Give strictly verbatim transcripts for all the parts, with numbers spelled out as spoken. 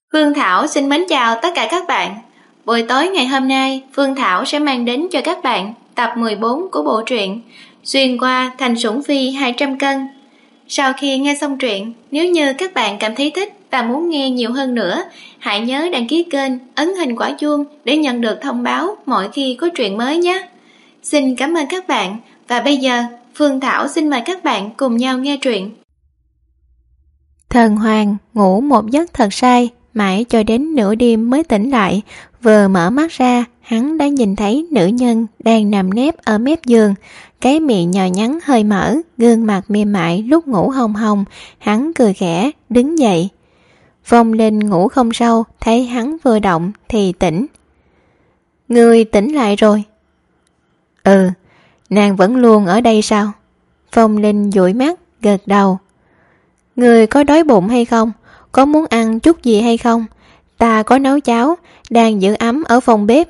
Phương Thảo xin mến chào tất cả các bạn. Buổi tối ngày hôm nay, Phương Thảo sẽ mang đến cho các bạn tập mười bốn của bộ truyện Xuyên qua thành sủng phi hai trăm cân. Sau khi nghe xong truyện, nếu như các bạn cảm thấy thích và muốn nghe nhiều hơn nữa, hãy nhớ đăng ký kênh, ấn hình quả chuông để nhận được thông báo mỗi khi có truyện mới nhé. Xin cảm ơn các bạn và bây giờ Phương Thảo xin mời các bạn cùng nhau nghe truyện. Thần Hoàng ngủ một giấc thật say, mãi cho đến nửa đêm mới tỉnh lại. Vừa mở mắt ra, hắn đã nhìn thấy nữ nhân đang nằm nép ở mép giường, cái miệng nhỏ nhắn hơi mở, gương mặt mềm mại lúc ngủ hồng hồng. Hắn cười khẽ, đứng dậy. Phong Linh ngủ không sâu, thấy hắn vừa động thì tỉnh. Ngươi tỉnh lại rồi? Ừ, nàng vẫn luôn ở đây sao? Phong Linh dụi mắt, gật đầu. Ngươi có đói bụng hay không? Có muốn ăn chút gì hay không? Ta có nấu cháo, đang giữ ấm ở phòng bếp.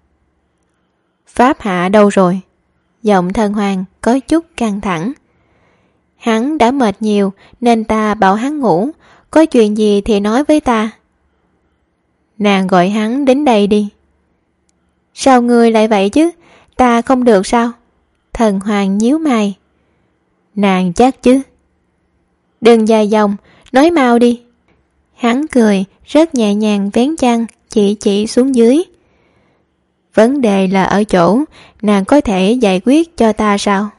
Pháp Hạ đâu rồi? Giọng Thần Hoàng có chút căng thẳng. Hắn đã mệt nhiều nên ta bảo hắn ngủ, có chuyện gì thì nói với ta. Nàng gọi hắn đến đây đi. Sao ngươi lại vậy chứ? Ta không được sao? Thần Hoàng nhíu mày. Nàng chắc chứ? Đừng dài dòng, nói mau đi. Hắn cười, rất nhẹ nhàng vén chăn, chỉ chỉ xuống dưới. Vấn đề là ở chỗ, nàng có thể giải quyết cho ta sao?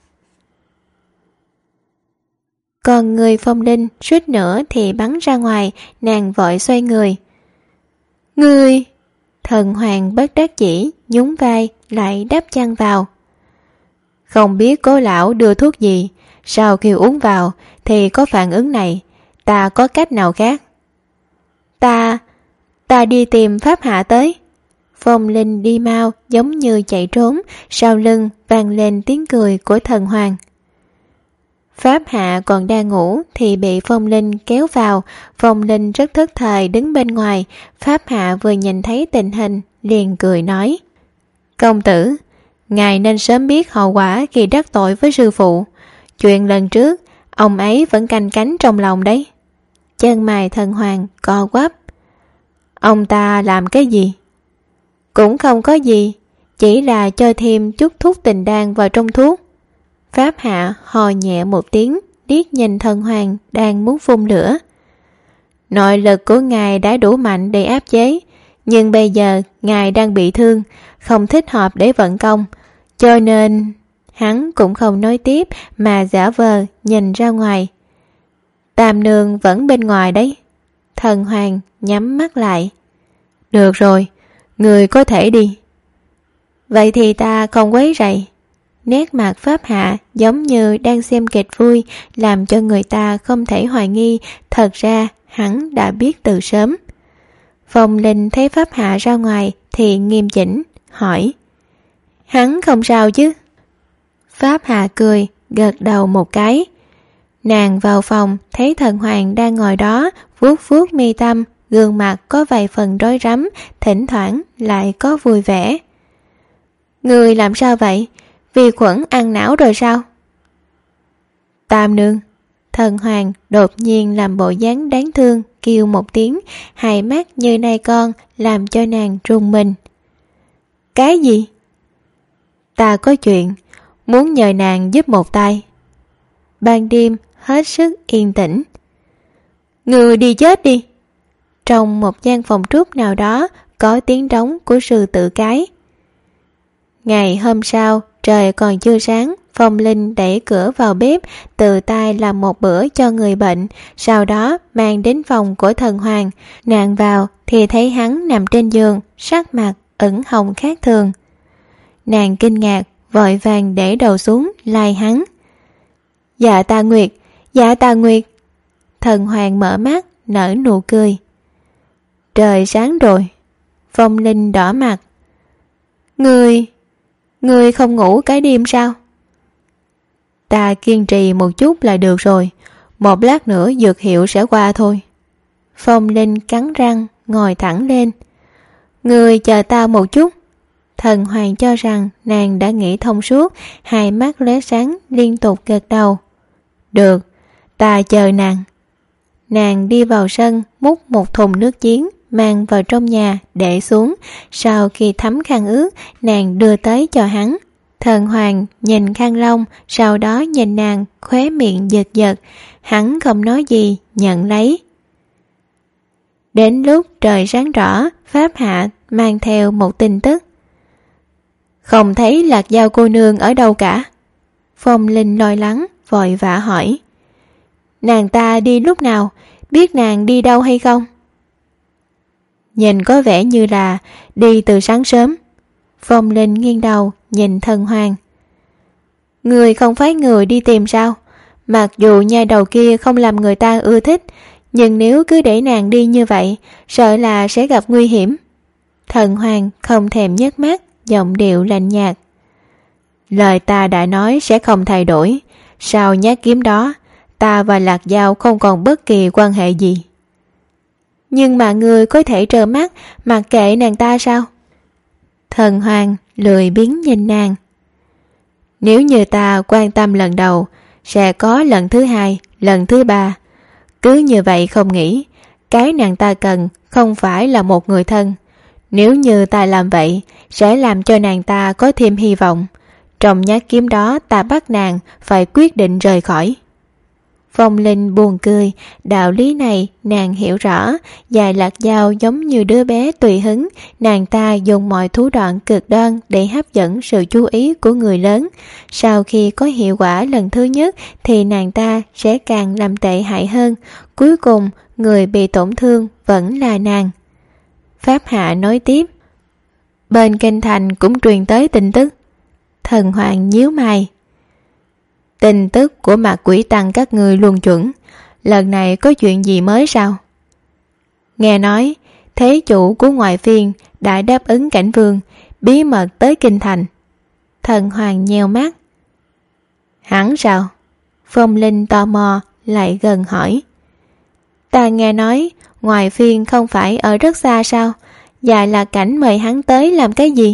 Còn người Phong Linh suýt nữa thì bắn ra ngoài, nàng vội xoay người. Ngươi! Thần Hoàng bất đắc chỉ, nhún vai, lại đắp chăn vào. Không biết cố lão đưa thuốc gì, sau khi uống vào thì có phản ứng này, ta có cách nào khác? Ta, ta đi tìm Pháp Hạ tới. Phong Linh đi mau giống như chạy trốn, sau lưng vang lên tiếng cười của Thần Hoàng. Pháp Hạ còn đang ngủ thì bị Phong Linh kéo vào. Phong Linh rất thất thời đứng bên ngoài. Pháp Hạ vừa nhìn thấy tình hình liền cười nói: Công tử, ngài nên sớm biết hậu quả khi đắc tội với sư phụ. Chuyện lần trước ông ấy vẫn canh cánh trong lòng đấy. Chân mày Thần Hoàng co quắp. Ông ta làm cái gì? Cũng không có gì, chỉ là cho thêm chút thuốc tình đan vào trong thuốc. Pháp Hạ hò nhẹ một tiếng, liếc nhìn Thần Hoàng đang muốn phun lửa. Nội lực của ngài đã đủ mạnh để áp chế, nhưng bây giờ ngài đang bị thương, không thích hợp để vận công, cho nên... Hắn cũng không nói tiếp mà giả vờ nhìn ra ngoài. Tam nương vẫn bên ngoài đấy. Thần Hoàng nhắm mắt lại. Được rồi, người có thể đi. Vậy thì ta không quấy rầy. Nét mặt Pháp Hạ giống như đang xem kịch vui, làm cho người ta không thể hoài nghi. Thật ra hắn đã biết từ sớm. Phong Linh thấy Pháp Hạ ra ngoài thì nghiêm chỉnh hỏi: Hắn không sao chứ? Pháp Hạ cười, gật đầu một cái. Nàng vào phòng, thấy Thần Hoàng đang ngồi đó, vuốt vuốt mi tâm, gương mặt có vài phần rối rắm, thỉnh thoảng lại có vui vẻ. Người làm sao vậy? Vi khuẩn ăn não rồi sao? Tam nương. Thần Hoàng đột nhiên làm bộ dáng đáng thương, kêu một tiếng, hai mắt như nai con, làm cho nàng rùng mình. Cái gì? Ta có chuyện, muốn nhờ nàng giúp một tay. Ban đêm hết sức yên tĩnh. Người đi chết đi. Trong một gian phòng trúc nào đó có tiếng trống của sư tử cái. Ngày hôm sau, trời còn chưa sáng, Phong Linh đẩy cửa vào bếp, tự tay làm một bữa cho người bệnh, sau đó mang đến phòng của Thần Hoàng. Nàng vào thì thấy hắn nằm trên giường, sắc mặt ửng hồng khác thường. Nàng kinh ngạc, vội vàng để đầu xuống lai hắn. Dạ ta Nguyệt, dạ ta Nguyệt. Thần Hoàng mở mắt, nở nụ cười. Trời sáng rồi. Phong Linh đỏ mặt. Ngươi, ngươi không ngủ cái đêm sao? Ta kiên trì một chút là được rồi, một lát nữa dược hiệu sẽ qua thôi. Phong Linh cắn răng, ngồi thẳng lên. Ngươi chờ ta một chút. Thần Hoàng cho rằng nàng đã nghĩ thông suốt, hai mắt lóe sáng liên tục gật đầu. Được, ta chờ nàng. Nàng đi vào sân, múc một thùng nước giếng, mang vào trong nhà, để xuống. Sau khi thấm khăn ướt, nàng đưa tới cho hắn. Thần Hoàng nhìn khăn lông, sau đó nhìn nàng, khóe miệng giật giật. Hắn không nói gì, nhận lấy. Đến lúc trời sáng rõ, Pháp Hạ mang theo một tin tức. Không thấy Lạc Dao cô nương ở đâu cả. Phong Linh lo lắng, vội vã hỏi. Nàng ta đi lúc nào? Biết nàng đi đâu hay không? Nhìn có vẻ như là đi từ sáng sớm. Phong Linh nghiêng đầu nhìn Thần Hoàng. Người không phái người đi tìm sao? Mặc dù nha đầu kia không làm người ta ưa thích, nhưng nếu cứ để nàng đi như vậy, sợ là sẽ gặp nguy hiểm. Thần Hoàng không thèm nhấc mắt, giọng điệu lạnh nhạt. Lời ta đã nói sẽ không thay đổi. Sau nhát kiếm đó, ta và Lạc Dao không còn bất kỳ quan hệ gì. Nhưng mà ngươi có thể trơ mắt mặc kệ nàng ta sao? Thần Hoàng lười biếng nhìn nàng. Nếu như ta quan tâm lần đầu, sẽ có lần thứ hai, lần thứ ba. Cứ như vậy không nghĩ, cái nàng ta cần không phải là một người thân. Nếu như ta làm vậy, sẽ làm cho nàng ta có thêm hy vọng. Trong nhát kiếm đó ta bắt nàng phải quyết định rời khỏi. Phong Linh buồn cười, đạo lý này nàng hiểu rõ. Và Lạc Dao giống như đứa bé tùy hứng, nàng ta dùng mọi thủ đoạn cực đoan để hấp dẫn sự chú ý của người lớn. Sau khi có hiệu quả lần thứ nhất thì nàng ta sẽ càng làm tệ hại hơn. Cuối cùng người bị tổn thương vẫn là nàng. Pháp Hạ nói tiếp. Bên kinh thành cũng truyền tới tin tức. Thần Hoàng nhíu mày. Tin tức của Mạc Quỷ Tăng các ngươi luôn chuẩn. Lần này có chuyện gì mới sao? Nghe nói thế chủ của ngoại phiên đã đáp ứng Cảnh Vương bí mật tới kinh thành. Thần Hoàng nheo mắt. Hẳn sao? Phong Linh tò mò lại gần hỏi. Ta nghe nói ngoại phiên không phải ở rất xa sao? Và là Cảnh mời hắn tới làm cái gì?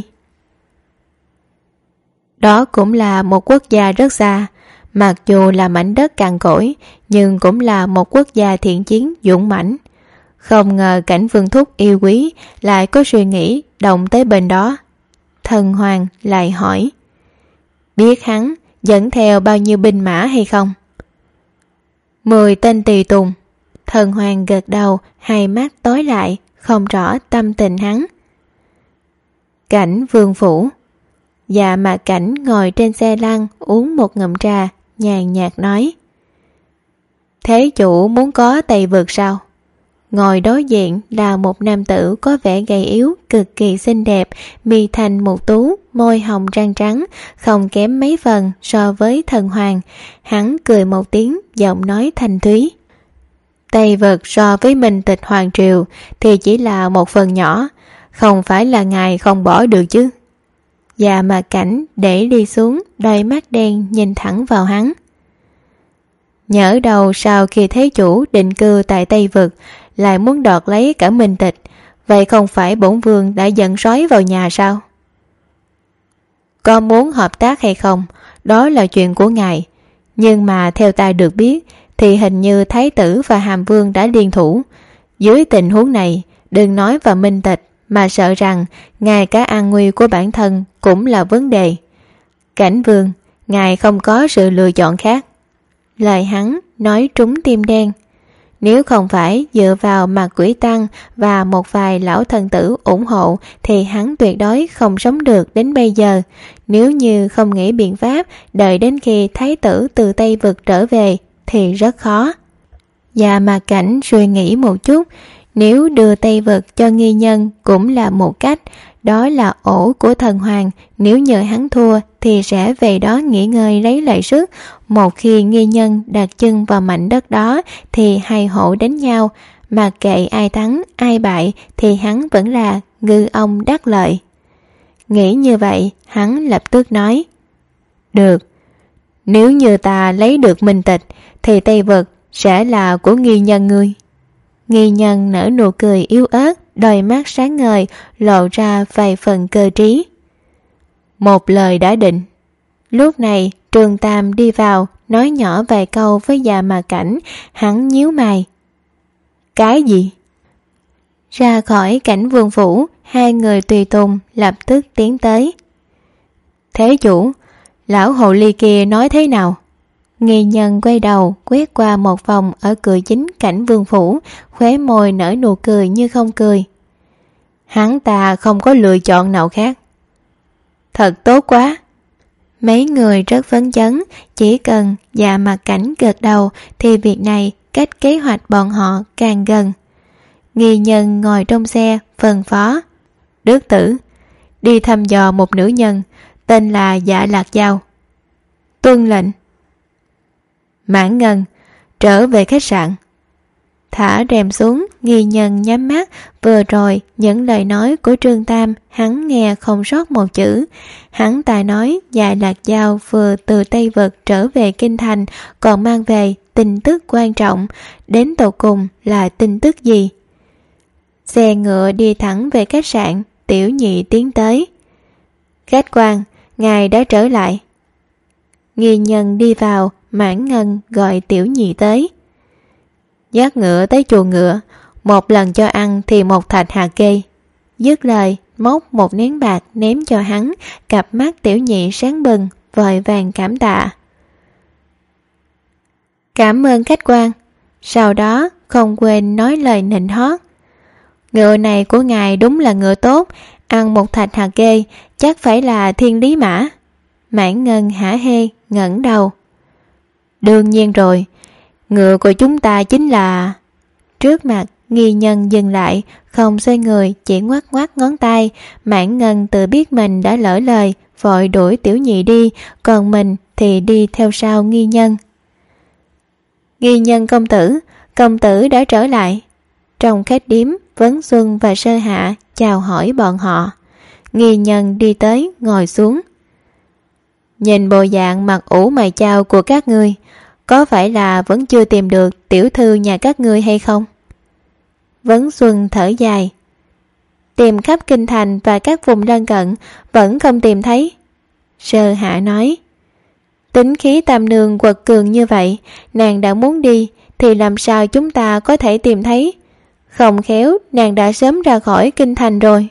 Đó cũng là một quốc gia rất xa. Mặc dù là mảnh đất cằn cỗi, nhưng cũng là một quốc gia thiện chiến dũng mãnh. Không ngờ Cảnh Vương thúc yêu quý lại có suy nghĩ động tới bên đó. Thần Hoàng lại hỏi. Biết hắn dẫn theo bao nhiêu binh mã hay không? Mười tên tùy tùng. Thần Hoàng gật đầu, hai mắt tối lại, không rõ tâm tình hắn. Cảnh Vương phủ. Dạ mà Cảnh ngồi trên xe lăn uống một ngụm trà, nhàn nhạt nói. Thế chủ muốn có Tây Vực sao? Ngồi đối diện là một nam tử có vẻ gầy yếu, cực kỳ xinh đẹp, mi thành một tú, môi hồng răng trắng, không kém mấy phần so với Thần Hoàng. Hắn cười một tiếng, giọng nói thanh thúy. Tây Vực so với Minh Tịch Hoàng Triều thì chỉ là một phần nhỏ, không phải là ngài không bỏ được chứ. Dạ mà Cảnh để đi xuống, đôi mắt đen nhìn thẳng vào hắn. Nhỡ đầu sau khi thế chủ định cư tại Tây Vực lại muốn đoạt lấy cả Minh Tịch, vậy không phải bổn vương đã dẫn sói vào nhà sao? Có muốn hợp tác hay không, đó là chuyện của ngài. Nhưng mà theo ta được biết thì hình như Thái tử và Hàm Vương đã liên thủ. Dưới tình huống này, đừng nói vào Minh Tịch, mà sợ rằng ngay cả an nguy của bản thân cũng là vấn đề. Cảnh Vương, ngài không có sự lựa chọn khác. Lời hắn nói trúng tim đen. Nếu không phải dựa vào Mạc Quỷ Tăng và một vài lão thần tử ủng hộ thì hắn tuyệt đối không sống được đến bây giờ. Nếu như không nghĩ biện pháp đợi đến khi Thái tử từ Tây Vực trở về thì rất khó. Và mà Cảnh suy nghĩ một chút, nếu đưa Tây Vực cho nghi nhân cũng là một cách. Đó là ổ của Thần Hoàng, nếu nhờ hắn thua thì sẽ về đó nghỉ ngơi lấy lại sức. Một khi nghi nhân đặt chân vào mảnh đất đó thì hai hộ đánh nhau, mà kệ ai thắng ai bại thì hắn vẫn là ngư ông đắc lợi. Nghĩ như vậy, hắn lập tức nói. Được, nếu như ta lấy được Minh Tịch thì Tây Vực sẽ là của nghi nhân ngươi. Nghi nhân nở nụ cười yếu ớt, đôi mắt sáng ngời, lộ ra vài phần cơ trí. Một lời đã định. Lúc này Trường Tam đi vào, nói nhỏ vài câu với Dạ mà Cảnh. Hắn nhíu mày. Cái gì? Ra khỏi cảnh vương phủ, hai người tùy tùng lập tức tiến tới. Thế chủ, lão hồ ly kia nói thế nào? Nghi nhân quay đầu quét qua một vòng ở cửa chính cảnh vương phủ, khóe môi nở nụ cười như không cười. Hắn ta không có lựa chọn nào khác. Thật tốt quá. Mấy người rất phấn chấn, chỉ cần Dạ Mặt Cảnh gật đầu thì việc này cách kế hoạch bọn họ càng gần. Nghi nhân ngồi trong xe phân phó. Đức tử, đi thăm dò một nữ nhân tên là Dạ Lạc Dao. Tuân lệnh. Mãn Ngân, trở về khách sạn. Thả rèm xuống, nghi nhân nhắm mắt. Vừa rồi những lời nói của Trương Tam hắn nghe không sót một chữ. Hắn ta nói Dạ Lạc Dao vừa từ Tây Vực trở về Kinh Thành, còn mang về tin tức quan trọng. Đến tột cùng là tin tức gì? Xe ngựa đi thẳng về khách sạn. Tiểu nhị tiến tới. Khách quan, ngài đã trở lại. Nghi nhân đi vào. Mãn Ngân gọi tiểu nhị tới. Dắt ngựa tới chuồng ngựa, một lần cho ăn thì một thạch hạt kê. Dứt lời móc một nén bạc ném cho hắn. Cặp mắt tiểu nhị sáng bừng, vội vàng cảm tạ. Cảm ơn khách quan. Sau đó không quên nói lời nịnh hót. Ngựa này của ngài đúng là ngựa tốt, ăn một thạch hạt kê chắc phải là thiên lý mã. Mãn Ngân hả hê ngẩng đầu. Đương nhiên rồi, ngựa của chúng ta chính là... Trước mặt nghi nhân dừng lại, không xoay người, chỉ ngoắc ngoắc ngón tay. Mãn Ngân tự biết mình đã lỡ lời, vội đuổi tiểu nhị đi, còn mình thì đi theo sau nghi nhân. Nghi nhân công tử, công tử đã trở lại. Trong khách điếm, Vấn Xuân và Sơ Hạ chào hỏi bọn họ. Nghi nhân đi tới ngồi xuống. Nhìn bộ dạng mặt ủ mày chao của các ngươi, có phải là vẫn chưa tìm được tiểu thư nhà các ngươi hay không? Vấn Xuân thở dài. Tìm khắp Kinh Thành và các vùng lân cận vẫn không tìm thấy. Sơ Hạ nói. Tính khí Tam Nương quật cường như vậy, nàng đã muốn đi thì làm sao chúng ta có thể tìm thấy? Không khéo nàng đã sớm ra khỏi Kinh Thành rồi.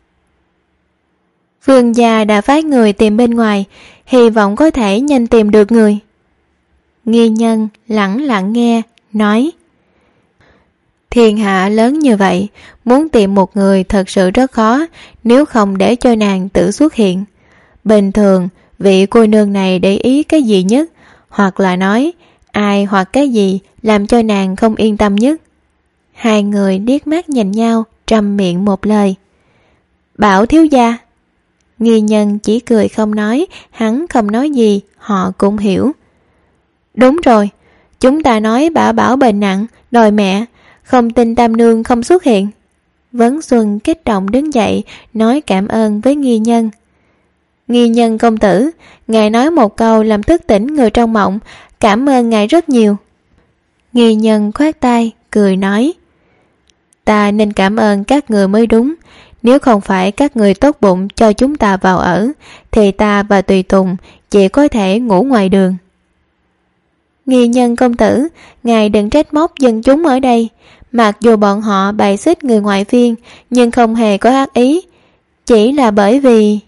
Vương gia đã phái người tìm bên ngoài, hy vọng có thể nhanh tìm được người. Nghi nhân lẳng lặng nghe, nói. Thiên hạ lớn như vậy, muốn tìm một người thật sự rất khó, nếu không để cho nàng tự xuất hiện. Bình thường, vị cô nương này để ý cái gì nhất, hoặc là nói ai hoặc cái gì làm cho nàng không yên tâm nhất. Hai người liếc mắt nhìn nhau, trầm miệng một lời. Bảo thiếu gia. Nghi nhân chỉ cười không nói, hắn không nói gì, họ cũng hiểu. Đúng rồi, chúng ta nói Bảo Bảo bệnh nặng, đòi mẹ, không tin Tam Nương không xuất hiện. Vấn Xuân kích động đứng dậy, nói cảm ơn với nghi nhân. Nghi nhân công tử, ngài nói một câu làm thức tỉnh người trong mộng, cảm ơn ngài rất nhiều. Nghi nhân khoát tay, cười nói. Ta nên cảm ơn các người mới đúng, nếu không phải các người tốt bụng cho chúng ta vào ở, thì ta và tùy tùng chỉ có thể ngủ ngoài đường. Nghi nhân công tử, ngài đừng trách móc dân chúng ở đây. Mặc dù bọn họ bày xích người ngoại viên, nhưng không hề có ác ý. Chỉ là bởi vì...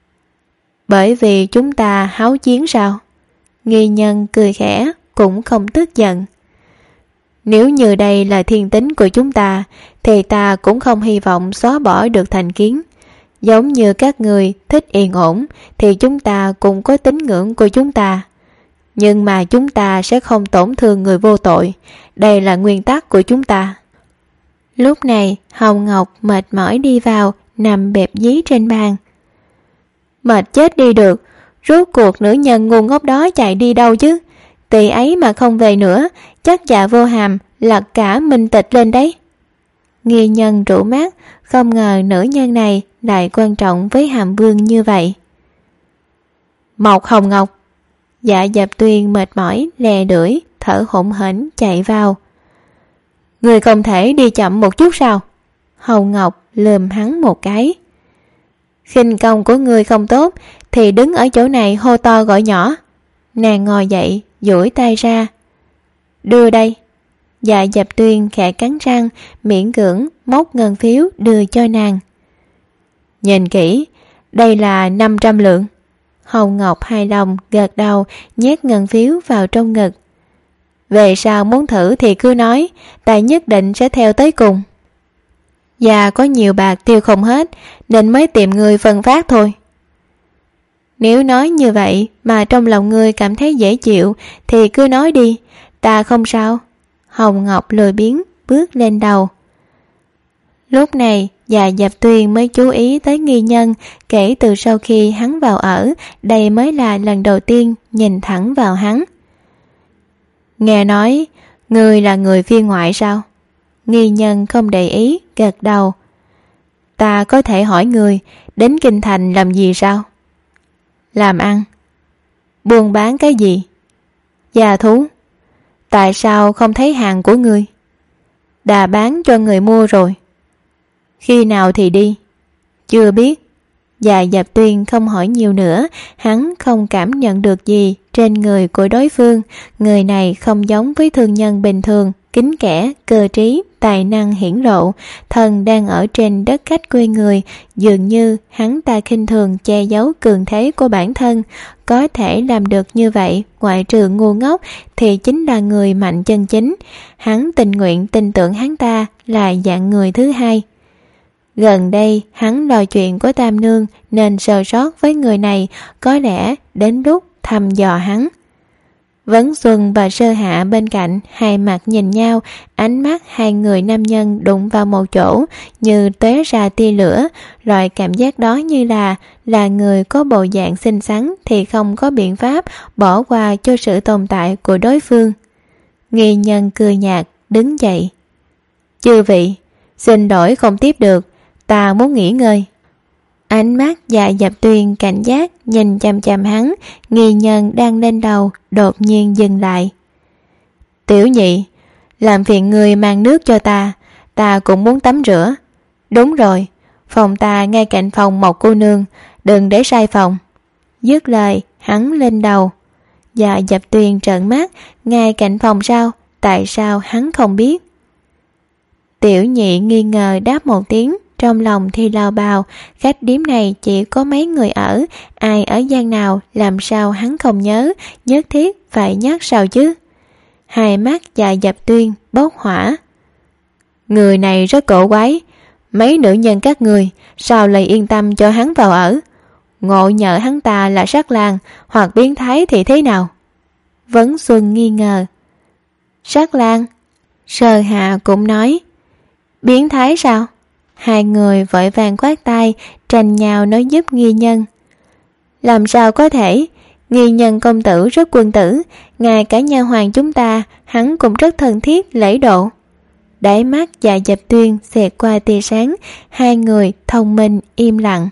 Bởi vì chúng ta háo chiến sao? Nghi nhân cười khẽ, cũng không tức giận. Nếu như đây là thiên tính của chúng ta, thì ta cũng không hy vọng xóa bỏ được thành kiến. Giống như các người thích yên ổn, thì chúng ta cũng có tín ngưỡng của chúng ta. Nhưng mà chúng ta sẽ không tổn thương người vô tội. Đây là nguyên tắc của chúng ta. Lúc này Hồng Ngọc mệt mỏi đi vào, nằm bẹp dí trên bàn. Mệt chết đi được, rốt cuộc nữ nhân ngu ngốc đó chạy đi đâu chứ? Tỷ ấy mà không về nữa, chắc Dạ Vô Hàm lật cả minh tịch lên đấy. Nghi nhân rủ mắt, không ngờ nữ nhân này lại quan trọng với Hàm Vương như vậy. Mộc Hồng Ngọc. Dạ Dập Tuyên mệt mỏi lè đuổi, thở hổn hển chạy vào. Người không thể đi chậm một chút sao? Hồng Ngọc lườm hắn một cái. Khinh công của người không tốt thì đứng ở chỗ này hô to gọi nhỏ. Nàng ngồi dậy, duỗi tay ra. Đưa đây. Dạ Dập Tuyên khẽ cắn răng, miễn cưỡng móc ngân phiếu đưa cho nàng. Nhìn kỹ, đây là năm trăm lượng. Hồng Ngọc hài lòng gật đầu, nhét ngân phiếu vào trong ngực. Về sau muốn thử thì cứ nói, ta nhất định sẽ theo tới cùng. Già có nhiều bạc tiêu không hết, nên mới tìm người phân phát thôi. Nếu nói như vậy mà trong lòng ngươi cảm thấy dễ chịu thì cứ nói đi, ta không sao. Hồng Ngọc lười biếng bước lên đầu. Lúc này Dạ Dập Tuyên mới chú ý tới nghi nhân. Kể từ sau khi hắn vào ở, đây mới là lần đầu tiên nhìn thẳng vào hắn. Nghe nói ngươi là người phiên ngoại sao? Nghi nhân không để ý, gật đầu. Ta có thể hỏi ngươi đến Kinh Thành làm gì sao? Làm ăn. Buôn bán cái gì? Gia thú. Tại sao không thấy hàng của ngươi? Đã bán cho người mua rồi. Khi nào thì đi? Chưa biết. Dạ Dập Tuyên không hỏi nhiều nữa, hắn không cảm nhận được gì trên người của đối phương. Người này không giống với thương nhân bình thường, kính kẽ, cơ trí, tài năng hiển lộ. Thần đang ở trên đất khách quê người, dường như hắn ta khinh thường che giấu cường thế của bản thân. Có thể làm được như vậy, ngoại trừ ngu ngốc thì chính là người mạnh chân chính. Hắn tình nguyện tin tưởng hắn ta là dạng người thứ hai. Gần đây hắn lo chuyện của Tam Nương nên sờ sót với người này, có lẽ đến lúc thăm dò hắn. Vấn Xuân và Sơ Hạ bên cạnh hai mặt nhìn nhau, ánh mắt hai người nam nhân đụng vào một chỗ như tóe ra tia lửa. Loại cảm giác đó như là là người có bộ dạng xinh xắn thì không có biện pháp bỏ qua cho sự tồn tại của đối phương. Nghi nhân cười nhạt đứng dậy. Chư vị, xin lỗi không tiếp được, ta muốn nghỉ ngơi. Ánh mắt Dạ Dập Tuyên cảnh giác nhìn chằm chằm hắn. Nghi nhân đang lên đầu đột nhiên dừng lại. Tiểu Nhị, làm phiền người mang nước cho ta, ta cũng muốn tắm rửa. Đúng rồi, phòng ta ngay cạnh phòng Mộc cô nương, đừng để sai phòng. Dứt lời hắn lên đầu. Dạ Dập Tuyên trợn mắt, ngay cạnh phòng sao? Tại sao hắn không biết? Tiểu Nhị nghi ngờ đáp một tiếng, trong lòng thì lao bào, khách điếm này chỉ có mấy người ở, ai ở gian nào làm sao hắn không nhớ, nhất thiết phải nhắc sao chứ. Hai mắt Dạ Dập Tuyên bốc hỏa. Người này rất cổ quái, mấy nữ nhân các người sao lại yên tâm cho hắn vào ở? Ngộ nhỡ hắn ta là sát lang hoặc biến thái thì thế nào? Vấn Xuân nghi ngờ. Sát lang? Sơ Hạ cũng nói. Biến thái sao? Hai người vội vàng quát tay, tranh nhau nói giúp nghi nhân. Làm sao có thể? Nghi nhân công tử rất quân tử, ngay cả nha hoàn chúng ta hắn cũng rất thân thiết lễ độ. Đáy mắt Dạ Dập Tuyên xẹt qua tia sáng, hai người thông minh im lặng.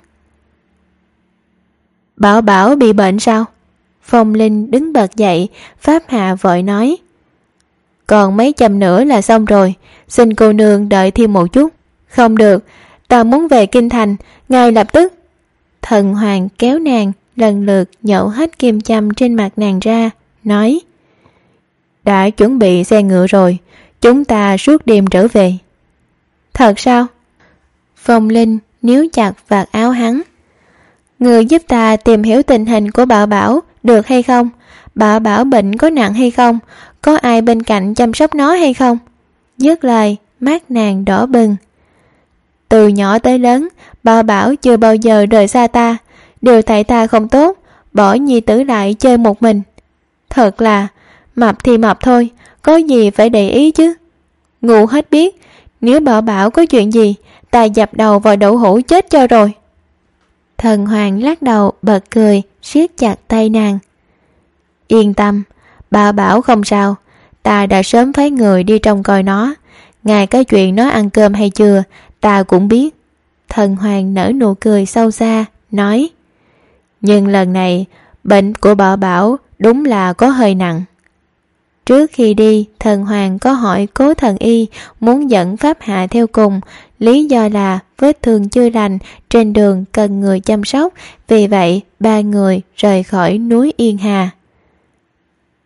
Bảo Bảo bị bệnh sao? Phong Linh đứng bật dậy, Pháp Hạ vội nói. Còn mấy châm nữa là xong rồi, xin cô nương đợi thêm một chút. Không được, ta muốn về Kinh Thành ngay lập tức. Thần Hoàng kéo nàng, lần lượt nhổ hết kim châm trên mặt nàng ra, nói. Đã chuẩn bị xe ngựa rồi, chúng ta suốt đêm trở về. Thật sao? Phong Linh níu chặt vạt áo hắn. Người giúp ta tìm hiểu tình hình của Bảo Bảo được hay không? Bảo Bảo bệnh có nặng hay không? Có ai bên cạnh chăm sóc nó hay không? Dứt lời, mắt nàng đỏ bừng. Từ nhỏ tới lớn, Bảo Bảo chưa bao giờ rời xa ta, đều tại ta không tốt, bỏ nhi tử lại chơi một mình. Thật là, mập thì mập thôi, có gì phải để ý chứ. Ngu hết biết, nếu Bảo Bảo có chuyện gì, ta dập đầu vào đậu hũ chết cho rồi. Thần Hoàng lắc đầu bật cười, siết chặt tay nàng. Yên tâm, Bảo Bảo không sao, ta đã sớm phái người đi trông coi nó. Ngay cái chuyện nó ăn cơm hay chưa, ta cũng biết. Thần Hoàng nở nụ cười sâu xa, nói. Nhưng lần này, bệnh của Bảo Bảo đúng là có hơi nặng. Trước khi đi, Thần Hoàng có hỏi Cố Thần Y muốn dẫn Pháp Hạ theo cùng, lý do là vết thương chưa lành, trên đường cần người chăm sóc, vì vậy ba người rời khỏi núi Yên Hà.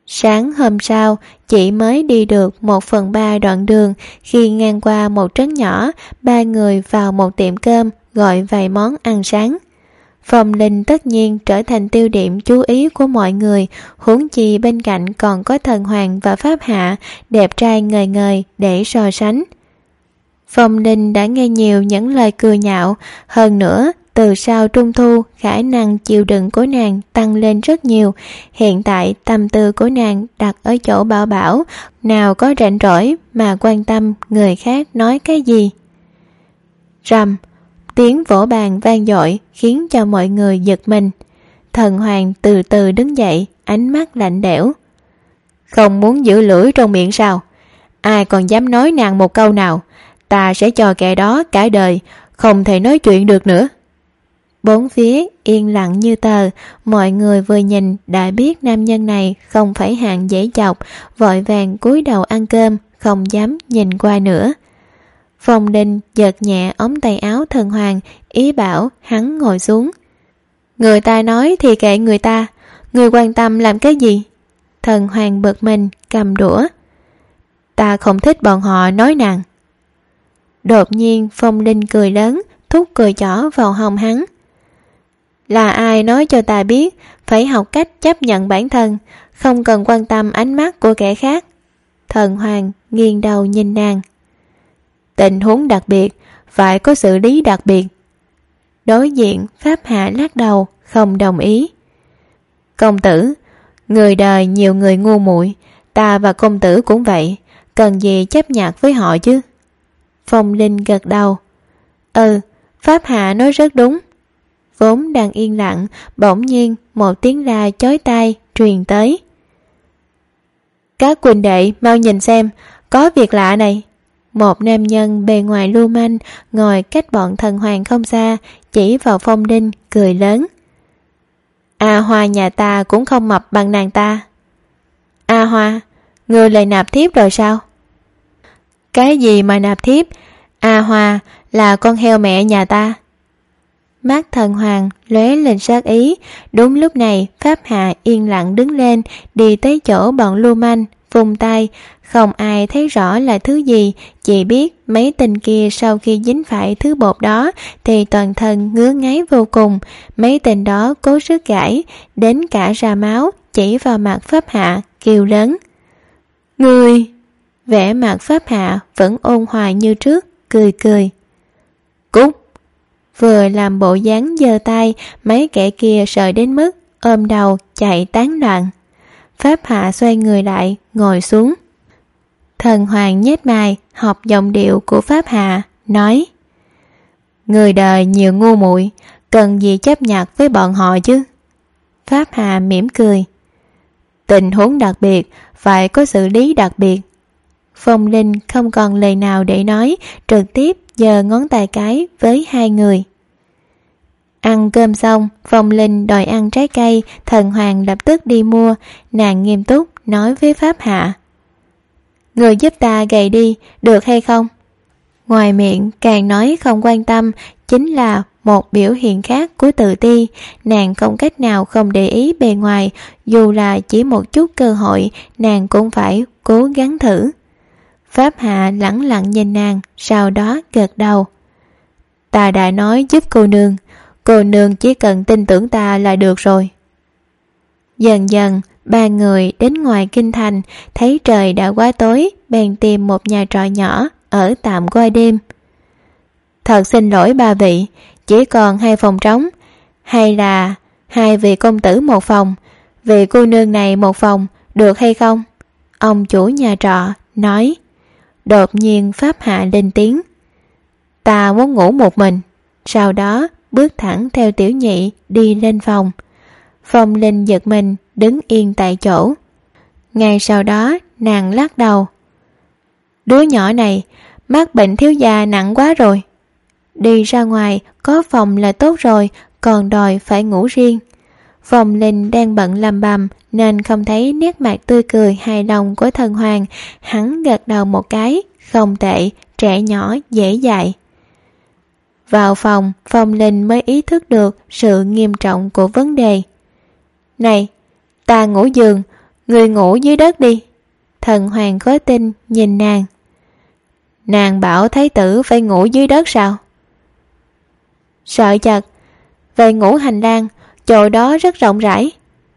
Sáng hôm sau, chỉ mới đi được một phần ba đoạn đường khi ngang qua một trấn nhỏ, ba người vào một tiệm cơm gọi vài món ăn sáng. Phong Linh tất nhiên trở thành tiêu điểm chú ý của mọi người, huống chi bên cạnh còn có Thần Hoàng và Pháp Hạ, đẹp trai ngời ngời để so sánh. Phong Linh đã nghe nhiều những lời cười nhạo, hơn nữa từ sau trung thu khả năng chịu đựng của nàng tăng lên rất nhiều. Hiện tại tâm tư của nàng đặt ở chỗ Bảo Bảo, nào có rảnh rỗi mà quan tâm người khác nói cái gì. Rầm, tiếng vỗ bàn vang dội khiến cho mọi người giật mình. Thần Hoàng từ từ đứng dậy, ánh mắt lạnh lẽo. Không muốn giữ lưỡi trong miệng sao? Ai còn dám nói nàng một câu nào, ta sẽ cho kẻ đó cả đời không thể nói chuyện được nữa. Bốn phía yên lặng như tờ, mọi người vừa nhìn đã biết nam nhân này không phải hạng dễ chọc, vội vàng cúi đầu ăn cơm, không dám nhìn qua nữa. Phong Linh giật nhẹ ống tay áo Thần Hoàng, ý bảo hắn ngồi xuống. Người ta nói thì kệ người ta, người quan tâm làm cái gì? Thần Hoàng bực mình cầm đũa. Ta không thích bọn họ nói nàng. Đột nhiên Phong Linh cười lớn, thúc cười chỏ vào hông hắn. Là ai nói cho ta biết phải học cách chấp nhận bản thân, không cần quan tâm ánh mắt của kẻ khác? Thần Hoàng nghiêng đầu nhìn nàng. Tình huống đặc biệt, phải có xử lý đặc biệt. Đối diện Pháp Hạ lắc đầu, không đồng ý. Công tử, người đời nhiều người ngu muội, ta và công tử cũng vậy, cần gì chấp nhặt với họ chứ? Phong Linh gật đầu. Ừ, Pháp Hạ nói rất đúng. Vốn đang yên lặng, bỗng nhiên một tiếng la chói tai truyền tới. Các huynh đệ mau nhìn xem, có việc lạ này. Một nam nhân bề ngoài lưu manh ngồi cách bọn Thần Hoàng không xa, chỉ vào Phong Linh cười lớn. A Hoa nhà ta cũng không mập bằng nàng ta. A Hoa, ngươi lại nạp thiếp rồi sao? Cái gì mà nạp thiếp? A Hoa là con heo mẹ nhà ta. Mắt Thần Hoàng lóe lên sát ý. Đúng lúc này Pháp Hạ yên lặng đứng lên, đi tới chỗ bọn lưu manh, vùng tay. Không ai thấy rõ là thứ gì, chỉ biết mấy tên kia sau khi dính phải thứ bột đó thì toàn thân ngứa ngáy vô cùng. Mấy tên đó cố sức gãi, đến cả ra máu, chỉ vào mặt Pháp Hạ kêu lớn. Ngươi! Vẻ mặt Pháp Hạ vẫn ôn hòa như trước, cười cười. Cút! Vừa làm bộ dáng giơ tay, mấy kẻ kia sợ đến mức ôm đầu chạy tán loạn. Pháp Hạ xoay người lại, ngồi xuống. Thần Hoàng nhếch mày, học giọng điệu của Pháp Hạ, nói. Người đời nhiều ngu muội, cần gì chấp nhặt với bọn họ chứ? Pháp Hạ mỉm cười. Tình huống đặc biệt, phải có xử lý đặc biệt. Phong Linh không còn lời nào để nói, trực tiếp giơ ngón tay cái với hai người. Ăn cơm xong, Phong Linh đòi ăn trái cây, Thần Hoàng lập tức đi mua. Nàng nghiêm túc nói với Pháp Hạ. Người giúp ta gầy đi, được hay không? Ngoài miệng càng nói không quan tâm, chính là một biểu hiện khác của tự ti. Nàng không cách nào không để ý bề ngoài, dù là chỉ một chút cơ hội, nàng cũng phải cố gắng thử. Pháp Hạ lẳng lặng nhìn nàng, sau đó gật đầu. Ta đã nói giúp cô nương, cô nương chỉ cần tin tưởng ta là được rồi. Dần dần, ba người đến ngoài kinh thành, thấy trời đã quá tối, bèn tìm một nhà trọ nhỏ, ở tạm qua đêm. Thật xin lỗi ba vị, chỉ còn hai phòng trống, hay là hai vị công tử một phòng, vị cô nương này một phòng, được hay không? Ông chủ nhà trọ nói. Đột nhiên Pháp Hạ lên tiếng. Ta muốn ngủ một mình. Sau đó bước thẳng theo tiểu nhị đi lên phòng. Phong Linh giật mình đứng yên tại chỗ. Ngay sau đó nàng lắc đầu. Đứa nhỏ này mắc bệnh thiếu gia nặng quá rồi. Đi ra ngoài có phòng là tốt rồi, còn đòi phải ngủ riêng. Phong Linh đang bận lầm bầm nên không thấy nét mặt tươi cười hài lòng của Thần Hoàng. Hắn gật đầu một cái. Không tệ, trẻ nhỏ dễ dạy. Vào phòng, Phong Linh mới ý thức được sự nghiêm trọng của vấn đề. Này, ta ngủ giường, Người ngủ dưới đất đi. Thần hoàng khó tin nhìn nàng. Nàng bảo thái tử phải ngủ dưới đất sao? Sợ chật. Về ngủ hành lang, chỗ đó rất rộng rãi.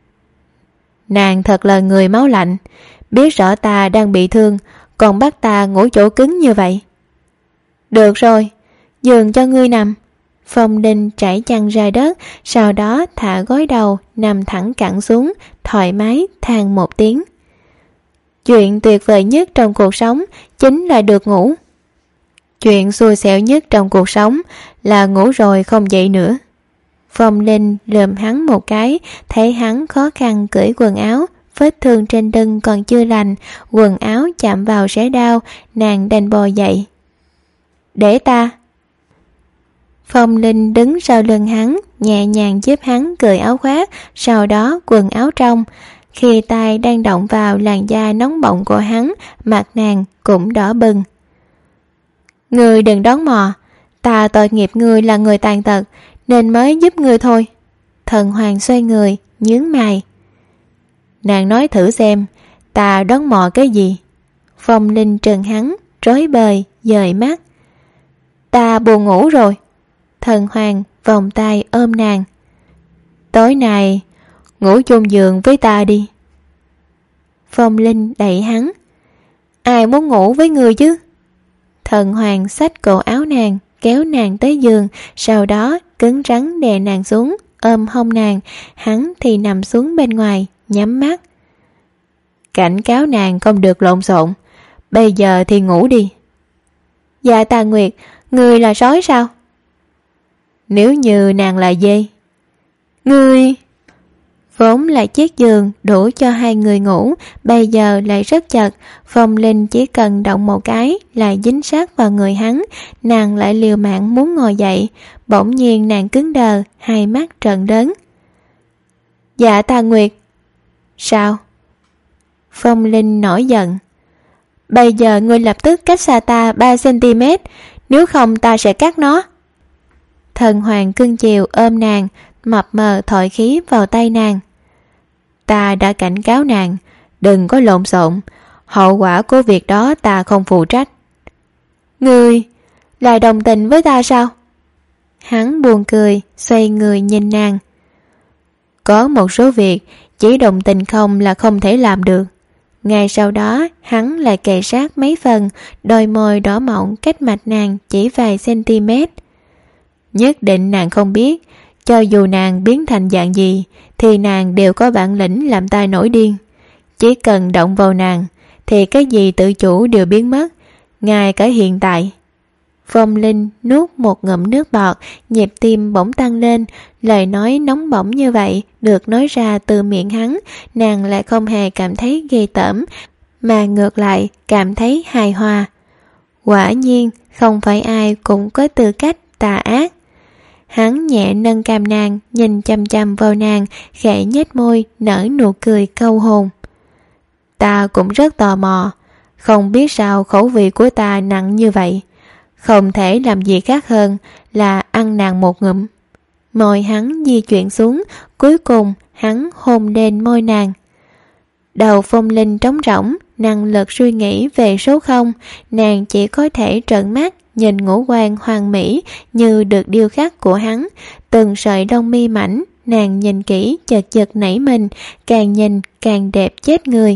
Nàng thật là người máu lạnh, biết rõ ta đang bị thương, còn bắt ta ngủ chỗ cứng như vậy. Được rồi, giường cho ngươi nằm. Phong Linh trải chăn ra đất, sau đó thả gối đầu, nằm thẳng cẳng xuống, thoải mái than một tiếng. Chuyện tuyệt vời nhất trong cuộc sống chính là được ngủ. Chuyện xui xẻo nhất trong cuộc sống là ngủ rồi không dậy nữa. Phong Linh lườm hắn một cái, thấy hắn khó khăn cởi quần áo, vết thương trên lưng còn chưa lành, quần áo chạm vào sẽ đau, nàng đành bò dậy. Để ta. Phong Linh đứng sau lưng hắn, nhẹ nhàng giúp hắn cởi áo khoác, sau đó quần áo trong. Khi tay đang động vào làn da nóng bỏng của hắn, mặt nàng cũng đỏ bừng. Ngươi đừng đón mò, ta tội nghiệp ngươi là người tàn tật, nên mới giúp ngươi thôi. Thần hoàng xoay người, nhướng mày. Nàng nói thử xem, ta đón mò cái gì? Phong Linh trừng hắn, rối bời, dời mắt. Ta buồn ngủ rồi. Thần hoàng vòng tay ôm nàng. Tối nay ngủ chung giường với ta đi. Phong Linh đẩy hắn. Ai muốn ngủ với người chứ? Thần hoàng xách cổ áo nàng, kéo nàng tới giường, sau đó cứng rắn đè nàng xuống, ôm hông nàng. Hắn thì nằm xuống bên ngoài, nhắm mắt. Cảnh cáo nàng không được lộn xộn. Bây giờ thì ngủ đi. Dạ Tà Nguyệt, ngươi là sói sao? Nếu như nàng là dê. Ngươi... Vốn là chiếc giường đủ cho hai người ngủ, bây giờ lại rất chật. Phong Linh chỉ cần động một cái là dính sát vào người hắn. Nàng lại liều mạng muốn ngồi dậy, bỗng nhiên nàng cứng đờ, hai mắt trợn lớn. Dạ Tà Nguyệt. Sao? Phong Linh nổi giận. Bây giờ ngươi lập tức cách xa ta ba xăng-ti-mét, nếu không ta sẽ cắt nó. Thần hoàng cưng chiều ôm nàng, mập mờ thổi khí vào tay nàng. Ta đã cảnh cáo nàng, đừng có lộn xộn, hậu quả của việc đó ta không phụ trách. Ngươi là đồng tình với ta sao? Hắn buồn cười, xoay người nhìn nàng. Có một số việc chỉ đồng tình không là không thể làm được. Ngay sau đó hắn lại kề sát mấy phần, đôi môi đỏ mọng cách mạch nàng chỉ vài cm. Nhất định nàng không biết, cho dù nàng biến thành dạng gì thì nàng đều có bản lĩnh làm ta nổi điên. Chỉ cần động vào nàng thì cái gì tự chủ đều biến mất, ngay cả hiện tại. Phong Linh nuốt một ngụm nước bọt, nhịp tim bỗng tăng lên. Lời nói nóng bỏng như vậy được nói ra từ miệng hắn, nàng lại không hề cảm thấy ghê tởm, mà ngược lại cảm thấy hài hòa. Quả nhiên không phải ai cũng có tư cách tà ác. Hắn nhẹ nâng cằm nàng, nhìn chăm chăm vào nàng, khẽ nhếch môi, nở nụ cười câu hồn. Ta cũng rất tò mò, không biết sao khẩu vị của ta nặng như vậy. Không thể làm gì khác hơn là ăn nàng một ngụm. Môi hắn di chuyển xuống, cuối cùng hắn hôn lên môi nàng. Đầu Phong Linh trống rỗng, năng lực suy nghĩ về số không, nàng chỉ có thể trợn mắt nhìn ngũ quan hoàn mỹ như được điêu khắc của hắn, từng sợi lông mi mảnh, nàng nhìn kỹ chợt chợt nảy mình, càng nhìn càng đẹp chết người.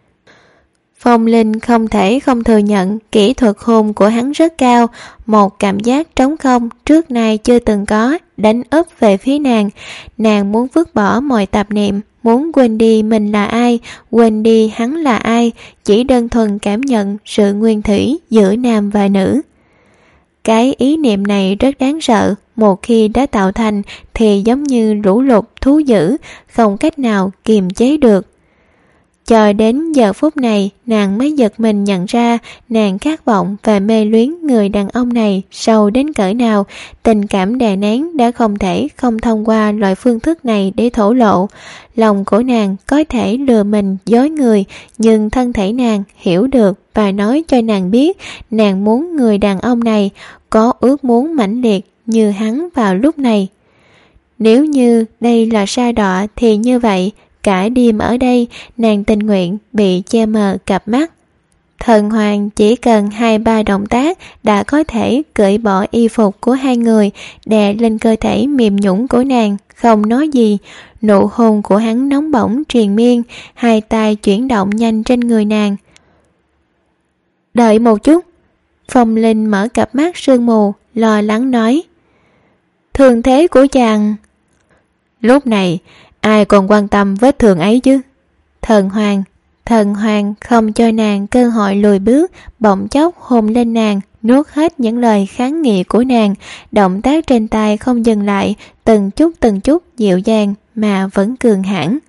Phong Linh không thể không thừa nhận kỹ thuật hôn của hắn rất cao, một cảm giác trống không trước nay chưa từng có đánh úp về phía nàng. Nàng muốn vứt bỏ mọi tạp niệm, muốn quên đi mình là ai, quên đi hắn là ai, chỉ đơn thuần cảm nhận sự nguyên thủy giữa nam và nữ. Cái ý niệm này rất đáng sợ, một khi đã tạo thành thì giống như lũ lụt thú dữ, không cách nào kiềm chế được. Cho đến giờ phút này, nàng mới giật mình nhận ra nàng khát vọng và mê luyến người đàn ông này sâu đến cỡ nào. Tình cảm đè nén đã không thể không thông qua loại phương thức này để thổ lộ. Lòng của nàng có thể lừa mình dối người, nhưng thân thể nàng hiểu được và nói cho nàng biết nàng muốn người đàn ông này có ước muốn mãnh liệt như hắn vào lúc này. Nếu như đây là sa đọa thì như vậy, cả đêm ở đây nàng tình nguyện bị che mờ cặp mắt. Thần Hoàng chỉ cần hai ba động tác đã có thể cởi bỏ y phục của hai người, đè lên cơ thể mềm nhũn của nàng, không nói gì. Nụ hôn của hắn nóng bỏng triền miên, hai tay chuyển động nhanh trên người nàng. Đợi một chút. Phong Linh mở cặp mắt sương mù, lo lắng nói. Thương thế của chàng... Lúc này, ai còn quan tâm vết thương ấy chứ? Thần Hoàng, thần Hoàng không cho nàng cơ hội lùi bước, bỗng chốc hôn lên nàng, nuốt hết những lời kháng nghị của nàng. Động tác trên tay không dừng lại, từng chút từng chút dịu dàng mà vẫn cường hãn.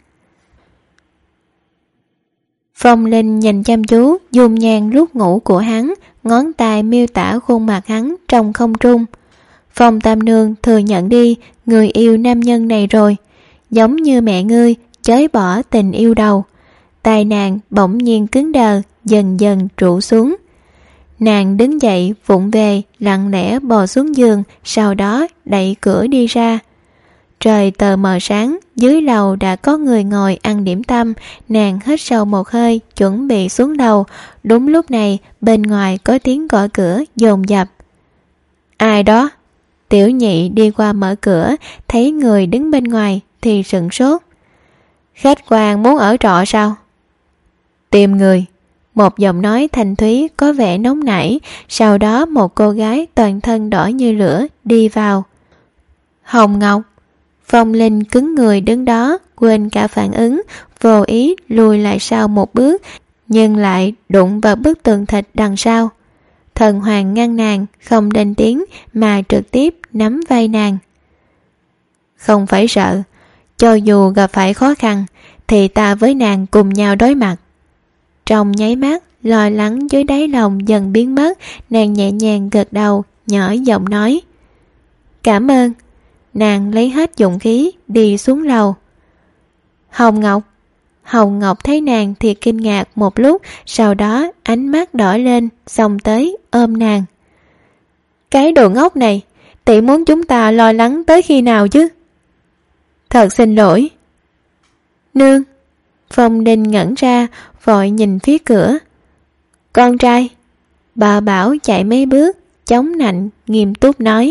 Phong Linh nhìn chăm chú dung nhan lúc ngủ của hắn, ngón tay miêu tả khuôn mặt hắn trong không trung. Phong Tam Nương thừa nhận đi, người yêu nam nhân này rồi. Giống như mẹ ngươi chới bỏ tình yêu đầu. Tai nàng bỗng nhiên cứng đờ, dần dần trụ xuống. Nàng đứng dậy vụng về, lặng lẽ bò xuống giường, sau đó đẩy cửa đi ra. Trời tờ mờ sáng, dưới lầu đã có người ngồi ăn điểm tâm. Nàng hít sâu một hơi, chuẩn bị xuống lầu. Đúng lúc này, bên ngoài có tiếng gõ cửa dồn dập. Ai đó? Tiểu Nhị đi qua mở cửa, thấy người đứng bên ngoài thì sửng sốt. Khách quan muốn ở trọ sao? Tìm người. Một giọng nói thanh thúy có vẻ nóng nảy. Sau đó một cô gái toàn thân đỏ như lửa đi vào. Hồng Ngọc. Phong Linh cứng người đứng đó, quên cả phản ứng, vô ý lùi lại sau một bước, nhưng lại đụng vào bức tường thịt đằng sau. Thần Hoàng ngăn nàng, không lên tiếng mà trực tiếp nắm vai nàng. Không phải sợ, cho dù gặp phải khó khăn thì ta với nàng cùng nhau đối mặt. Trong nháy mắt, lo lắng dưới đáy lòng dần biến mất, nàng nhẹ nhàng gật đầu, nhỏ giọng nói. Cảm ơn. Nàng lấy hết dũng khí đi xuống lầu. Hồng Ngọc. Hồng Ngọc thấy nàng thì kinh ngạc một lúc, sau đó ánh mắt đỏ lên, xông tới ôm nàng. Cái đồ ngốc này, tỷ muốn chúng ta lo lắng tới khi nào chứ? Thật xin lỗi. Nương. Phong Linh ngẩn ra, vội nhìn phía cửa. Con trai. Bà Bảo chạy mấy bước, chống nạnh, nghiêm túc nói.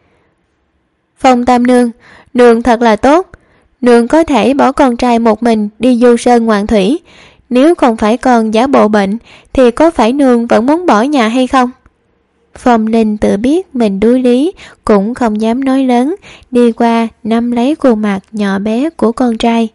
Phong Tam Nương, nương thật là tốt. Nương có thể bỏ con trai một mình đi du sơn ngoạn thủy. Nếu không phải con giả bộ bệnh thì có phải nương vẫn muốn bỏ nhà hay không? Phong Linh tự biết mình đuối lý, cũng không dám nói lớn, đi qua nắm lấy khuôn mặt nhỏ bé của con trai.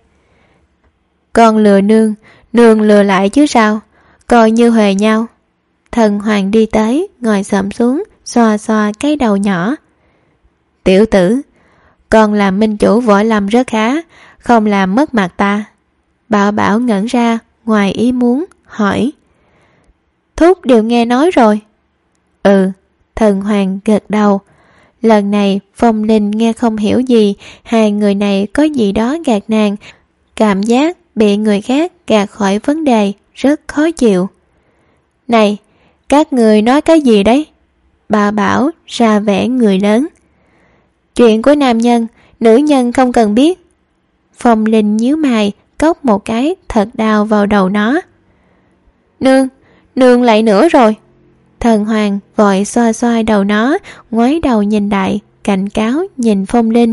Con lừa nương, nương lừa lại chứ sao? Coi như huề nhau. Thần Hoàng đi tới, ngồi xổm xuống, xoa xoa cái đầu nhỏ. Tiểu tử, con làm minh chủ võ lâm rất khá, không làm mất mặt ta. Bảo Bảo ngẩn ra, ngoài ý muốn, hỏi. Thúc đều nghe nói rồi. Ừ, Thần Hoàng gật đầu. Lần này Phong Linh nghe không hiểu gì, hai người này có gì đó gạt nàng, cảm giác bị người khác gạt khỏi vấn đề, rất khó chịu. Này, các người nói cái gì đấy? Bà Bảo ra vẻ người lớn. Chuyện của nam nhân, nữ nhân không cần biết. Phong Linh nhíu mày, cốc một cái thật đau vào đầu nó. Nương, nương lại nữa rồi. Thần Hoàng vội xoa xoa đầu nó, ngoái đầu nhìn lại, cảnh cáo nhìn Phong Linh.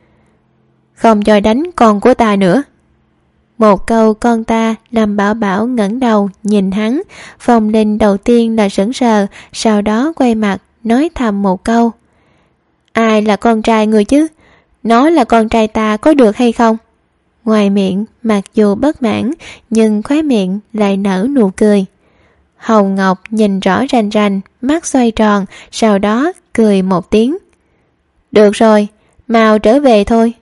Không cho đánh con của ta nữa. Một câu con ta làm Bảo Bảo ngẩng đầu nhìn hắn. Phong Linh đầu tiên là sững sờ, sau đó quay mặt nói thầm một câu. Ai là con trai người chứ? Nó là con trai ta có được hay không? Ngoài miệng mặc dù bất mãn, nhưng khóe miệng lại nở nụ cười. Hồng Ngọc nhìn rõ rành rành, mắt xoay tròn, sau đó cười một tiếng. Được rồi, mau trở về thôi.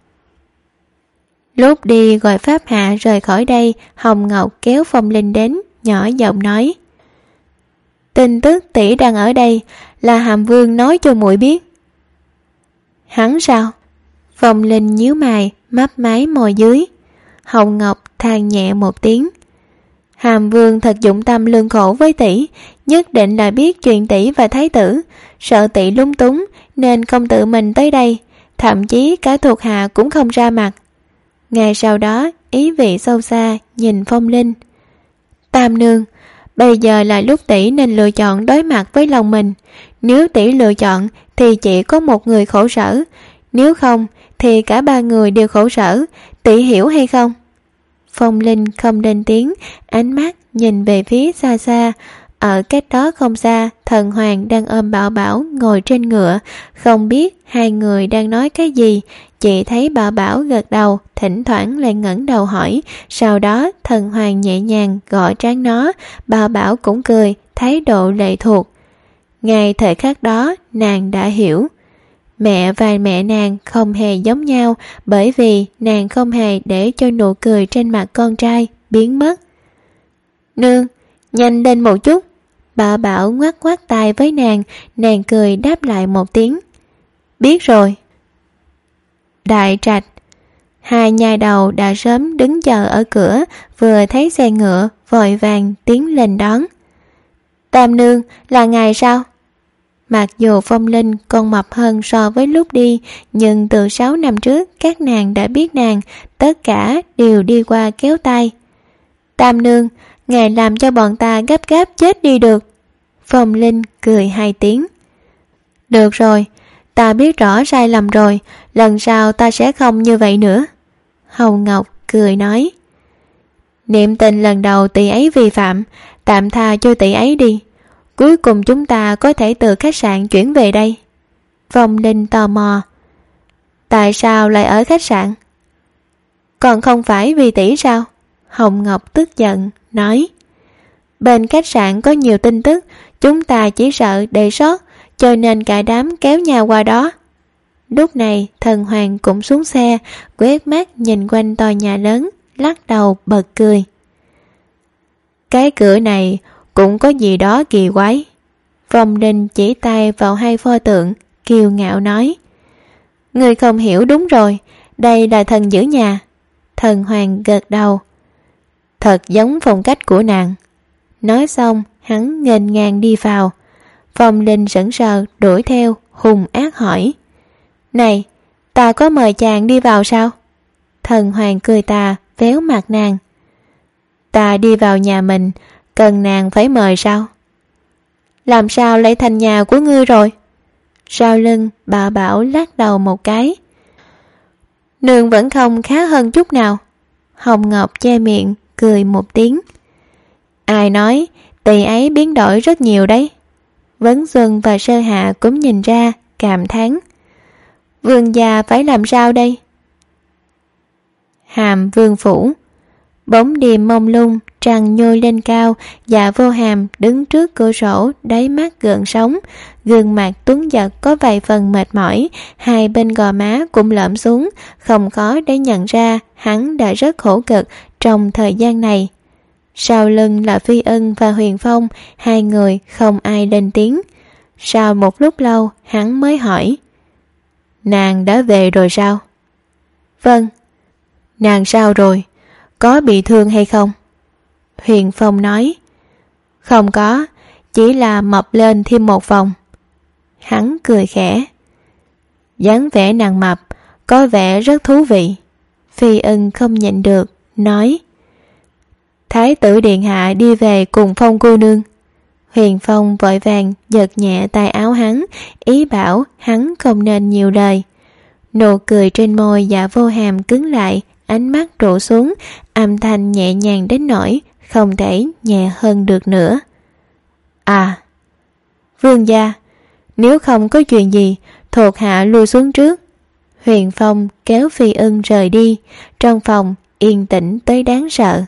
Lúc đi gọi Pháp Hạ rời khỏi đây, Hồng Ngọc kéo Phong Linh đến, nhỏ giọng nói. Tin tức tỷ đang ở đây là Hàm Vương nói cho muội biết. Hắn sao? Phong Linh nhíu mày, mấp máy môi dưới. Hồng Ngọc than nhẹ một tiếng. Hàm Vương thật dụng tâm lương khổ với tỷ, nhất định là biết chuyện tỷ và thái tử, sợ tỷ lung túng nên không tự mình tới đây, thậm chí cả thuộc hạ cũng không ra mặt. Ngay sau đó ý vị sâu xa nhìn Phong Linh. Tam nương, bây giờ là lúc tỷ nên lựa chọn đối mặt với lòng mình. Nếu tỷ lựa chọn thì chỉ có một người khổ sở, nếu không thì cả ba người đều khổ sở, tỷ hiểu hay không? Phong Linh không lên tiếng, ánh mắt nhìn về phía xa xa. Ở cách đó không xa, Thần Hoàng đang ôm Bảo Bảo ngồi trên ngựa, không biết hai người đang nói cái gì. Chỉ thấy Bảo Bảo gật đầu, thỉnh thoảng lại ngẩng đầu hỏi. Sau đó Thần Hoàng nhẹ nhàng gõ trán nó, Bảo Bảo cũng cười, thái độ lệ thuộc. Ngay thời khắc đó nàng đã hiểu, mẹ và mẹ nàng không hề giống nhau, bởi vì nàng không hề để cho nụ cười trên mặt con trai biến mất. Nương, nhanh lên một chút. Bảo Bảo ngoắc ngoắc tay với nàng, nàng cười đáp lại một tiếng. Biết rồi. Đại trạch, hai nhai đầu đã sớm đứng chờ ở cửa, vừa thấy xe ngựa vội vàng tiến lên đón. Tam nương, là ngài sao? Mặc dù Phong Linh còn mập hơn so với lúc đi, nhưng từ sáu năm trước các nàng đã biết nàng, tất cả đều đi qua kéo tay. Tam nương, ngài làm cho bọn ta gấp gáp chết đi được. Phong Linh cười hai tiếng. Được rồi, ta biết rõ sai lầm rồi, lần sau ta sẽ không như vậy nữa. Hồng Ngọc cười nói. Niệm tình lần đầu tỷ ấy vi phạm, tạm tha cho tỷ ấy đi. Cuối cùng chúng ta có thể từ khách sạn chuyển về đây. Phong Linh tò mò. Tại sao lại ở khách sạn? Còn không phải vì tỷ sao? Hồng Ngọc tức giận nói. Bên khách sạn có nhiều tin tức, chúng ta chỉ sợ để sót, cho nên cả đám kéo nhau qua đó. Lúc này Thần Hoàng cũng xuống xe, quét mắt nhìn quanh tòa nhà lớn, lắc đầu bật cười. Cái cửa này cũng có gì đó kỳ quái. Phong Linh chỉ tay vào hai pho tượng, kiêu ngạo nói. Người không hiểu đúng rồi, đây là thần giữ nhà. Thần Hoàng gật đầu. Thật giống phong cách của nàng. Nói xong hắn nghênh ngang đi vào. Phong Linh sững sờ đuổi theo, hung ác hỏi. Này, ta có mời chàng đi vào sao? Thần Hoàng cười tà, véo mặt nàng. Ta đi vào nhà mình, cần nàng phải mời sao? Làm sao lại thành nhà của ngươi rồi? Sau lưng Bảo Bảo lắc đầu một cái. Nương vẫn không khá hơn chút nào. Hồng Ngọc che miệng cười một tiếng. Ai nói, tỷ ấy biến đổi rất nhiều đấy. Vấn Xuân và Sơ Hạ cũng nhìn ra, cảm thán. Vương gia phải làm sao đây? Hàm Vương phủ. Bóng đêm mông lung, trăng nhô lên cao, Dạ Vô Hàm đứng trước cửa sổ, đáy mắt gợn sóng, gương mặt tuấn giật có vài phần mệt mỏi, hai bên gò má cũng lõm xuống, không khó để nhận ra hắn đã rất khổ cực trong thời gian này. Sau lưng là Phi Ân và Huyền Phong, hai người không ai lên tiếng. Sau một lúc lâu hắn mới hỏi. Nàng đã về rồi sao? Vâng. Nàng sao rồi? Có bị thương hay không? Huyền Phong nói. Không có, chỉ là mập lên thêm một vòng. Hắn cười khẽ. Dáng vẻ nàng mập có vẻ rất thú vị. Phi Ân không nhịn được, nói. Thái tử điện hạ đi về cùng Phong cô nương. Huyền Phong vội vàng giật nhẹ tay áo hắn, ý bảo hắn không nên nhiều lời. Nụ cười trên môi Dạ Vô Hàm cứng lại, ánh mắt trụ xuống, âm thanh nhẹ nhàng đến nỗi không thể nhẹ hơn được nữa. À, vương gia, nếu không có chuyện gì, thuộc hạ lui xuống trước. Huyền Phong kéo Phi Ân rời đi, trong phòng yên tĩnh tới đáng sợ.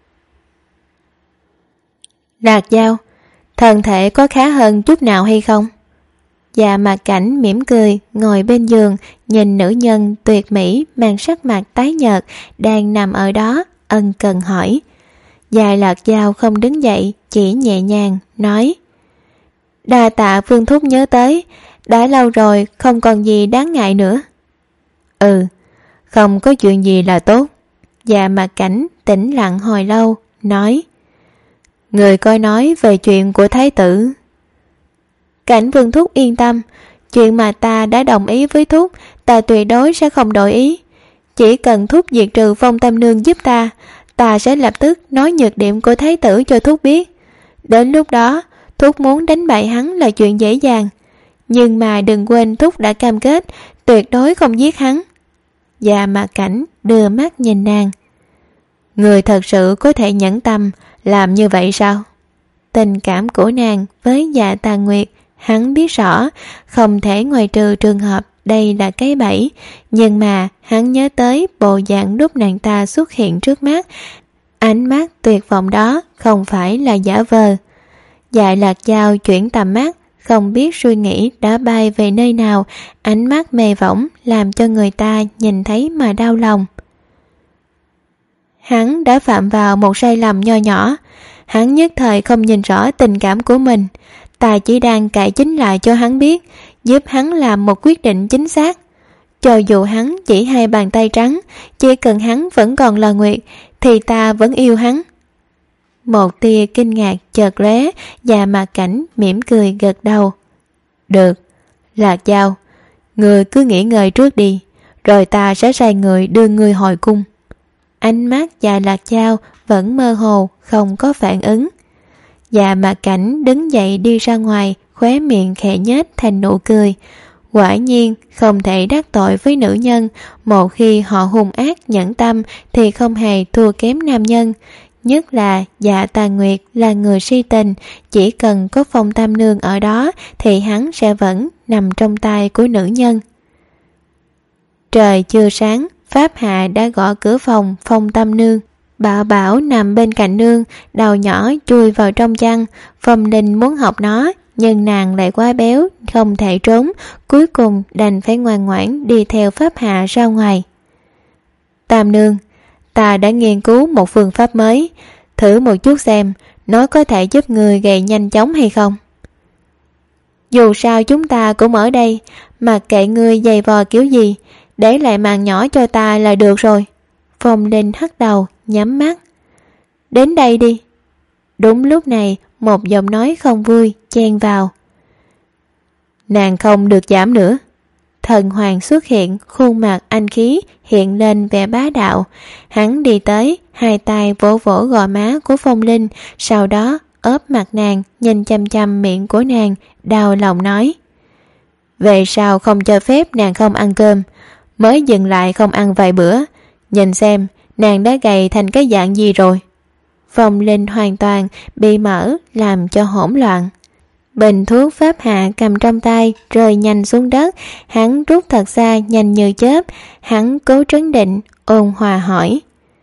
Lạc Dao, thân thể có khá hơn chút nào hay không? Dạ Mạc Cảnh mỉm cười, ngồi bên giường, nhìn nữ nhân tuyệt mỹ mang sắc mặt tái nhợt đang nằm ở đó, ân cần hỏi. Dạ Lạc Dao không đứng dậy, chỉ nhẹ nhàng nói. Đa tạ Phương Thúc nhớ tới, đã lâu rồi không còn gì đáng ngại nữa. Ừ, không có chuyện gì là tốt. Dạ Mạc Cảnh tĩnh lặng hồi lâu, nói. Người coi nói về chuyện của thái tử. Cảnh Vương Thúc yên tâm, chuyện mà ta đã đồng ý với Thúc, ta tuyệt đối sẽ không đổi ý. chỉ cần Thúc diệt trừ Phong Tam Nương giúp ta, ta sẽ lập tức nói nhược điểm của thái tử cho Thúc biết. Đến lúc đó, Thúc muốn đánh bại hắn là chuyện dễ dàng. Nhưng mà đừng quên Thúc đã cam kết tuyệt đối không giết hắn. Dạ Mạc Cảnh đưa mắt nhìn nàng. Người thật sự có thể nhẫn tâm làm như vậy sao? Tình cảm của nàng với Dạ Tà Nguyệt hắn biết rõ, không thể ngoại trừ trường hợp đây là cái bẫy. Nhưng mà hắn nhớ tới bộ dạng lúc nàng ta xuất hiện trước mắt, ánh mắt tuyệt vọng đó không phải là giả vờ. Dạ Lạc Dao chuyển tầm mắt, không biết suy nghĩ đã bay về nơi nào, ánh mắt mê võng làm cho người ta nhìn thấy mà đau lòng. Hắn đã phạm vào một sai lầm nho nhỏ, hắn nhất thời không nhìn rõ tình cảm của mình. Ta chỉ đang cải chính lại cho hắn biết, giúp hắn làm một quyết định chính xác. Cho dù hắn chỉ hai bàn tay trắng, chỉ cần hắn vẫn còn là Nguyệt thì ta vẫn yêu hắn. Một tia kinh ngạc chợt lóe, và Mạc Cảnh mỉm cười gật đầu. Được, Lạc Dao, người cứ nghỉ ngơi trước đi, rồi ta sẽ sai người đưa người hồi cung. Ánh mắt Dạ Lạc Dao vẫn mơ hồ, không có phản ứng. Dạ Mạc Cảnh đứng dậy đi ra ngoài, khóe miệng khẽ nhếch thành nụ cười. Quả nhiên không thể đắc tội với nữ nhân, một khi họ hung ác nhẫn tâm thì không hề thua kém nam nhân. Nhất là Dạ Tà Nguyệt là người si tình, chỉ cần có Phong Tam Nương ở đó thì hắn sẽ vẫn nằm trong tay của nữ nhân. Trời chưa sáng, Pháp Hạ đã gõ cửa phòng Phong Tam Nương. Bảo Bảo nằm bên cạnh nương, đầu nhỏ chui vào trong chăn. Phong Linh muốn học nó, nhưng nàng lại quá béo, không thể trốn, cuối cùng đành phải ngoan ngoãn đi theo Pháp Hạ ra ngoài. Tam Nương, ta đã nghiên cứu một phương pháp mới, thử một chút xem nó có thể giúp người gầy nhanh chóng hay không. Dù sao chúng ta cũng ở đây, mặc kệ ngươi giày vò kiểu gì, để lại màn nhỏ cho ta là được rồi. Phong Linh hất đầu, nhắm mắt. Đến đây đi. Đúng lúc này, một giọng nói không vui chen vào. Nàng không được giảm nữa. Thần Hoàng xuất hiện, khuôn mặt anh khí hiện lên vẻ bá đạo. Hắn đi tới, hai tay vỗ vỗ gò má của Phong Linh, sau đó ốp mặt nàng, nhìn chăm chăm miệng của nàng, đau lòng nói. Về sau không cho phép nàng không ăn cơm, mới dừng lại không ăn vài bữa. Nhìn xem, nàng đã gầy thành cái dạng gì rồi. Phong Linh hoàn toàn bị mở, làm cho hỗn loạn. Bình thuốc Pháp Hạ cầm trong tay rơi nhanh xuống đất. Hắn rút thật xa nhanh như chớp. Hắn cố trấn định, ôn hòa hỏi.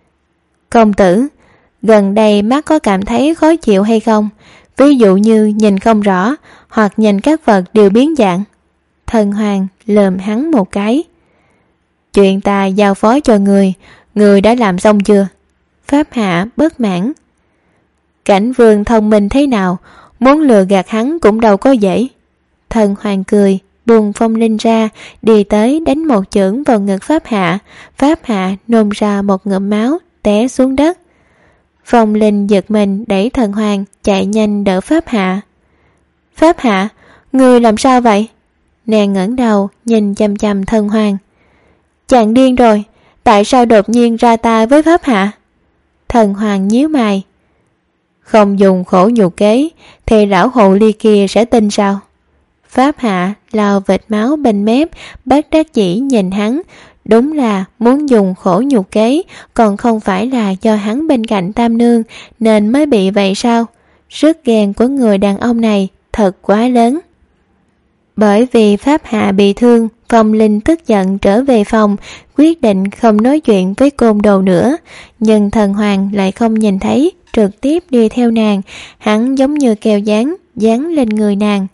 Công tử, gần đây mắt có cảm thấy khó chịu hay không? Ví dụ như nhìn không rõ, hoặc nhìn các vật đều biến dạng. Thần Hoàng lườm hắn một cái. Chuyện ta giao phó cho người, người đã làm xong chưa? Pháp Hạ bất mãn. Cảnh Vương thông minh thế nào, muốn lừa gạt hắn cũng đâu có dễ. Thần Hoàng cười, buông Phong Linh ra, đi tới đánh một chưởng vào ngực Pháp Hạ. Pháp Hạ nôn ra một ngụm máu, té xuống đất. Phong Linh giật mình đẩy Thần Hoàng, chạy nhanh đỡ Pháp Hạ. Pháp Hạ, người làm sao vậy? Nàng ngẩng đầu, nhìn chăm chăm Thần Hoàng. Chàng điên rồi, tại sao đột nhiên ra tay với Pháp Hạ? Thần Hoàng nhíu mày. Không dùng khổ nhục kế thì lão hồ ly kia sẽ tin sao? Pháp Hạ lau vệt máu bên mép, bất đắc dĩ nhìn hắn. Đúng là muốn dùng khổ nhục kế, còn không phải là do hắn bên cạnh Tam Nương nên mới bị vậy sao? Sức ghen của người đàn ông này thật quá lớn. Bởi vì Pháp Hạ bị thương, Phong Linh tức giận trở về phòng, quyết định không nói chuyện với côn đồ nữa. Nhưng Thần Hoàng lại không nhìn thấy, trực tiếp đi theo nàng. Hắn giống như keo dán, dán lên người nàng.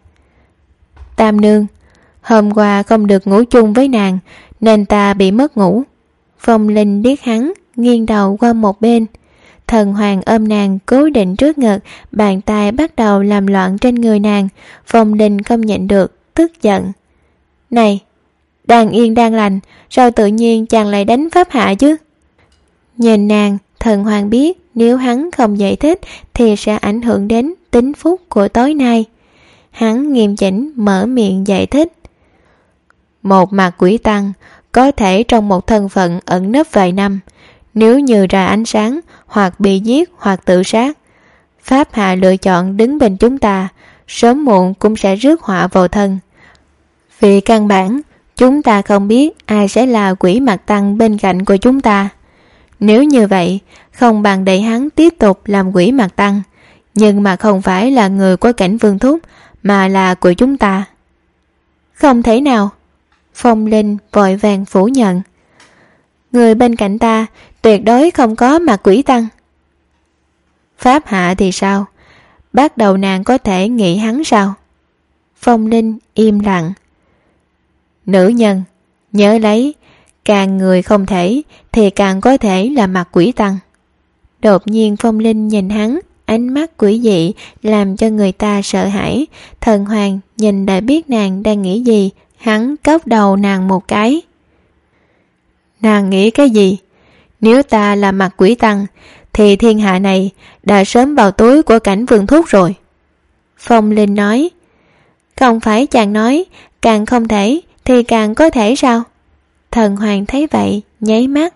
Tam Nương, hôm qua không được ngủ chung với nàng, nên ta bị mất ngủ. Phong Linh điếc hắn, nghiêng đầu qua một bên. Thần Hoàng ôm nàng cố định trước ngực, bàn tay bắt đầu làm loạn trên người nàng. Phong Linh không nhịn được, tức giận. Này, đang yên đang lành, sao tự nhiên chàng lại đánh Pháp Hạ chứ? Nhìn nàng, Thần Hoàng biết nếu hắn không giải thích thì sẽ ảnh hưởng đến tính phúc của tối nay. Hắn nghiêm chỉnh mở miệng giải thích. Một mặt quỷ tăng, có thể trong một thân phận ẩn nấp vài năm, nếu như ra ánh sáng hoặc bị giết hoặc tự sát, Pháp Hạ lựa chọn đứng bên chúng ta, sớm muộn cũng sẽ rước họa vào thân. Vì căn bản, chúng ta không biết ai sẽ là quỷ mặt tăng bên cạnh của chúng ta. Nếu như vậy, không bằng để hắn tiếp tục làm quỷ mặt tăng, nhưng mà không phải là người của Cảnh Vương Thúc, mà là của chúng ta. Không thể nào. Phong Linh vội vàng phủ nhận. Người bên cạnh ta tuyệt đối không có mặt quỷ tăng. Pháp Hạ thì sao? Bắt đầu nàng có thể nghĩ hắn sao? Phong Linh im lặng. Nữ nhân, nhớ lấy, càng người không thể thì càng có thể là mặt quỷ tăng. Đột nhiên Phong Linh nhìn hắn, ánh mắt quỷ dị làm cho người ta sợ hãi. Thần Hoàng nhìn đã biết nàng đang nghĩ gì, hắn cốc đầu nàng một cái. Nàng nghĩ cái gì? Nếu ta là mặt quỷ tăng thì thiên hạ này đã sớm vào túi của Cảnh Vương Thúc rồi. Phong Linh nói. Không phải chàng nói càng không thể thì càng có thể sao? Thần Hoàng thấy vậy nháy mắt.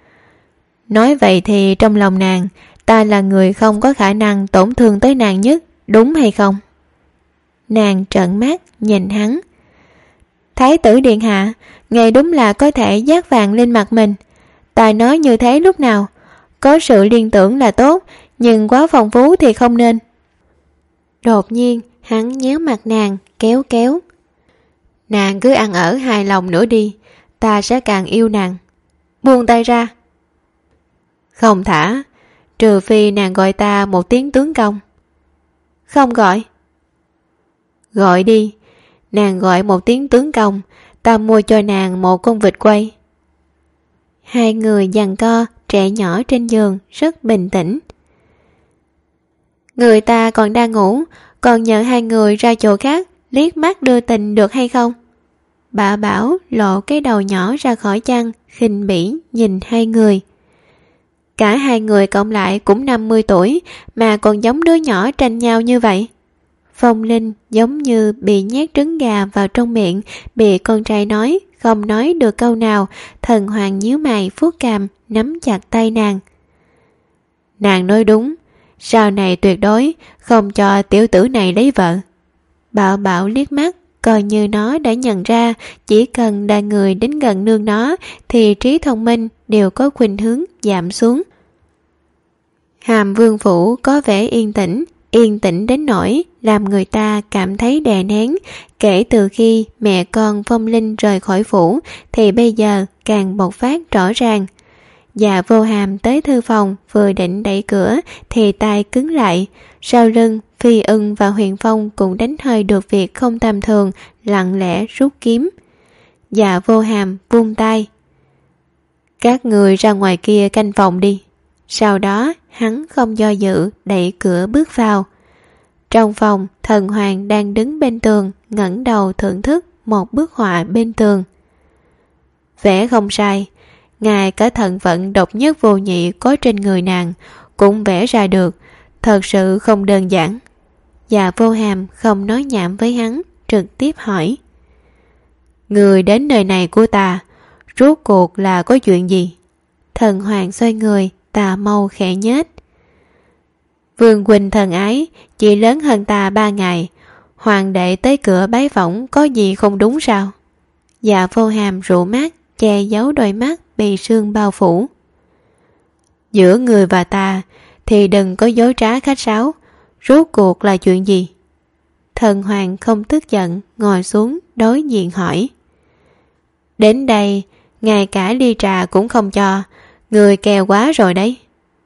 Nói vậy thì trong lòng nàng, ta là người không có khả năng tổn thương tới nàng nhất, đúng hay không? Nàng trợn mắt nhìn hắn. Thái tử điện hạ, ngài đúng là có thể dát vàng lên mặt mình. Ta nói như thế lúc nào? Có sự liên tưởng là tốt, nhưng quá phong phú thì không nên. Đột nhiên hắn nhéo mặt nàng, kéo kéo. Nàng cứ ăn ở hài lòng nữa đi, ta sẽ càng yêu nàng. Buông tay ra. Không thả, trừ phi nàng gọi ta một tiếng tướng công. Không gọi. Gọi đi, nàng gọi một tiếng tướng công, ta mua cho nàng một con vịt quay. Hai người giằng co, trẻ nhỏ trên giường rất bình tĩnh. Người ta còn đang ngủ, còn nhờ hai người ra chỗ khác liếc mắt đưa tình được hay không? Bà Bảo lộ cái đầu nhỏ ra khỏi chăn, khinh bỉ nhìn hai người. Cả hai người cộng lại cũng năm mươi tuổi mà còn giống đứa nhỏ tranh nhau như vậy. Phong Linh giống như bị nhét trứng gà vào trong miệng, bị con trai nói, không nói được câu nào. Thần Hoàng nhíu mày vuốt cằm, nắm chặt tay nàng. Nàng nói đúng, sau này tuyệt đối không cho tiểu tử này lấy vợ. Bảo Bảo liếc mắt, coi như nó đã nhận ra, chỉ cần đa người đến gần nương nó thì trí thông minh đều có khuynh hướng giảm xuống. Hàm Vương phủ có vẻ yên tĩnh, yên tĩnh đến nỗi làm người ta cảm thấy đè nén. Kể từ khi mẹ con Phong Linh rời khỏi phủ thì bây giờ càng bộc phát rõ ràng. Dạ Vô Hàm tới thư phòng, vừa định đẩy cửa thì tay cứng lại. Sau lưng, Phi Ưng và Huyền Phong cũng đánh hơi được việc không tầm thường, lặng lẽ rút kiếm. Dạ Vô Hàm buông tay. Các người ra ngoài kia canh phòng đi. Sau đó hắn không do dự đẩy cửa bước vào. Trong phòng, Thần Hoàng đang đứng bên tường, ngẩng đầu thưởng thức một bức họa bên tường. Vẽ không sai, ngài cả thần vận độc nhất vô nhị có trên người nàng cũng vẽ ra được, thật sự không đơn giản. Dạ Vô Hàm không nói nhảm với hắn, trực tiếp hỏi. Người đến nơi này của ta, rốt cuộc là có chuyện gì? Thần Hoàng xoay người, tà mâu khẽ nhếch. Vương huynh thần ái, chỉ lớn hơn ta ba ngày, hoàng đệ tới cửa bái phỏng có gì không đúng sao? Dạ Vô Hàm rụ mắt, che giấu đôi mắt bị sương bao phủ. Giữa người và ta thì đừng có dối trá khách sáo, rốt cuộc là chuyện gì? Thần Hoàng không tức giận, ngồi xuống đối diện hỏi. Đến đây, ngay cả ly trà cũng không cho, người kèo quá rồi đấy.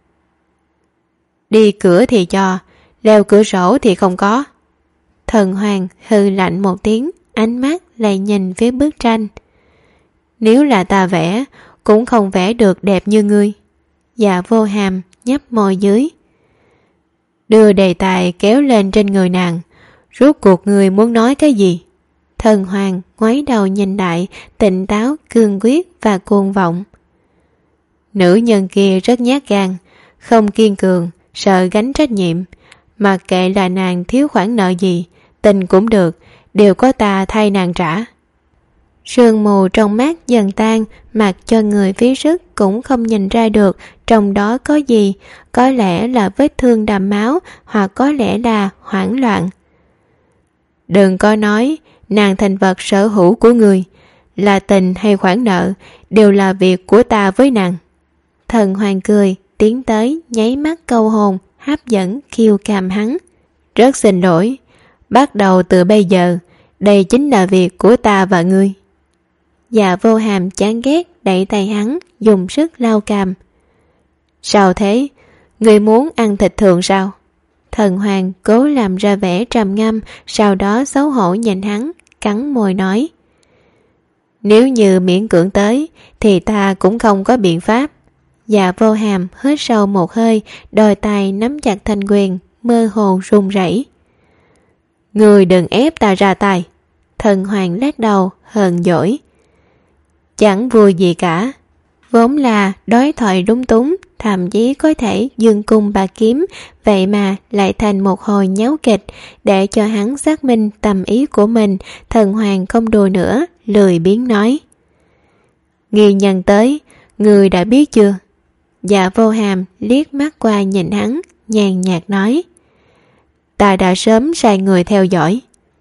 Đi cửa thì cho, leo cửa sổ thì không có. Thần Hoàng hừ lạnh một tiếng, ánh mắt lại nhìn phía bức tranh. Nếu là ta vẽ, cũng không vẽ được đẹp như ngươi. Dạ Vô Hàm nhấp môi dưới. Đưa đề tài kéo lên trên người nàng, rốt cuộc người muốn nói cái gì? Thần Hoàng ngoái đầu nhìn lại, tỉnh táo, cương quyết và cuồng vọng. Nữ nhân kia rất nhát gan, không kiên cường, sợ gánh trách nhiệm. Mặc kệ là nàng thiếu khoản nợ gì, tình cũng được, đều có ta thay nàng trả. Sương mù trong mắt dần tan, mặc cho người phí sức cũng không nhìn ra được trong đó có gì, có lẽ là vết thương đầm máu, hoặc có lẽ là hoảng loạn. Đừng có nói nàng thành vật sở hữu của người, là tình hay khoản nợ đều là việc của ta với nàng. Thần Hoàng cười, tiến tới nháy mắt câu hồn, hấp dẫn khiêu càm hắn. Rất xin lỗi, bắt đầu từ bây giờ, đây chính là việc của ta và ngươi. Dạ Vô Hàm chán ghét đẩy tay hắn, dùng sức lau cằm. Sao thế? Ngươi muốn ăn thịt thường sao? Thần Hoàng cố làm ra vẻ trầm ngâm, sau đó xấu hổ nhìn hắn, cắn môi nói. Nếu như miễn cưỡng tới, thì ta cũng không có biện pháp. Dạ Vô Hàm hít sâu một hơi, đôi tay nắm chặt thanh quyền, mơ hồ run rẩy. Ngươi đừng ép ta ra tay. Thần Hoàng lắc đầu, hờn dỗi. Chẳng vui gì cả. Vốn là đối thoại đúng túng, thậm chí có thể dương cung bạc kiếm, vậy mà lại thành một hồi nháo kịch. Để cho hắn xác minh tầm ý của mình, Thần Hoàng không đùa nữa, lười biếng nói. Nghi nhân tới, người đã biết chưa? Dạ Vô Hàm liếc mắt qua nhìn hắn, nhàn nhạt nói. Ta đã sớm sai người theo dõi.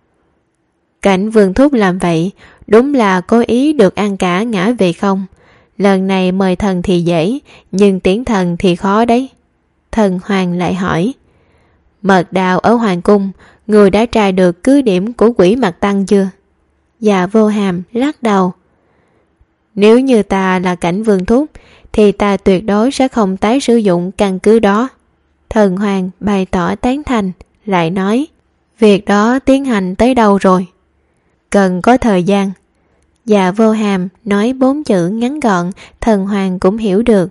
Cảnh Vương Thúc làm vậy, đúng là cố ý được ăn cả ngã về không? Lần này mời thần thì dễ, nhưng tiễn thần thì khó đấy. Thần Hoàng lại hỏi. Mật đạo ở Hoàng Cung, người đã tra được cứ điểm của Quỷ Mặt Tăng chưa? Dạ Vô Hàm lắc đầu. Nếu như ta là Cảnh Vương Thúc, thì ta tuyệt đối sẽ không tái sử dụng căn cứ đó. Thần Hoàng bày tỏ tán thành, lại nói. Việc đó tiến hành tới đâu rồi? Cần có thời gian. Dạ Vô Hàm nói bốn chữ ngắn gọn, Thần Hoàng cũng hiểu được.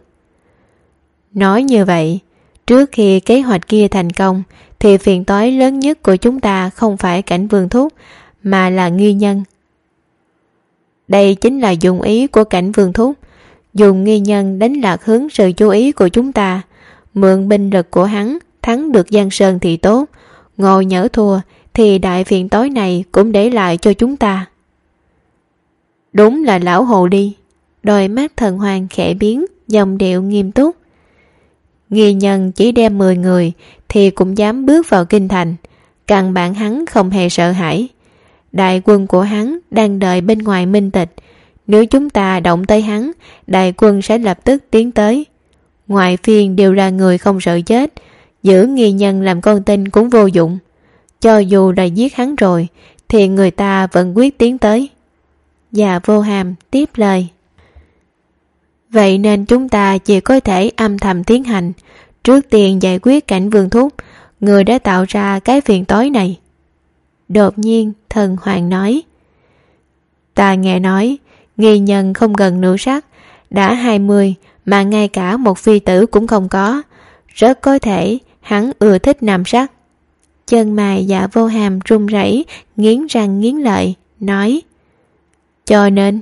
Nói như vậy, trước khi kế hoạch kia thành công, thì phiền toái lớn nhất của chúng ta không phải Cảnh Vương Thúc, mà là nghi nhân. Đây chính là dụng ý của Cảnh Vương Thúc, dùng nghi nhân đánh lạc hướng sự chú ý của chúng ta, mượn binh lực của hắn, thắng được Giang Sơn thì tốt, ngồi nhỡ thua thì đại phiền toái này cũng để lại cho chúng ta. Đúng là lão hồ đi. Đôi mắt Thần Hoàng khẽ biến, giọng điệu nghiêm túc. Nghi nhân chỉ đem mười người thì cũng dám bước vào kinh thành, căn bản hắn không hề sợ hãi. Đại quân của hắn đang đợi bên ngoài Minh Tịch, nếu chúng ta động tới hắn, đại quân sẽ lập tức tiến tới. Ngoại phiên đều là người không sợ chết, giữ nghi nhân làm con tin cũng vô dụng. Cho dù đã giết hắn rồi, thì người ta vẫn quyết tiến tới. Dạ Vô Hàm tiếp lời. Vậy nên chúng ta chỉ có thể âm thầm tiến hành, trước tiên giải quyết Cảnh Vương Thúc, người đã tạo ra cái phiền toái này. Đột nhiên Thần Hoàng nói. Ta nghe nói, nghi nhân không gần nửa sắc, đã hai mươi mà ngay cả một phi tử cũng không có, rất có thể hắn ưa thích nam sắc. Chân mày Dạ Vô Hàm run rẩy, nghiến răng nghiến lợi, nói. Cho nên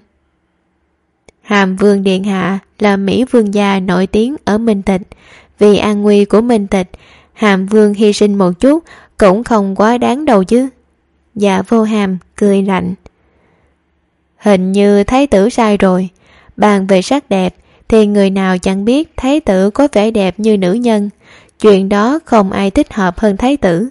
Hàm Vương Điện Hạ là Mỹ Vương gia nổi tiếng ở Minh Tịch, vì an nguy của Minh Tịch, Hàm Vương hy sinh một chút cũng không quá đáng đâu chứ. Dạ Vô Hàm cười lạnh. Hình như thái tử sai rồi. Bàn về sắc đẹp thì người nào chẳng biết thái tử có vẻ đẹp như nữ nhân, chuyện đó không ai thích hợp hơn thái tử.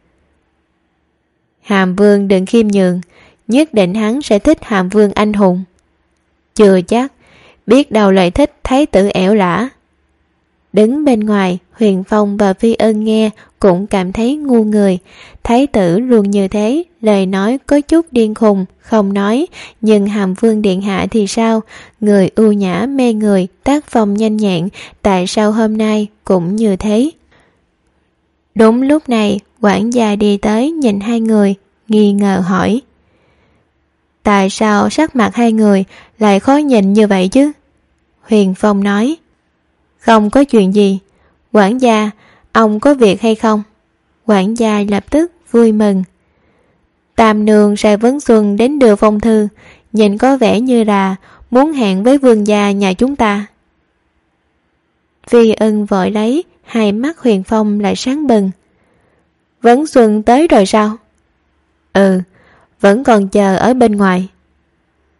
Hàm Vương đừng khiêm nhường, nhất định hắn sẽ thích Hàm Vương anh hùng. Chưa chắc, biết đâu lại thích thái tử ẻo lả. Đứng bên ngoài, Huyền Phong và Phi Ân nghe cũng cảm thấy ngu người. Thái tử luôn như thế, lời nói có chút điên khùng, không nói. Nhưng Hàm Vương Điện Hạ thì sao? Người ưu nhã mê người, tác phong nhanh nhẹn, tại sao hôm nay cũng như thế? Đúng lúc này, quản gia đi tới nhìn hai người, nghi ngờ hỏi. Tại sao sắc mặt hai người lại khó nhìn như vậy chứ? Huyền Phong nói. Không có chuyện gì. Quản gia, ông có việc hay không? Quản gia lập tức vui mừng. Tam nương sai Vấn Xuân đến đưa phong thư, nhìn có vẻ như là muốn hẹn với vương gia nhà chúng ta. Phi Ân vội lấy, hai mắt Huyền Phong lại sáng bừng. Vấn Xuân tới rồi sao? Ừ, vẫn còn chờ ở bên ngoài.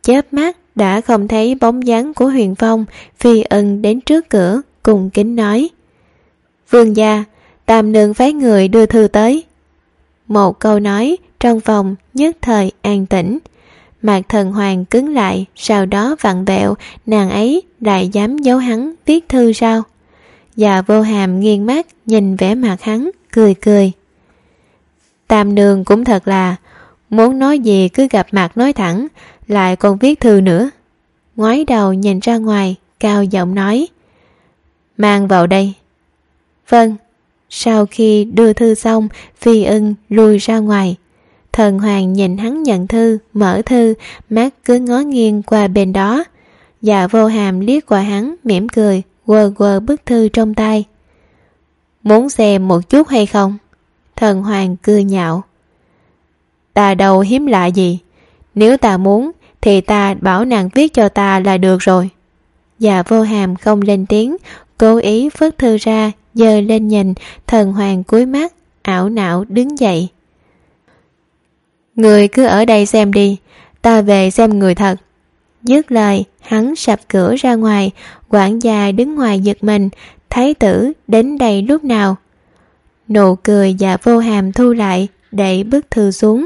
chớp mắt đã không thấy bóng dáng của Huyền Phong. Phi Ân đến trước cửa cùng kính nói: Vương gia, Tam nương phái người đưa thư tới. Một câu nói trong phòng nhất thời an tĩnh. Mạc Thần Hoàng cứng lại, sau đó vặn vẹo, nàng ấy lại dám giấu hắn viết thư sao? Dạ Vô Hàm nghiêng mắt nhìn vẻ mặt hắn, cười cười. Tam nương cũng thật là, muốn nói gì cứ gặp mặt nói thẳng, lại còn viết thư nữa. Ngoái đầu nhìn ra ngoài, cao giọng nói: Mang vào đây. Vâng. Sau khi đưa thư xong, Phi Ân lùi ra ngoài. Thần Hoàng nhìn hắn nhận thư, mở thư, mắt cứ ngó nghiêng qua bên đó. Dạ Vô Hàm liếc qua hắn, mỉm cười, quơ quơ bức thư trong tay. Muốn xem một chút hay không? Thần Hoàng cười nhạo. Ta đâu hiếm lạ gì, nếu ta muốn thì ta bảo nàng viết cho ta là được rồi. Dạ Vô Hàm không lên tiếng, cố ý phất thư ra, giơ lên nhìn. Thần Hoàng cúi mắt, ảo não đứng dậy. Người cứ ở đây xem đi, ta về xem người thật. Dứt lời, hắn sập cửa ra ngoài. Quản gia đứng ngoài giật mình, thái tử đến đây lúc nào? Nụ cười Dạ Vô Hàm thu lại, đẩy bức thư xuống.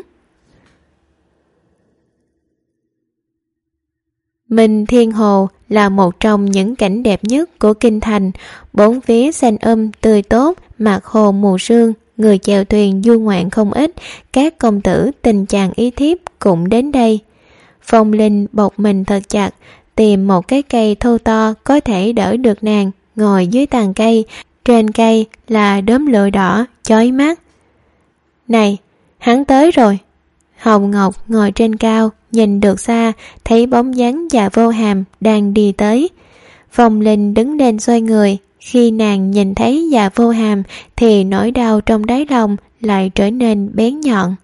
Minh Thiên Hồ là một trong những cảnh đẹp nhất của kinh thành. Bốn phía xanh um tươi tốt, mặt hồ mù sương, người chèo thuyền du ngoạn không ít. Các công tử tình chàng ý thiếp cũng đến đây. Phong Linh bọc mình thật chặt, tìm một cái cây thô to có thể đỡ được nàng, ngồi dưới tàn cây. Trên cây là đốm lửa đỏ chói mắt. Này, hắn tới rồi. Hồng Ngọc ngồi trên cao, nhìn được xa, thấy bóng dáng Dạ Vô Hàm đang đi tới. Phong Linh đứng lên xoay người. Khi nàng nhìn thấy Dạ Vô Hàm thì nỗi đau trong đáy lòng lại trở nên bén nhọn.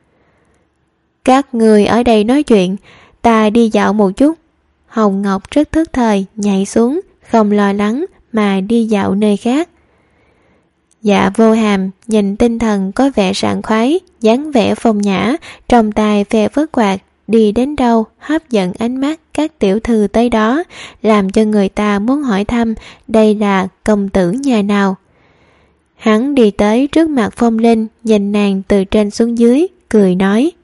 Các người ở đây nói chuyện, ta đi dạo một chút. Hồng Ngọc rất thức thời nhảy xuống, không lo lắng mà đi dạo nơi khác. Dạ Vô Hàm nhìn tinh thần có vẻ sảng khoái, dáng vẻ phong nhã, trong tay phe vớt quạt, đi đến đâu hấp dẫn ánh mắt các tiểu thư tới đó, làm cho người ta muốn hỏi thăm đây là công tử nhà nào. Hắn đi tới trước mặt Phong Linh, nhìn nàng từ trên xuống dưới, cười nói: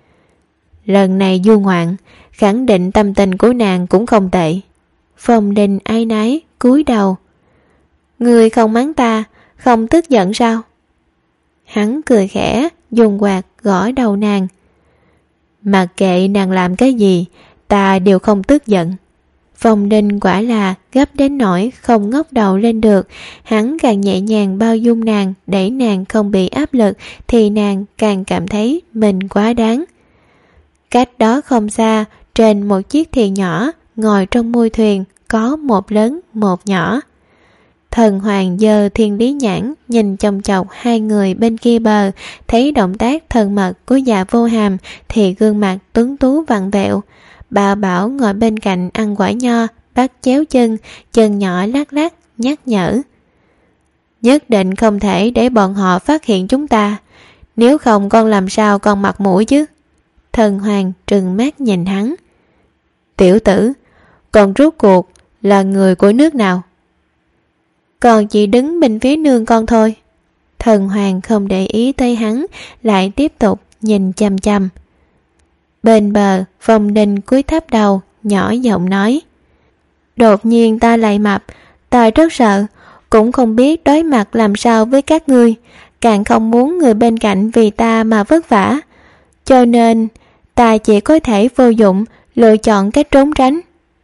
Lần này du ngoạn, khẳng định tâm tình của nàng cũng không tệ. Phong Linh áy náy cúi đầu. Người không mắng ta, không tức giận sao? Hắn cười khẽ, dùng quạt gõ đầu nàng. Mặc kệ nàng làm cái gì, ta đều không tức giận. Phong Linh quả là gấp đến nỗi không ngóc đầu lên được. Hắn càng nhẹ nhàng bao dung nàng, để nàng không bị áp lực, thì nàng càng cảm thấy mình quá đáng. Cách đó không xa, trên một chiếc thuyền nhỏ, ngồi trong mui thuyền, có một lớn một nhỏ. Thần Hoàng giơ thiên lý nhãn nhìn chòng chọc hai người bên kia bờ, thấy động tác thần mật của Dạ Vô Hàm thì gương mặt tuấn tú vặn vẹo. Bà Bảo ngồi bên cạnh ăn quả nho, bắt chéo chân, chân nhỏ lắc lắc, nhắc nhở. Nhất định không thể để bọn họ phát hiện chúng ta, nếu không con làm sao còn mặt mũi chứ. Thần Hoàng trừng mắt nhìn hắn. Tiểu tử, con rốt cuộc là người của nước nào? Còn chỉ đứng bên phía nương con thôi. Thần Hoàng không để ý tới hắn, lại tiếp tục nhìn chăm chăm. Bên bờ, Phong Linh cúi thấp đầu, nhỏ giọng nói. Đột nhiên ta lại mập, ta rất sợ, cũng không biết đối mặt làm sao với các ngươi, càng không muốn người bên cạnh vì ta mà vất vả. Cho nên, ta chỉ có thể vô dụng, lựa chọn cách trốn tránh.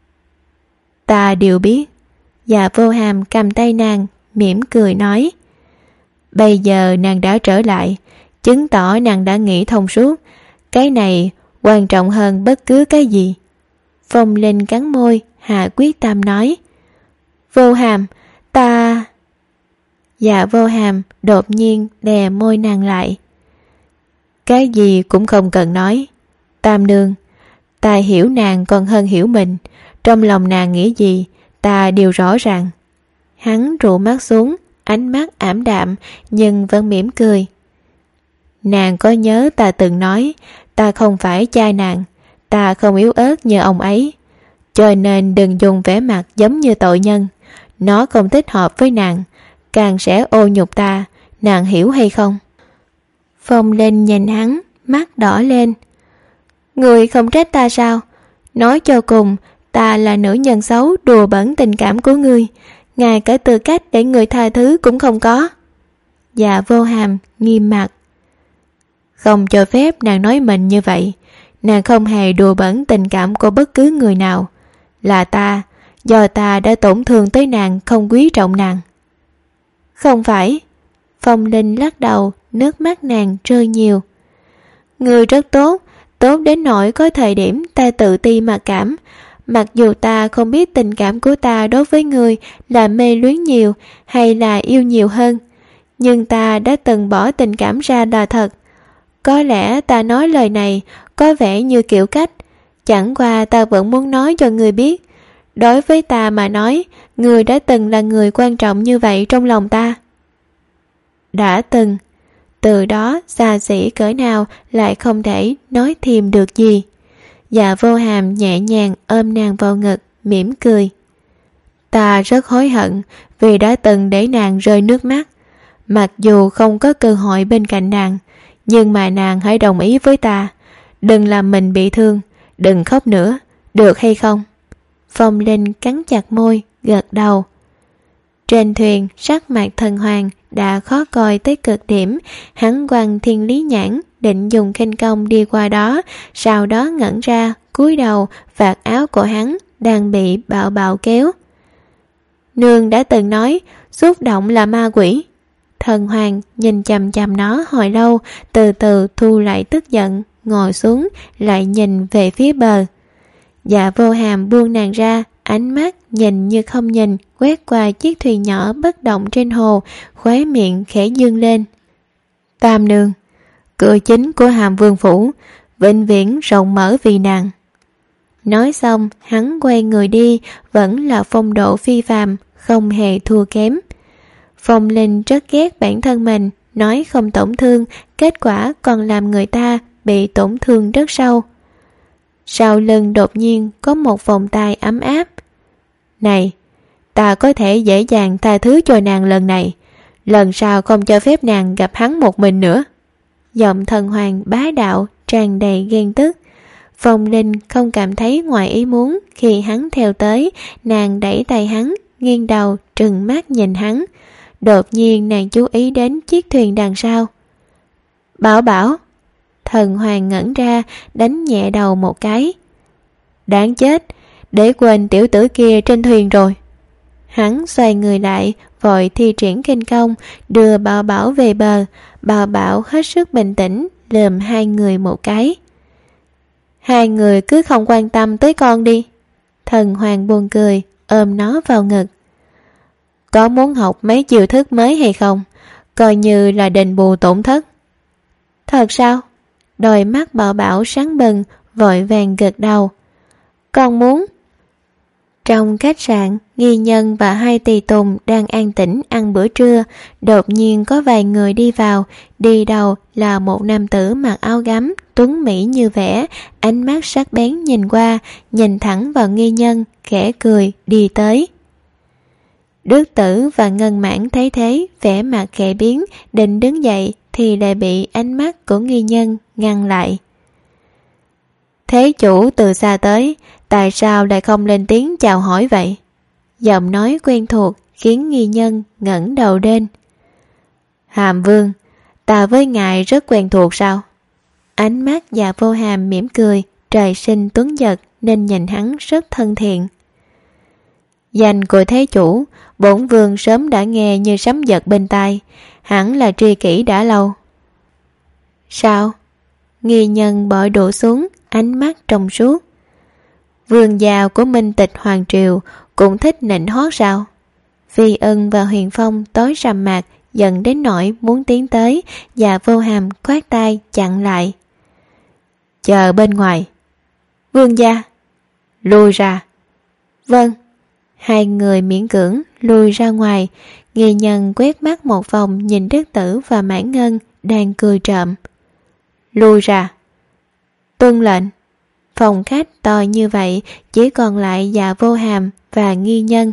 Ta đều biết. Dạ Vô Hàm cầm tay nàng, mỉm cười nói. Bây giờ nàng đã trở lại, chứng tỏ nàng đã nghĩ thông suốt. Cái này quan trọng hơn bất cứ cái gì. Phong Linh cắn môi, hạ quyết tâm nói. Vô Hàm, ta... Dạ Vô Hàm đột nhiên đè môi nàng lại. Cái gì cũng không cần nói. Tam nương, ta hiểu nàng còn hơn hiểu mình. Trong lòng nàng nghĩ gì, ta đều rõ ràng. Hắn rụ mắt xuống, ánh mắt ảm đạm, nhưng vẫn mỉm cười. Nàng có nhớ ta từng nói, ta không phải cha nàng, Ta không yếu ớt như ông ấy, cho nên đừng dùng vẻ mặt giống như tội nhân. Nó không thích hợp với nàng, càng sẽ ô nhục ta, nàng hiểu hay không? Phong Linh nhìn hắn, mắt đỏ lên. Người không trách ta sao? Nói cho cùng, ta là nữ nhân xấu đùa bẩn tình cảm của ngươi, ngay cả tư cách để người tha thứ cũng không có. Dạ Vô Hàm nghiêm mặt. Không cho phép nàng nói mình như vậy. Nàng không hề đùa bẩn tình cảm của bất cứ người nào. Là ta, do ta đã tổn thương tới nàng, không quý trọng nàng. Không phải. Phong Linh lắc đầu, nước mắt nàng rơi nhiều. Ngươi rất tốt, tốt đến nỗi có thời điểm ta tự ti mà cảm. Mặc dù ta không biết tình cảm của ta đối với ngươi là mê luyến nhiều hay là yêu nhiều hơn, nhưng ta đã từng bỏ tình cảm ra là thật. Có lẽ ta nói lời này có vẻ như kiểu cách, chẳng qua ta vẫn muốn nói cho ngươi biết. Đối với ta mà nói, ngươi đã từng là người quan trọng như vậy trong lòng ta. Đã từng, từ đó xa xỉ cỡ nào lại không thể nói thêm được gì. Dạ Vô Hàm nhẹ nhàng ôm nàng vào ngực, mỉm cười. Ta rất hối hận vì đã từng để nàng rơi nước mắt. Mặc dù không có cơ hội bên cạnh nàng, nhưng mà nàng hãy đồng ý với ta. Đừng làm mình bị thương, đừng khóc nữa, được hay không? Phong Linh cắn chặt môi, gật đầu. Trên thuyền, sắc mặt Thần Hoàng đã khó coi tới cực điểm. Hắn quăng thiên lý nhãn, định dùng khinh công đi qua đó, sau đó ngẩn ra, cúi đầu, vạt áo của hắn đang bị bạo bạo kéo. Nương đã từng nói, xúc động là ma quỷ. Thần Hoàng nhìn chằm chằm nó hồi lâu, từ từ thu lại tức giận, ngồi xuống, lại nhìn về phía bờ. Dạ Vô Hàm buông nàng ra, ánh mắt nhìn như không nhìn, quét qua chiếc thuyền nhỏ bất động trên hồ, khóe miệng khẽ dương lên. Tam nương, cửa chính của Hàm Vương phủ vĩnh viễn rộng mở vì nàng. Nói xong, hắn quay người đi, vẫn là phong độ phi phàm, không hề thua kém. Phong Linh rất ghét bản thân mình, nói không tổn thương, kết quả còn làm người ta bị tổn thương rất sâu. Sau lưng đột nhiên có một vòng tay ấm áp. Này, ta có thể dễ dàng tha thứ cho nàng lần này, lần sau không cho phép nàng gặp hắn một mình nữa. Giọng Thần Hoàng bá đạo, tràn đầy ghen tức. Phong Linh không cảm thấy ngoài ý muốn khi hắn theo tới, nàng đẩy tay hắn, nghiêng đầu trừng mắt nhìn hắn. Đột nhiên nàng chú ý đến chiếc thuyền đằng sau. Bảo Bảo. Thần Hoàng ngẩn ra, đánh nhẹ đầu một cái. Đáng chết, để quên tiểu tử kia trên thuyền rồi. Hắn xoay người lại, vội thi triển kinh công, đưa Bảo Bảo về bờ. Bảo Bảo hết sức bình tĩnh, lườm hai người một cái. Hai người cứ không quan tâm tới con đi. Thần Hoàng buồn cười, ôm nó vào ngực. Có muốn học mấy chiêu thức mới hay không? Coi như là đền bù tổn thất. Thật sao? Đôi mắt Bảo Bảo sáng bừng, vội vàng gật đầu. Con muốn. Trong khách sạn, Nghi Nhân và hai tỳ tùng đang an tĩnh ăn bữa trưa. Đột nhiên có vài người đi vào. Đi đầu là một nam tử mặc áo gấm, tuấn mỹ như vẽ, ánh mắt sắc bén nhìn qua, nhìn thẳng vào Nghi Nhân, khẽ cười đi tới. Đức Tử và Ngân Mãn thấy thế, vẻ mặt khẽ biến, định đứng dậy thì lại bị ánh mắt của Nghi Nhân ngăn lại. Thế chủ từ xa tới, tại sao lại không lên tiếng chào hỏi vậy? Giọng nói quen thuộc khiến Nghi Nhân ngẩng đầu lên. Hàm Vương, ta với ngài rất quen thuộc sao? Ánh mắt Dạ Vô Hàm mỉm cười, trời sinh tuấn giật nên nhìn hắn rất thân thiện. Danh của thế chủ, bổn vương sớm đã nghe như sấm giật bên tai, hẳn là tri kỷ đã lâu. Sao? Nghi Nhân bỏ đũa xuống, ánh mắt trong suốt. Vương gia của Minh Tịch Hoàng Triều cũng thích nịnh hót sao? Phi Ân và Huyền Phong tối sầm mặt, giận đến nỗi muốn tiến tới. Dạ Vô Hàm khoát tay chặn lại. Chờ bên ngoài. Vương gia. Lui ra. Vâng. Hai người miễn cưỡng lui ra ngoài. Nghi Nhân quét mắt một vòng nhìn Đức Tử và Mãn Ngân đang cười trộm. Lui ra. Tuân lệnh. Phòng khách to như vậy, chỉ còn lại Dạ Vô Hàm và Nghi Nhân.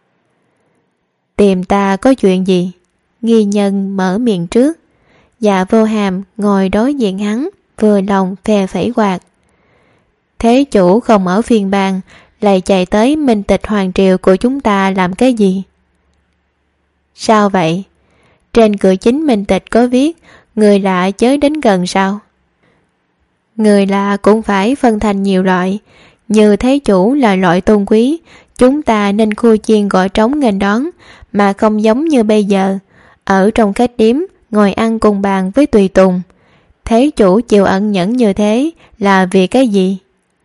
Tìm ta có chuyện gì? Nghi Nhân mở miệng trước. Dạ Vô Hàm ngồi đối diện hắn, vừa lòng phe phẩy quạt. Thế chủ không ở phiên bang, lại chạy tới Minh Tịch Hoàng Triều của chúng ta làm cái gì? Sao vậy? Trên cửa chính Minh Tịch có viết người lạ chớ đến gần sao? Người lạ cũng phải phân thành nhiều loại. Như thế chủ là loại tôn quý, chúng ta nên khua chiên gõ trống nghênh đón, mà không giống như bây giờ ở trong khách điếm ngồi ăn cùng bàn với tùy tùng. Thế chủ chịu ẩn nhẫn như thế là vì cái gì?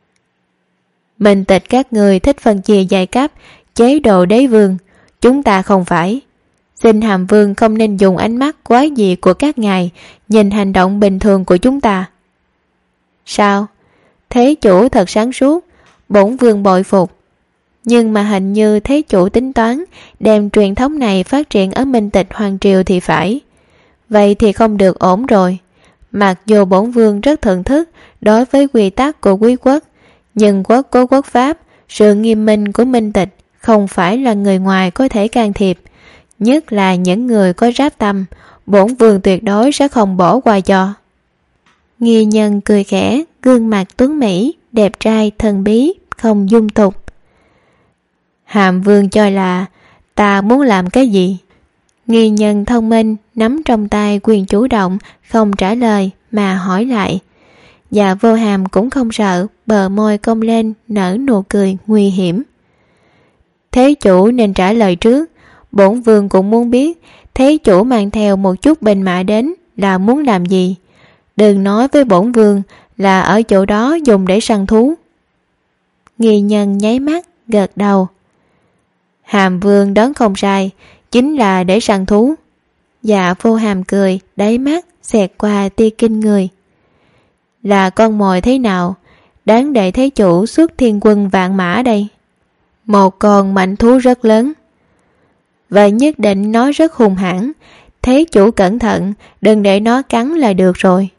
Minh Tịch các người thích phân chia giai cấp, chế độ đế vương, chúng ta không phải. Xin Hàm Vương không nên dùng ánh mắt quái dị của các ngài nhìn hành động bình thường của chúng ta. Sao? Thế chủ thật sáng suốt, bổn vương bội phục. Nhưng mà hình như thế chủ tính toán đem truyền thống này phát triển ở Minh Tịch Hoàng Triều thì phải. Vậy thì không được ổn rồi. Mặc dù bổn vương rất thưởng thức đối với quy tắc của quý quốc, nhưng quốc có quốc pháp, sự nghiêm minh của Minh Tịch không phải là người ngoài có thể can thiệp. Nhất là những người có ráp tâm, bổn vương tuyệt đối sẽ không bỏ qua cho. Nghi Nhân cười khẽ, gương mặt tuấn mỹ, đẹp trai, thần bí, không dung tục. Hàm Vương cho là ta muốn làm cái gì? Nghi Nhân thông minh, nắm trong tay quyền chủ động, không trả lời mà hỏi lại. Dạ Vô Hàm cũng không sợ, bờ môi cong lên, nở nụ cười nguy hiểm. Thế chủ nên trả lời trước. Bổn vương cũng muốn biết thế chủ mang theo một chút binh mã đến là muốn làm gì. Đừng nói với bổn vương là ở chỗ đó dùng để săn thú. Nghi Nhân nháy mắt, gật đầu. Hàm Vương đoán không sai, chính là để săn thú. Dạ Vô Hàm cười, đáy mắt xẹt qua tia kinh người. Là con mồi thế nào, đáng để thế chủ xuất thiên quân vạn mã đây? Một con mạnh thú rất lớn. Và nhất định nó rất hung hãn. Thế chủ cẩn thận, đừng để nó cắn là được rồi.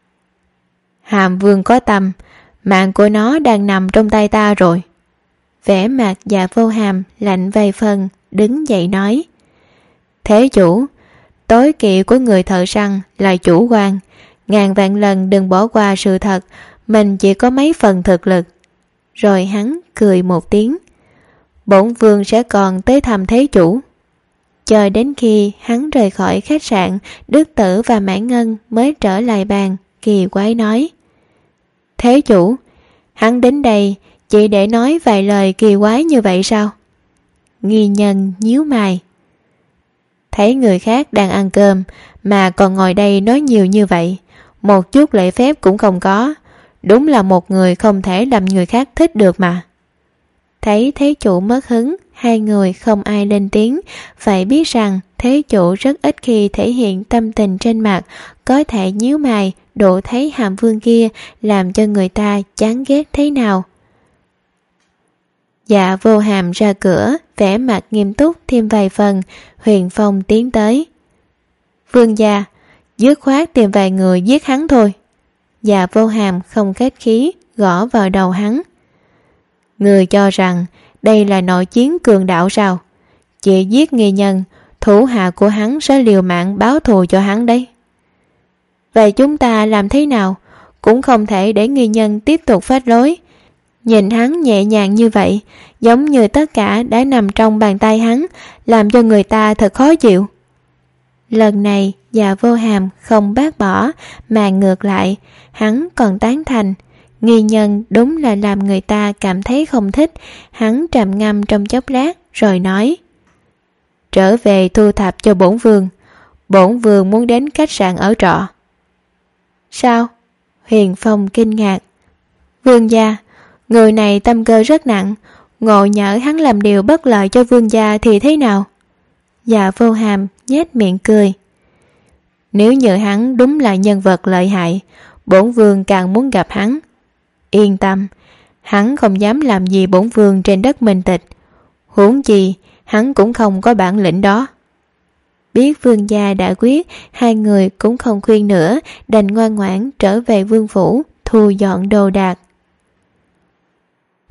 Hàm Vương có tâm, mạng của nó đang nằm trong tay ta rồi. Vẻ mặt Dạ Vô Hàm lạnh vài phần, đứng dậy nói. Thế chủ, tối kỵ của người thợ săn là chủ quan. Ngàn vạn lần đừng bỏ qua sự thật, mình chỉ có mấy phần thực lực. Rồi hắn cười một tiếng. Bổn vương sẽ còn tới thăm thế chủ. Chờ đến khi hắn rời khỏi khách sạn, Đức Tử và Mãn Ngân mới trở lại bàn, kỳ quái nói. Thế chủ, hắn đến đây chỉ để nói vài lời kỳ quái như vậy sao? Nghi Nhân nhíu mày. Thấy người khác đang ăn cơm mà còn ngồi đây nói nhiều như vậy, một chút lễ phép cũng không có, đúng là một người không thể làm người khác thích được mà. Thấy thế chủ mất hứng, hai người không ai lên tiếng, phải biết rằng thế chủ rất ít khi thể hiện tâm tình trên mặt, có thể nhíu mày độ thấy Hàm Vương kia làm cho người ta chán ghét thế nào. Dạ Vô Hàm ra cửa, vẻ mặt nghiêm túc thêm vài phần. Huyền Phong tiến tới. Vương gia, dứt khoát tìm vài người giết hắn thôi. Dạ Vô Hàm không khách khí, gõ vào đầu hắn. Người cho rằng đây là nội chiến cường đạo sao? Chỉ giết Nghi Nhân, thủ hạ của hắn sẽ liều mạng báo thù cho hắn đấy. Vậy chúng ta làm thế nào? Cũng không thể để Nghi Nhân tiếp tục phát rối. Nhìn hắn nhẹ nhàng như vậy, giống như tất cả đã nằm trong bàn tay hắn, làm cho người ta thật khó chịu. Lần này Dạ Vô Hàm không bác bỏ, mà ngược lại hắn còn tán thành. Nghi Nhân đúng là làm người ta cảm thấy không thích. Hắn trầm ngâm trong chốc lát rồi nói. Trở về thu thập cho bổn vương. Bổn vương muốn đến khách sạn ở trọ. Sao? Huyền Phong kinh ngạc. Vương gia, người này tâm cơ rất nặng, ngộ nhỡ hắn làm điều bất lợi cho vương gia thì thế nào? Dạ Vô Hàm nhếch miệng cười. Nếu như hắn đúng là nhân vật lợi hại, bổn vương càng muốn gặp hắn. Yên tâm, hắn không dám làm gì bổn vương trên đất Minh Tịch. Huống chi, hắn cũng không có bản lĩnh đó. Biết vương gia đã quyết, hai người cũng không khuyên nữa, đành ngoan ngoãn trở về vương phủ, thu dọn đồ đạc.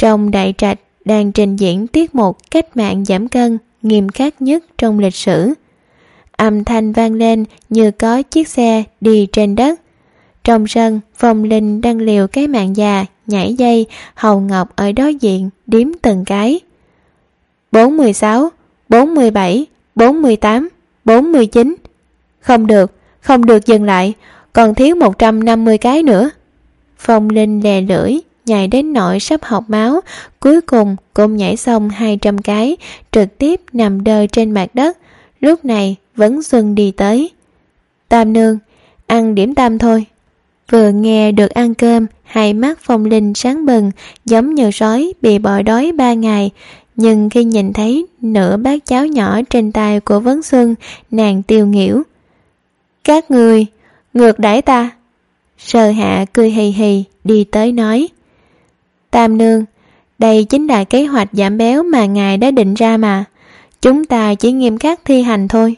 trong đại trạch đang trình diễn tiết mục cách mạng giảm cân nghiêm khắc nhất trong lịch sử. Âm thanh vang lên như có chiếc xe đi trên đất. Trong sân, Phong Linh đang liều cái mạng già, nhảy dây, Hầu Ngọc ở đối diện đếm từng cái. bốn mươi sáu, bốn mươi bảy, bốn mươi tám, bốn mươi chín. Không được, không được, dừng lại, còn thiếu một trăm năm mươi cái nữa. Phong Linh lè lưỡi, nhảy đến nỗi sắp học máu, cuối cùng cũng nhảy xong hai trăm cái, trực tiếp nằm đơ trên mặt đất. Lúc này Vấn Xuân đi tới. Tam nương, ăn điểm tâm thôi. Vừa nghe được ăn cơm, hai mắt Phong Linh sáng bừng, giống như sói bị bỏ đói ba ngày. Nhưng khi nhìn thấy nửa bát cháo nhỏ trên tay của Vấn Xuân, nàng tiêu nghỉu. Các người, ngược đãi ta. Sơ Hạ cười hì hì đi tới nói. Tam nương, đây chính là kế hoạch giảm béo mà ngài đã định ra mà. Chúng ta chỉ nghiêm khắc thi hành thôi.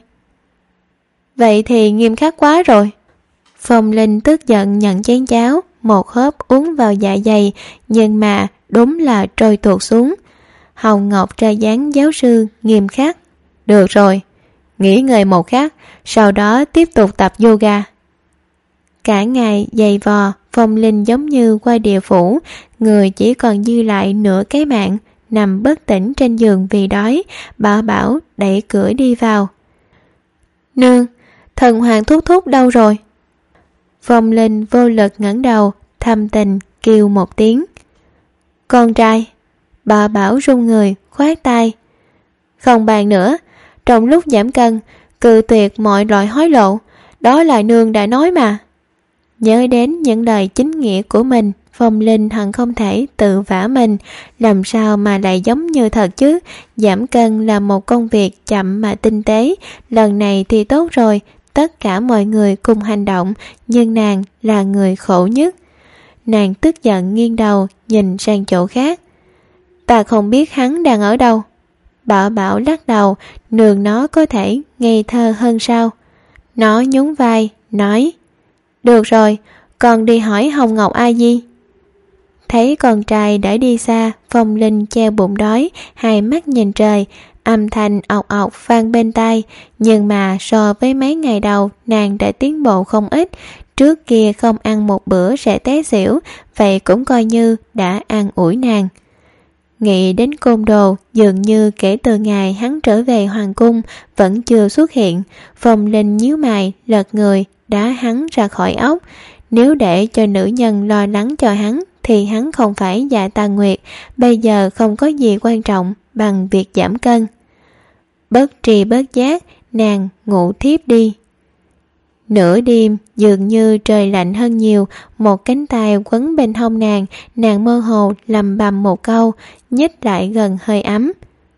Vậy thì nghiêm khắc quá rồi. Phong Linh tức giận nhận chén cháo, một hớp uống vào dạ dày, nhưng mà đúng là trôi tuột xuống. Hầu Ngọc ra dáng giáo sư nghiêm khắc. Được rồi, nghỉ ngơi một khắc, sau đó tiếp tục tập yoga. Cả ngày giày vò, Phong Linh giống như qua địa phủ, người chỉ còn dư lại nửa cái mạng, nằm bất tỉnh trên giường vì đói. Bảo Bảo đẩy cửa đi vào. Nương, thần hoàng thúc thúc đâu rồi? Phong Linh vô lực ngẩng đầu, thâm tình kêu một tiếng. Con trai. Bảo Bảo run người, khoát tay. Không bàn nữa, trong lúc giảm cân, cự tuyệt mọi loại hối lộ, đó là nương đã nói mà. Nhớ đến những lời chính nghĩa của mình, Phong Linh hận không thể tự vả mình. Làm sao mà lại giống như thật chứ? Giảm cân là một công việc chậm mà tinh tế. Lần này thì tốt rồi, tất cả mọi người cùng hành động, nhưng nàng là người khổ nhất. Nàng tức giận nghiêng đầu nhìn sang chỗ khác. Ta không biết hắn đang ở đâu. Bảo Bảo lắc đầu, nương nó có thể ngây thơ hơn sao? Nó nhún vai, nói. Được rồi, con đi hỏi Hồng Ngọc A Di. Thấy con trai đã đi xa, Phong Linh che bụng đói, hai mắt nhìn trời, âm thanh ọc ọc vang bên tai. Nhưng mà so với mấy ngày đầu, nàng đã tiến bộ không ít. Trước kia không ăn một bữa sẽ té xỉu, vậy cũng coi như đã an ủi nàng. Nghĩ đến Côn Đồ, dường như kể từ ngày hắn trở về hoàng cung vẫn chưa xuất hiện. Phong Linh nhíu mày, lật người, đá hắn ra khỏi ốc. Nếu để cho nữ nhân lo lắng cho hắn thì hắn không phải Dạ Tà Nguyệt, bây giờ không có gì quan trọng bằng việc giảm cân. Bất tri bất giác, nàng ngủ thiếp đi. Nửa đêm, dường như trời lạnh hơn nhiều, một cánh tay quấn bên hông nàng, nàng mơ hồ lầm bầm một câu, nhích lại gần hơi ấm.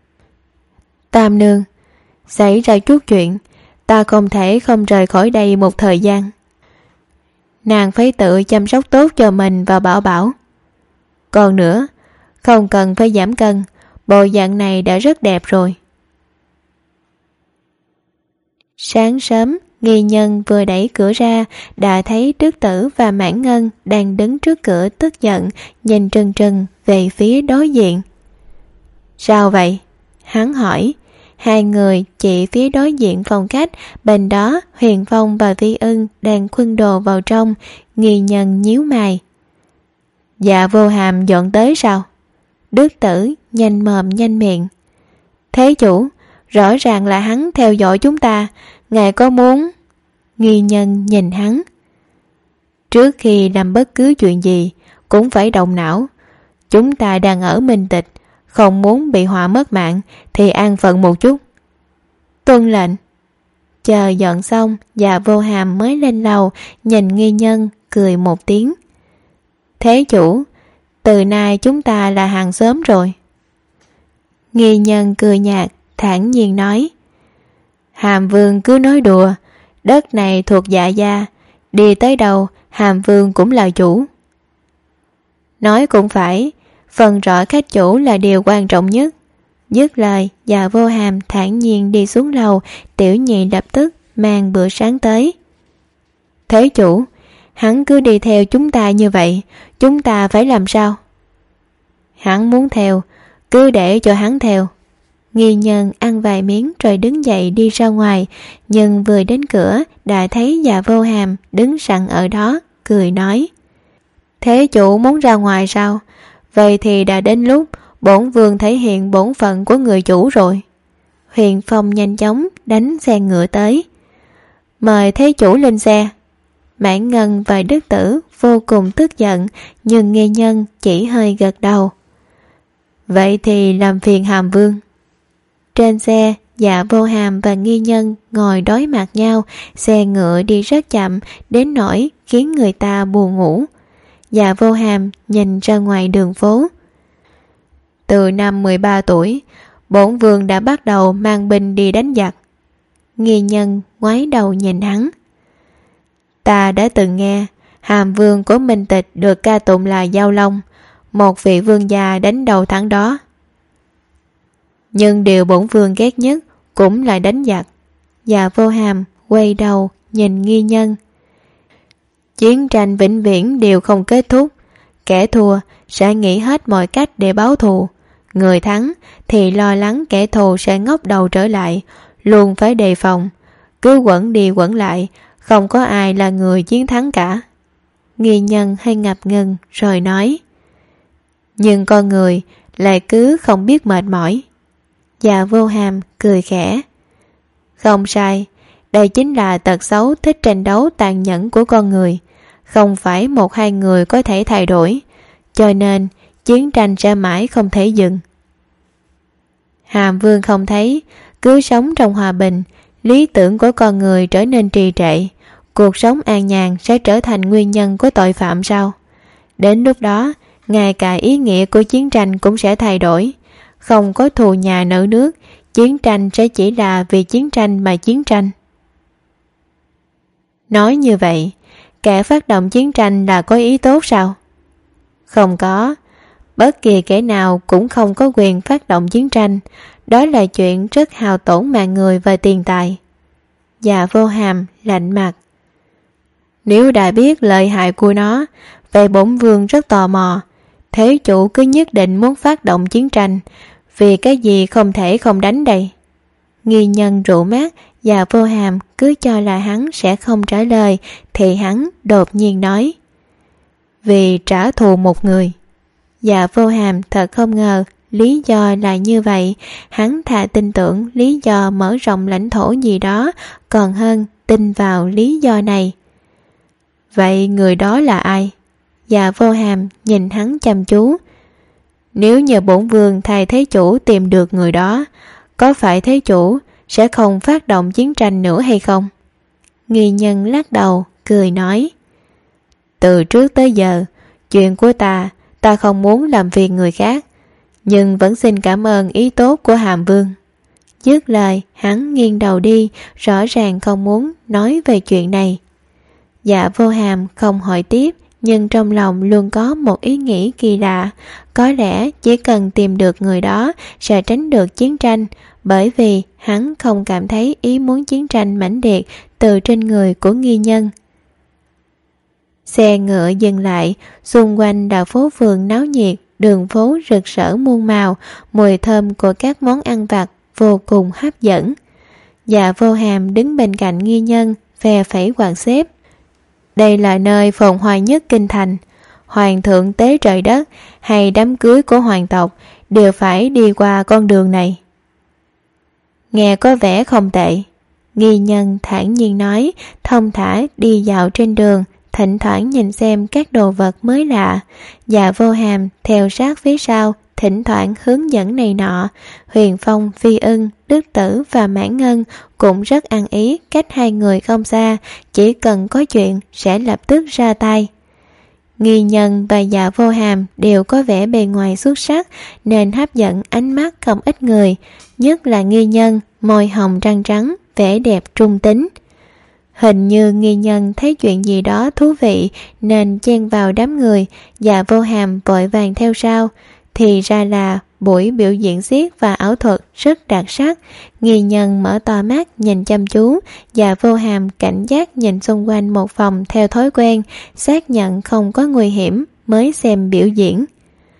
Tam nương, xảy ra chút chuyện, ta không thể không rời khỏi đây một thời gian. Nàng phải tự chăm sóc tốt cho mình và Bảo Bảo. Còn nữa, không cần phải giảm cân, bộ dạng này đã rất đẹp rồi. Sáng sớm, Nghi Nhân vừa đẩy cửa ra, đã thấy Tước Tử và Mãn Ngân đang đứng trước cửa tức giận, nhìn trừng trừng về phía đối diện. Sao vậy? Hắn hỏi. Hai người chỉ phía đối diện phòng khách, bên đó Huyền Phong và Vi Ưng đang khuân đồ vào trong. Nghi Nhân nhíu mày. Dạ Vô Hàm dọn tới sao? Đức Tử nhanh mồm nhanh miệng. Thế chủ, rõ ràng là hắn theo dõi chúng ta, ngài có muốn... Nghi Nhân nhìn hắn. Trước khi làm bất cứ chuyện gì cũng phải động não. Chúng ta đang ở Minh Tịch, không muốn bị họa mất mạng thì an phận một chút. Tuân lệnh. Chờ dọn xong, Dạ Vô Hàm mới lên lầu, nhìn Nghi Nhân cười một tiếng. Thế chủ, từ nay chúng ta là hàng xóm rồi. Nghi Nhân cười nhạt, thản nhiên nói. Hàm Vương cứ nói đùa, đất này thuộc Dạ gia, đi tới đâu Hàm Vương cũng là chủ. Nói cũng phải, phần rõ khách chủ là điều quan trọng nhất. Dứt lời, Dạ Vô Hàm thản nhiên đi xuống lầu, Tiểu Nhị lập tức mang bữa sáng tới. Thế chủ, hắn cứ đi theo chúng ta như vậy, chúng ta phải làm sao? Hắn muốn theo, cứ để cho hắn theo. Nghi Nhân ăn vài miếng rồi đứng dậy đi ra ngoài, nhưng vừa đến cửa đã thấy Dạ Vô Hàm đứng sẵn ở đó, cười nói: Thế chủ muốn ra ngoài sao? Vậy thì đã đến lúc bổn vương thể hiện bổn phận của người chủ rồi. Huyền Phong nhanh chóng đánh xe ngựa tới. Mời thế chủ lên xe. Mãn Ngân và Đức Tử vô cùng tức giận, nhưng Nghi Nhân chỉ hơi gật đầu. Vậy thì làm phiền Hàm Vương. Trên xe, Dạ Vô Hàm và Nghi Nhân ngồi đối mặt nhau, xe ngựa đi rất chậm đến nỗi khiến người ta buồn ngủ. Dạ Vô Hàm nhìn ra ngoài đường phố. Từ năm mười ba tuổi, bổn vương đã bắt đầu mang binh đi đánh giặc. Nghi Nhân ngoái đầu nhìn hắn. Ta đã từng nghe Hàm Vương của Minh Tịch được ca tụng là Giao Long, một vị vương già đánh đầu thắng đó. Nhưng điều bổn vương ghét nhất cũng là đánh giặc. Dạ Vô Hàm quay đầu nhìn Nghi Nhân. Chiến tranh vĩnh viễn đều không kết thúc. Kẻ thua sẽ nghĩ hết mọi cách để báo thù. Người thắng thì lo lắng kẻ thù sẽ ngóc đầu trở lại, luôn phải đề phòng. Cứ quẩn đi quẩn lại, không có ai là người chiến thắng cả. Nghi Nhân hay ngập ngừng rồi nói: Nhưng con người lại cứ không biết mệt mỏi. Dạ Vô Hàm cười khẽ. Không sai, đây chính là tật xấu thích tranh đấu tàn nhẫn của con người. Không phải một hai người có thể thay đổi, cho nên chiến tranh sẽ mãi không thể dừng. Hàm Vương không thấy cứ sống trong hòa bình, lý tưởng của con người trở nên trì trệ, cuộc sống an nhàn sẽ trở thành nguyên nhân của tội phạm sao? Đến lúc đó, ngay cả ý nghĩa của chiến tranh cũng sẽ thay đổi. Không có thù nhà nợ nước, chiến tranh sẽ chỉ là vì chiến tranh mà chiến tranh. Nói như vậy, kẻ phát động chiến tranh là có ý tốt sao? Không có, bất kỳ kẻ nào cũng không có quyền phát động chiến tranh. Đó là chuyện rất hao tổn mạng người và tiền tài. Dạ Vô Hàm lạnh mặt. Nếu đã biết lợi hại của nó, vậy bổn vương rất tò mò. Thế chủ cứ nhất định muốn phát động chiến tranh, vì cái gì không thể không đánh đây? Nghi Nhân rủ mắt, Dạ Vô Hàm cứ cho là hắn sẽ không trả lời, thì hắn đột nhiên nói: Vì trả thù một người. Dạ Vô Hàm thật không ngờ lý do là như vậy. Hắn thà tin tưởng lý do mở rộng lãnh thổ gì đó còn hơn tin vào lý do này. Vậy người đó là ai? Dạ Vô Hàm nhìn hắn chăm chú. Nếu nhờ bổn vương thay thế chủ tìm được người đó, có phải thế chủ sẽ không phát động chiến tranh nữa hay không? Nghi Nhân lắc đầu cười nói: Từ trước tới giờ, chuyện của ta, ta không muốn làm phiền người khác, nhưng vẫn xin cảm ơn ý tốt của Hàm Vương. Dứt lời, hắn nghiêng đầu đi, rõ ràng không muốn nói về chuyện này. Dạ Vô Hàm không hỏi tiếp, nhưng trong lòng luôn có một ý nghĩ kỳ lạ. Có lẽ chỉ cần tìm được người đó sẽ tránh được chiến tranh, bởi vì hắn không cảm thấy ý muốn chiến tranh mãnh liệt từ trên người của Nghi Nhân. Xe ngựa dừng lại, xung quanh là phố phường náo nhiệt, đường phố rực rỡ muôn màu, mùi thơm của các món ăn vặt vô cùng hấp dẫn. Dạ Vô Hàm đứng bên cạnh Nghi Nhân, phe phẩy quạt xếp. Đây là nơi phồn hoa nhất kinh thành. Hoàng thượng tế trời đất hay đám cưới của hoàng tộc đều phải đi qua con đường này. Nghe có vẻ không tệ. Nghi Nhân thản nhiên nói, thông thả đi dạo trên đường, thỉnh thoảng nhìn xem các đồ vật mới lạ. Dạ Vô Hàm theo sát phía sau, thỉnh thoảng hướng dẫn này nọ. Huyền Phong, Phi Ưng, Đức Tử và Mãn Ngân cũng rất ăn ý, cách hai người không xa, chỉ cần có chuyện sẽ lập tức ra tay. Nghi Nhân và Dạ Vô Hàm đều có vẻ bề ngoài xuất sắc nên hấp dẫn ánh mắt không ít người, nhất là Nghi Nhân, môi hồng răng trắng, vẻ đẹp trung tính. Hình như Nghi Nhân thấy chuyện gì đó thú vị nên chen vào đám người. Dạ Vô Hàm vội vàng theo sau. Thì ra là buổi biểu diễn xiếc và ảo thuật rất đặc sắc. Nghi Nhân mở to mắt nhìn chăm chú. Dạ Vô Hàm cảnh giác nhìn xung quanh một vòng theo thói quen, xác nhận không có nguy hiểm mới xem biểu diễn.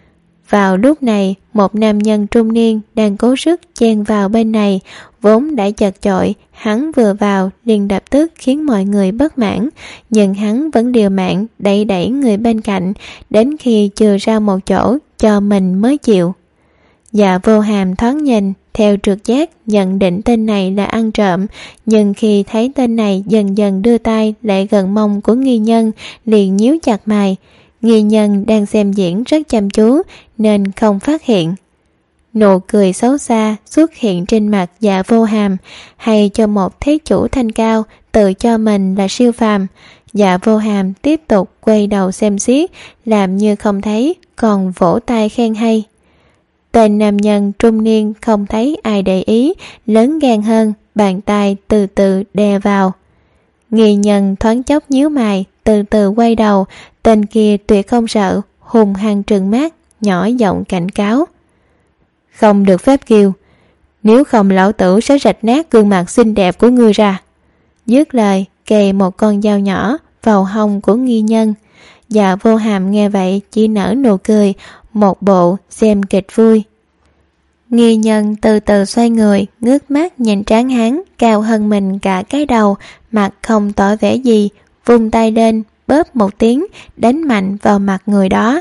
Vào lúc này, một nam nhân trung niên đang cố sức chen vào bên này, vốn đã chật chội, hắn vừa vào liền lập tức khiến mọi người bất mãn, nhưng hắn vẫn liều mạng đẩy đẩy người bên cạnh, đến khi chừa ra một chỗ cho mình mới chịu. Dạ Vô Hàm thoáng nhìn, theo trực giác nhận định tên này là ăn trộm, nhưng khi thấy tên này dần dần đưa tay lại gần mông của nghi nhân, liền nhíu chặt mày. Nghi nhân đang xem diễn rất chăm chú nên không phát hiện. Nụ cười xấu xa xuất hiện trên mặt Dạ Vô Hàm, hay cho một thế chủ thanh cao tự cho mình là siêu phàm. Dạ Vô Hàm tiếp tục quay đầu xem xiết, làm như không thấy, còn vỗ tay khen hay. Tên nam nhân trung niên không thấy ai để ý, lớn gan hơn, bàn tay từ từ đè vào. Nghi nhân thoáng chốc nhíu mày, từ từ quay đầu, tên kia tuyệt không sợ, hùng hăng trừng mắt, nhỏ giọng cảnh cáo. Không được phép kêu, nếu không lão tử sẽ rạch nát gương mặt xinh đẹp của ngươi ra. Dứt lời, kề một con dao nhỏ vào hông của nghi nhân. Dạ Vô Hàm nghe vậy chỉ nở nụ cười, một bộ xem kịch vui. Nghi nhân từ từ xoay người, ngước mắt nhìn tráng hán cao hơn mình cả cái đầu, mặt không tỏ vẻ gì, vung tay lên, bóp một tiếng, đánh mạnh vào mặt người đó.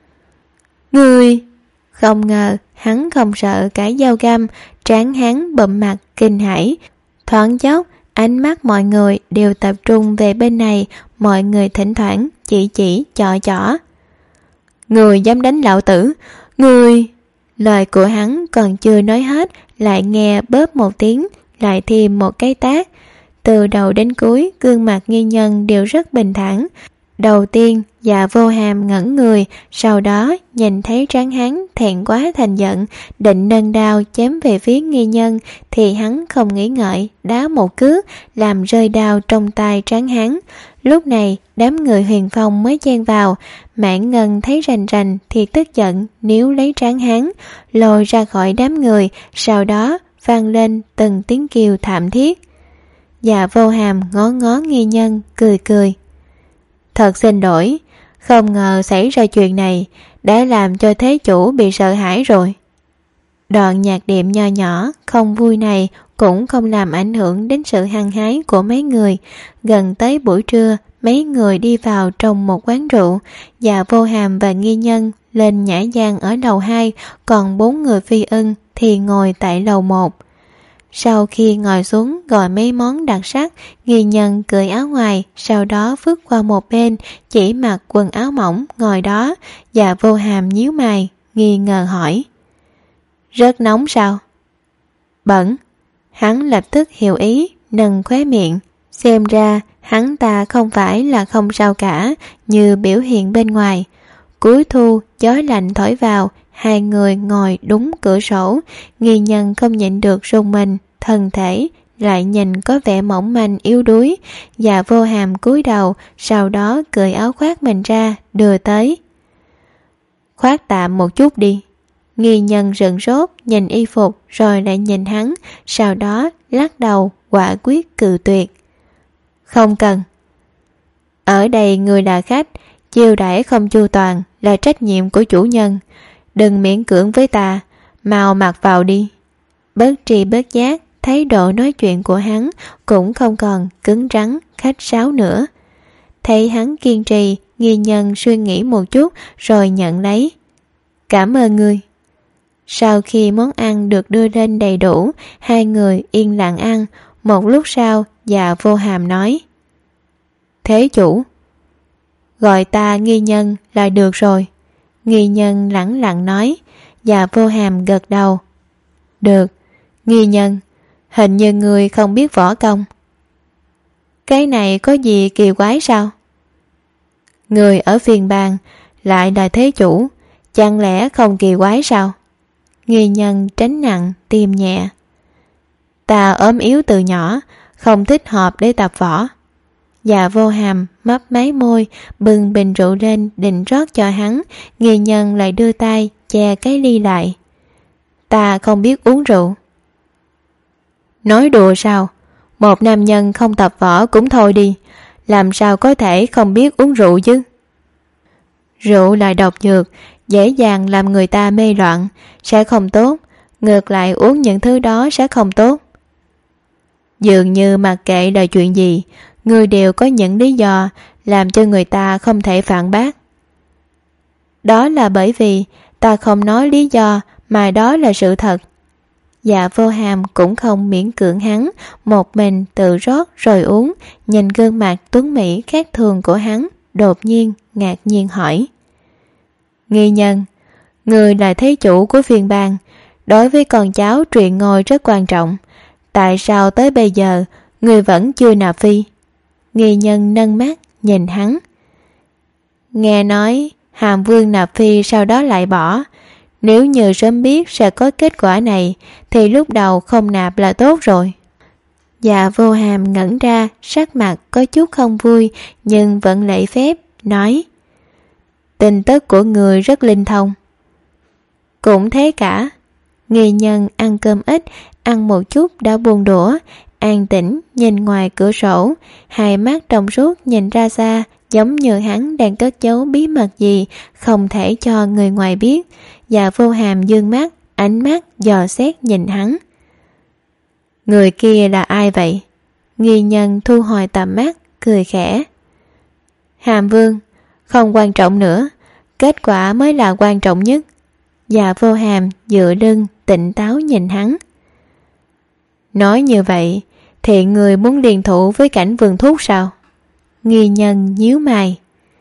Người! Không ngờ hắn không sợ cả dao găm, tráng hán bụm mặt kinh hãi. Thoáng chốc, ánh mắt mọi người đều tập trung về bên này, mọi người thỉnh thoảng chỉ chỉ chọ chọ. Người dám đánh lão tử, người! Lời của hắn còn chưa nói hết, lại nghe bóp một tiếng, lại thêm một cái tát. Từ đầu đến cuối, gương mặt nghi nhân đều rất bình thản. Đầu tiên, Dạ Vô Hàm ngẩn người, sau đó nhìn thấy tráng hán thẹn quá thành giận, định nâng đao chém về phía nghi nhân, thì hắn không nghĩ ngợi, đá một cước, làm rơi đao trong tay tráng hán. Lúc này, đám người Huyền Phong mới chen vào, Mãn Ngân thấy rành rành thì tức giận níu lấy tráng hán, lôi ra khỏi đám người, sau đó vang lên từng tiếng kêu thảm thiết. Dạ Vô Hàm ngó ngó nghi nhân, cười cười. Thật xin lỗi, không ngờ xảy ra chuyện này, đã làm cho thế chủ bị sợ hãi rồi. Đoạn nhạc đệm nho nhỏ, không vui này cũng không làm ảnh hưởng đến sự hăng hái của mấy người. Gần tới buổi trưa, mấy người đi vào trong một quán rượu. Dạ Vô Hàm và nghi nhân lên nhã gian ở lầu hai, còn bốn người phi ưng thì ngồi tại lầu một. Sau khi ngồi xuống gọi mấy món đặc sắc, nghi nhân cởi áo ngoài, sau đó vứt qua một bên, chỉ mặc quần áo mỏng ngồi đó. Dạ Vô Hàm nhíu mày, nghi ngờ hỏi. Rất nóng sao? Bẩn. Hắn lập tức hiểu ý, nâng khóe miệng. Xem ra hắn ta không phải là không sao cả, như biểu hiện bên ngoài. Cuối thu, gió lạnh thổi vào, hai người ngồi đúng cửa sổ. Nghi nhân không nhịn được rùng mình, thân thể lại nhìn có vẻ mỏng manh yếu đuối. Dạ Vô Hàm cúi đầu, sau đó cởi áo khoác mình ra, đưa tới. Khoác tạm một chút đi. Nghi nhân rợn rốt nhìn y phục rồi lại nhìn hắn, sau đó lắc đầu quả quyết cự tuyệt. Không cần. Ở đây người là khách, chiêu đãi không chu toàn là trách nhiệm của chủ nhân. Đừng miễn cưỡng với ta, mau mặc vào đi. Bất tri bất giác, thái độ nói chuyện của hắn cũng không còn cứng rắn khách sáo nữa. Thấy hắn kiên trì, nghi nhân suy nghĩ một chút rồi nhận lấy. Cảm ơn ngươi. Sau khi món ăn được đưa lên đầy đủ, hai người yên lặng ăn. Một lúc sau, Dạ Vô Hàm nói. Thế chủ. Gọi ta nghi nhân là được rồi. Nghi nhân lẳng lặng nói. Dạ Vô Hàm gật đầu. Được, nghi nhân, hình như người không biết võ công. Cái này có gì kỳ quái sao? Người ở phiền bàn lại là thế chủ, chẳng lẽ không kỳ quái sao? Nghi nhân tránh nặng, tim nhẹ. Ta ốm yếu từ nhỏ, không thích hợp để tập võ. Dạ Vô Hàm mấp máy môi, bưng bình rượu lên định rót cho hắn. Nghi nhân lại đưa tay che cái ly lại. Ta không biết uống rượu. Nói đùa sao? Một nam nhân không tập võ cũng thôi đi, làm sao có thể không biết uống rượu chứ? Rượu là độc dược, dễ dàng làm người ta mê loạn, sẽ không tốt. Ngược lại uống những thứ đó sẽ không tốt. Dường như mặc kệ là chuyện gì, người đều có những lý do làm cho người ta không thể phản bác. Đó là bởi vì ta không nói lý do, mà đó là sự thật. Dạ Vô Hàm cũng không miễn cưỡng hắn, một mình tự rót rồi uống, nhìn gương mặt tuấn mỹ khác thường của hắn, đột nhiên ngạc nhiên hỏi: Nghi Nhân, người là thế chủ của phiên bang, đối với con cháu truyền ngôi rất quan trọng. Tại sao tới bây giờ người vẫn chưa nạp phi? Nghi Nhân nâng mắt nhìn hắn. Nghe nói Hàm Vương nạp phi sau đó lại bỏ. Nếu như sớm biết sẽ có kết quả này thì lúc đầu không nạp là tốt rồi. Dạ Vô Hàm ngẩn ra, sắc mặt có chút không vui, nhưng vẫn lễ phép nói: Tin tức của người rất linh thông. Cũng thế cả. Nghi Nhân ăn cơm ít, ăn một chút đã buông đũa, an tĩnh nhìn ngoài cửa sổ, hai mắt trong suốt nhìn ra xa, giống như hắn đang cất giấu bí mật gì không thể cho người ngoài biết. Dạ Vô Hàm dương mắt, ánh mắt dò xét nhìn hắn. Người kia là ai vậy? Nghi Nhân thu hồi tầm mắt, cười khẽ. Hàm Vương, không quan trọng nữa, kết quả mới là quan trọng nhất. Dạ Vô Hàm dựa lưng tỉnh táo nhìn hắn. Nói như vậy thì người muốn liên thủ với Cảnh Vườn Thúc sao? Nghi Nhân nhíu mày.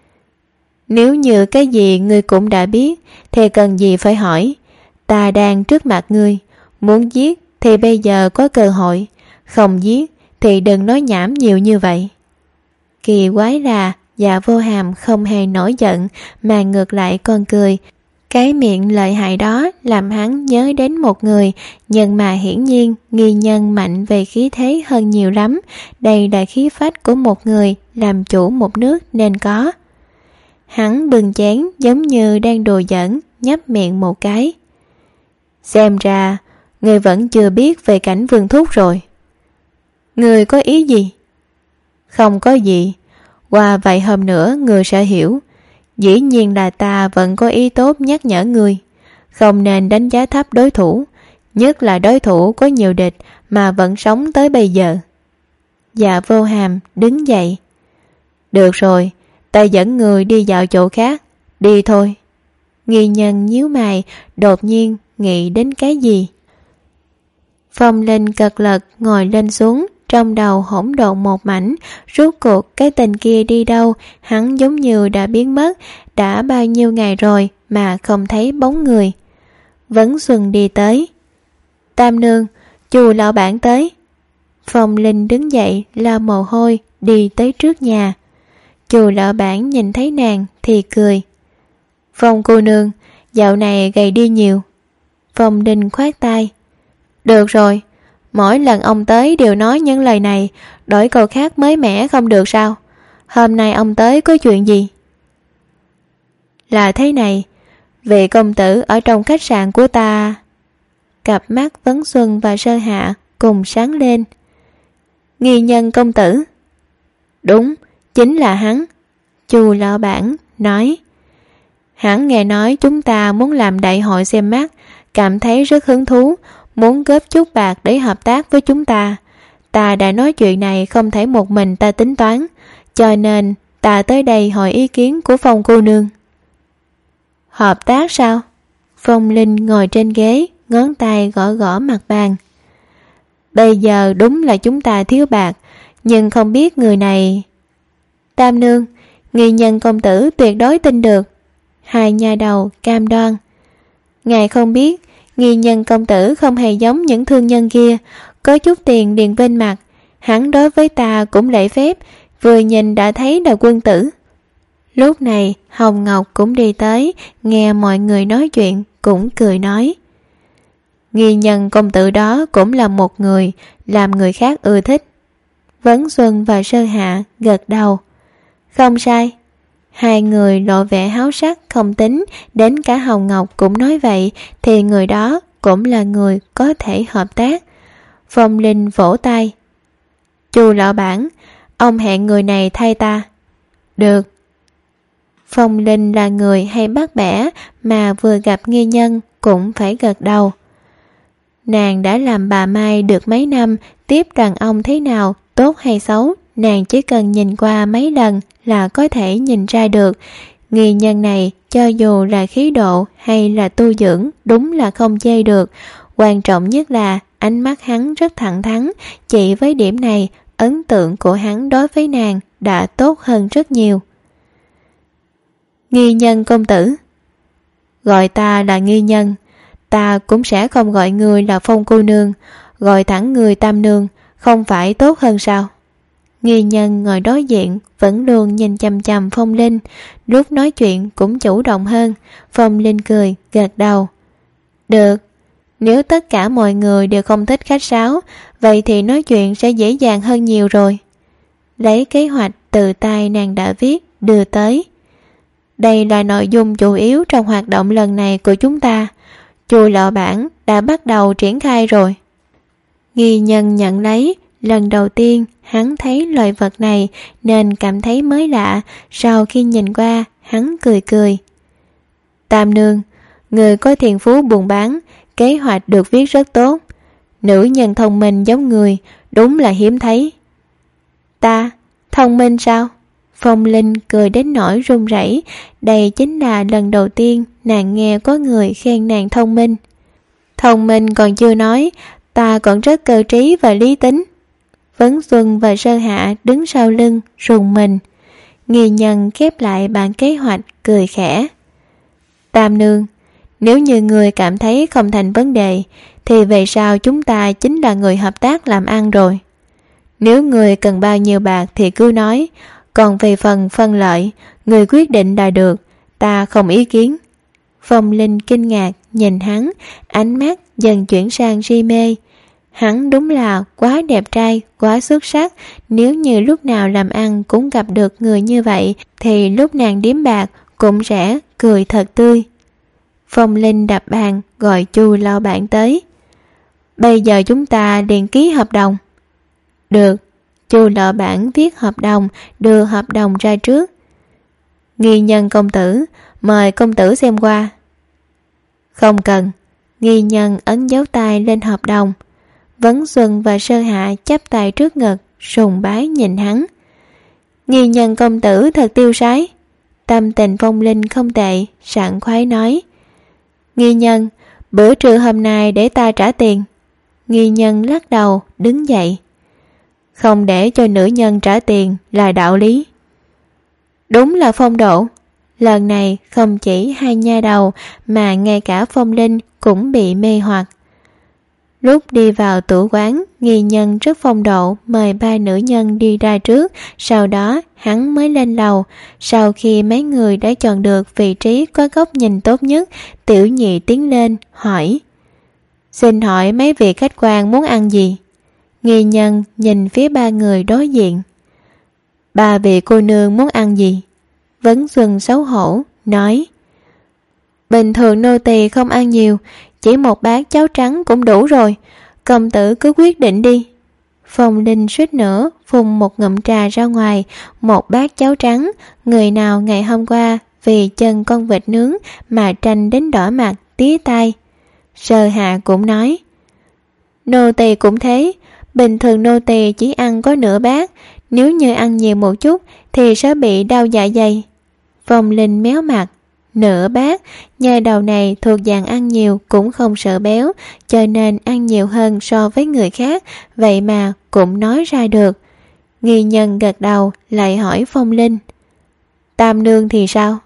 Nếu như cái gì ngươi cũng đã biết thì cần gì phải hỏi. Ta đang trước mặt ngươi, muốn giết thì bây giờ có cơ hội, không giết thì đừng nói nhảm nhiều như vậy. Kỳ quái là Dạ Vô Hàm không hề nổi giận, mà ngược lại còn cười. Cái miệng lợi hại đó làm hắn nhớ đến một người, nhưng mà hiển nhiên Nghi Nhân mạnh về khí thế hơn nhiều lắm. Đây là khí phách của một người làm chủ một nước nên có. Hắn bừng chén giống như đang đùa giỡn, nhấp miệng một cái. Xem ra người vẫn chưa biết về Cảnh Vườn Thúc rồi. Người có ý gì? Không có gì, qua vài hôm nữa người sẽ hiểu. Dĩ nhiên là ta vẫn có ý tốt nhắc nhở người, không nên đánh giá thấp đối thủ, nhất là đối thủ có nhiều địch mà vẫn sống tới bây giờ. Dạ Vô Hàm đứng dậy. Được rồi, ta dẫn người đi dạo chỗ khác, đi thôi. Nghi Nhân nhíu mày, đột nhiên nghĩ đến cái gì. Phong Linh cật lật ngồi lên xuống, trong đầu hỗn độn một mảnh. Rốt cuộc cái tình kia đi đâu? Hắn giống như đã biến mất, đã bao nhiêu ngày rồi mà không thấy bóng người. Vấn Xuân đi tới. Tam nương, Chu lão bản tới. Phong Linh đứng dậy lau mồ hôi, đi tới trước nhà. Chu lão bản nhìn thấy nàng thì cười. Phong cô nương, dạo này gầy đi nhiều. Phong Linh khoát tay. Được rồi, mỗi lần ông tới đều nói những lời này, đổi câu khác mới mẻ không được sao? Hôm nay ông tới có chuyện gì? Là thế này, vị công tử ở trong khách sạn của ta. Cặp mắt Vấn Xuân và Sơ Hạ cùng sáng lên. Nghi Nhân công tử? Đúng, chính là hắn. Chu lão bản nói. Hắn nghe nói chúng ta muốn làm đại hội xem mắt, cảm thấy rất hứng thú, muốn góp chút bạc để hợp tác với chúng ta. Ta đã nói chuyện này không thể một mình ta tính toán, cho nên ta tới đây hỏi ý kiến của Phong cô nương. Hợp tác sao? Phong Linh ngồi trên ghế, ngón tay gõ gõ mặt bàn. Bây giờ đúng là chúng ta thiếu bạc, nhưng không biết người này. Tam nương, Nghi Nhân công tử tuyệt đối tin được. Hai nha đầu cam đoan. Ngài không biết, Nghi Nhân công tử không hề giống những thương nhân kia, có chút tiền liền bên mặt. Hắn đối với ta cũng lễ phép, vừa nhìn đã thấy là quân tử. Lúc này Hồng Ngọc cũng đi tới, nghe mọi người nói chuyện cũng cười nói. Nghi Nhân công tử đó cũng là một người làm người khác ưa thích. Vấn Xuân và Sơ Hạ gật đầu. Không sai. Hai người lộ vẻ háo sắc không tính, đến cả Hồng Ngọc cũng nói vậy, thì người đó cũng là người có thể hợp tác. Phong Linh vỗ tay. Chu lão bản, ông hẹn người này thay ta. Được. Phong Linh là người hay bắt bẻ, mà vừa gặp nghi nhân cũng phải gật đầu. Nàng đã làm bà Mai được mấy năm, tiếp đàn ông thế nào, tốt hay xấu, nàng chỉ cần nhìn qua mấy lần là có thể nhìn ra được. Nghi nhân này cho dù là khí độ hay là tu dưỡng đúng là không chê được. Quan trọng nhất là ánh mắt hắn rất thẳng thắn, chỉ với điểm này ấn tượng của hắn đối với nàng đã tốt hơn rất nhiều. Nghi nhân công tử. Gọi ta là nghi nhân, ta cũng sẽ không gọi người là Phong cô nương, gọi thẳng người Tam nương, không phải tốt hơn sao? Nghi nhân ngồi đối diện vẫn luôn nhìn chằm chằm Phong Linh, lúc nói chuyện cũng chủ động hơn. Phong Linh cười gật đầu. Được, nếu tất cả mọi người đều không thích khách sáo, vậy thì nói chuyện sẽ dễ dàng hơn nhiều rồi. Lấy kế hoạch từ tay nàng đã viết đưa tới. Đây là nội dung chủ yếu trong hoạt động lần này của chúng ta. Chùi lọ bản đã bắt đầu triển khai rồi. Nghi nhân nhận lấy. Lần đầu tiên hắn thấy loại vật này nên cảm thấy mới lạ. Sau khi nhìn qua hắn cười cười. Tam nương, người có thiên phú buôn bán, kế hoạch được viết rất tốt. Nữ nhân thông minh giống người, đúng là hiếm thấy. Ta, thông minh sao? Phong Linh cười đến nỗi run rẩy. Đây chính là lần đầu tiên nàng nghe có người khen nàng thông minh. Thông minh còn chưa nói, ta còn rất cơ trí và lý tính. Vấn Xuân và Sơ Hạ đứng sau lưng rùng mình. Nghi nhân khép lại bản kế hoạch cười khẽ. Tam nương, nếu như người cảm thấy không thành vấn đề thì về sau chúng ta chính là người hợp tác làm ăn rồi. Nếu người cần bao nhiêu bạc thì cứ nói, còn về phần phân lợi, người quyết định là được, ta không ý kiến. Phong Linh kinh ngạc nhìn hắn, ánh mắt dần chuyển sang si mê. Hắn đúng là quá đẹp trai, quá xuất sắc. Nếu như lúc nào làm ăn cũng gặp được người như vậy thì lúc nàng điếm bạc cũng sẽ cười thật tươi. Phong Linh đập bàn gọi Chu lao bản tới. Bây giờ chúng ta liền ký hợp đồng. Được. Chu lão bản viết hợp đồng, đưa hợp đồng ra trước. Nghi nhân công tử, mời công tử xem qua. Không cần. Nghi nhân ấn dấu tay lên hợp đồng. Vấn Xuân và Sơ Hạ chắp tay trước ngực, sùng bái nhìn hắn. Nghi nhân công tử thật tiêu sái. Tâm tình Phong Linh không tệ, sảng khoái nói. Nghi nhân, bữa trưa hôm nay để ta trả tiền. Nghi nhân lắc đầu, đứng dậy. Không để cho nữ nhân trả tiền là đạo lý. Đúng là phong độ. Lần này không chỉ hai nha đầu mà ngay cả Phong Linh cũng bị mê hoặc. Lúc đi vào tử quán, nghi nhân rất phong độ mời ba nữ nhân đi ra trước, sau đó hắn mới lên lầu. Sau khi mấy người đã chọn được vị trí có góc nhìn tốt nhất, tiểu nhị tiến lên hỏi: Xin hỏi mấy vị khách quan muốn ăn gì? Nghi nhân nhìn phía ba người đối diện. Ba vị cô nương muốn ăn gì? Vấn Xuân xấu hổ nói: Bình thường nô tỳ không ăn nhiều, chỉ một bát cháo trắng cũng đủ rồi, công tử cứ quyết định đi. Phong Linh suýt nữa phun một ngụm trà ra ngoài. Một bát cháo trắng, người nào ngày hôm qua vì chân con vịt nướng mà tranh đến đỏ mặt tía tai. Sơ Hạ cũng nói: Nô tỳ cũng thế, bình thường nô tỳ chỉ ăn có nửa bát, nếu như ăn nhiều một chút thì sẽ bị đau dạ dày. Phong Linh méo mặt. Nửa bát, nhà đầu này thuộc dạng ăn nhiều cũng không sợ béo, cho nên ăn nhiều hơn so với người khác, vậy mà cũng nói ra được. Nghi nhân gật đầu lại hỏi Phong Linh: Tam nương thì sao?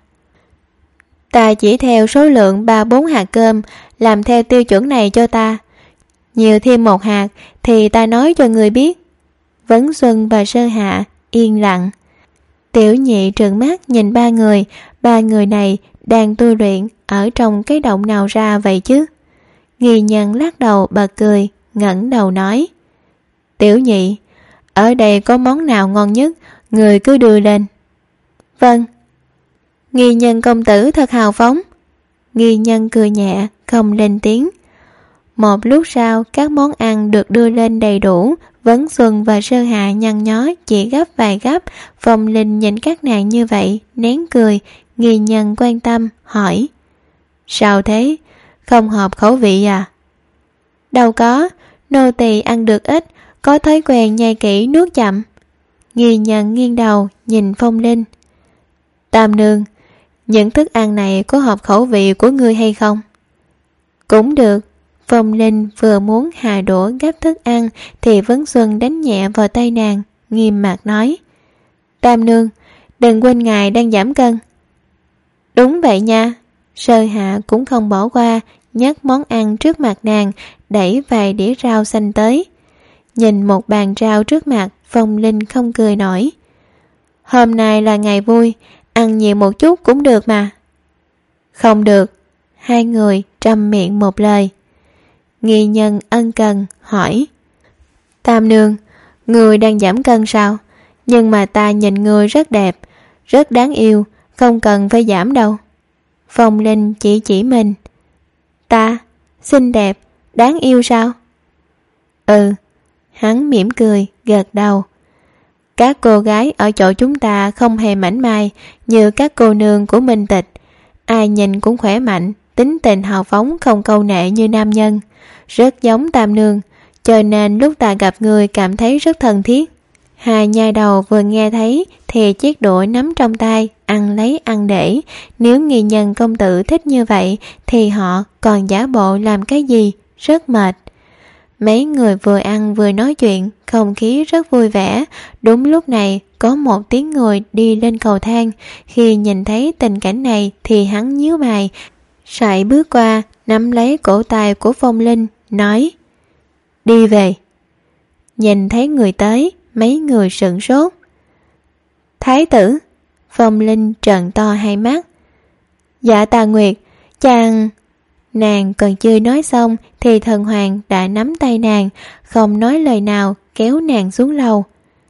Ta chỉ theo số lượng ba bốn hạt cơm, làm theo tiêu chuẩn này cho ta. Nhiều thêm một hạt thì ta nói cho người biết. Vấn Xuân và Sơ Hạ yên lặng. Tiểu nhị trợn mắt nhìn ba người. Ba người này đang tu luyện ở trong cái động nào ra vậy chứ? Nghi nhân lắc đầu bật cười, ngẩng đầu nói: Tiểu nhị, ở đây có món nào ngon nhất, người cứ đưa lên. Vâng. Nghi nhân công tử thật hào phóng. Nghi nhân cười nhẹ, không lên tiếng. Một lúc sau các món ăn được đưa lên đầy đủ. Vấn Xuân và Sơ Hạ nhăn nhó chỉ gấp vài gấp. Phong Linh nhìn các nàng như vậy, nén cười. Nghi Nhân quan tâm hỏi: sao thế, không hợp khẩu vị à? Đâu có, nô tỳ ăn được ít, có thói quen nhai kỹ nuốt chậm. Nghi Nhân nghiêng đầu nhìn Phong Linh. Tam nương, những thức ăn này có hợp khẩu vị của ngươi hay không? Cũng được. Phong Linh vừa muốn hạ đũa gắp thức ăn thì Vấn Xuân đánh nhẹ vào tay nàng, nghiêm mặt nói: Tam nương, đừng quên ngài đang giảm cân. Đúng vậy nha. Sơ Hạ cũng không bỏ qua, nhấc món ăn trước mặt nàng, đẩy vài đĩa rau xanh tới. Nhìn một bàn rau trước mặt, Phong Linh không cười nổi. Hôm nay là ngày vui, ăn nhiều một chút cũng được mà. Không được. Hai người trầm miệng một lời. Nghi Nhân ân cần hỏi: Tam nương, người đang giảm cân sao? Nhưng mà ta nhìn người rất đẹp, rất đáng yêu, không cần phải giảm đâu. Phong Linh chỉ chỉ mình. Ta xinh đẹp, đáng yêu sao? Ừ. Hắn mỉm cười gật đầu. Các cô gái ở chỗ chúng ta không hề mảnh mai như các cô nương của Minh Tịch. Ai nhìn cũng khỏe mạnh, tính tình hào phóng, không câu nệ như nam nhân, rất giống Tam nương, cho nên lúc ta gặp người cảm thấy rất thân thiết. Hai nhai đầu vừa nghe thấy thì chiếc đũa nắm trong tay, ăn lấy ăn để. Nếu Nghi Nhân công tử thích như vậy thì họ còn giả bộ làm cái gì, rất mệt. Mấy người vừa ăn vừa nói chuyện, không khí rất vui vẻ. Đúng lúc này có một tiếng người đi lên cầu thang. Khi nhìn thấy tình cảnh này thì hắn nhíu mày, sải bước qua nắm lấy cổ tay của Phong Linh, nói: Đi về. Nhìn thấy người tới, mấy người sửng sốt. Thái tử. Phong Linh trợn to hai mắt. Dạ Tà Nguyệt, chàng... Nàng còn chưa nói xong thì thần hoàng đã nắm tay nàng, không nói lời nào, kéo nàng xuống lầu.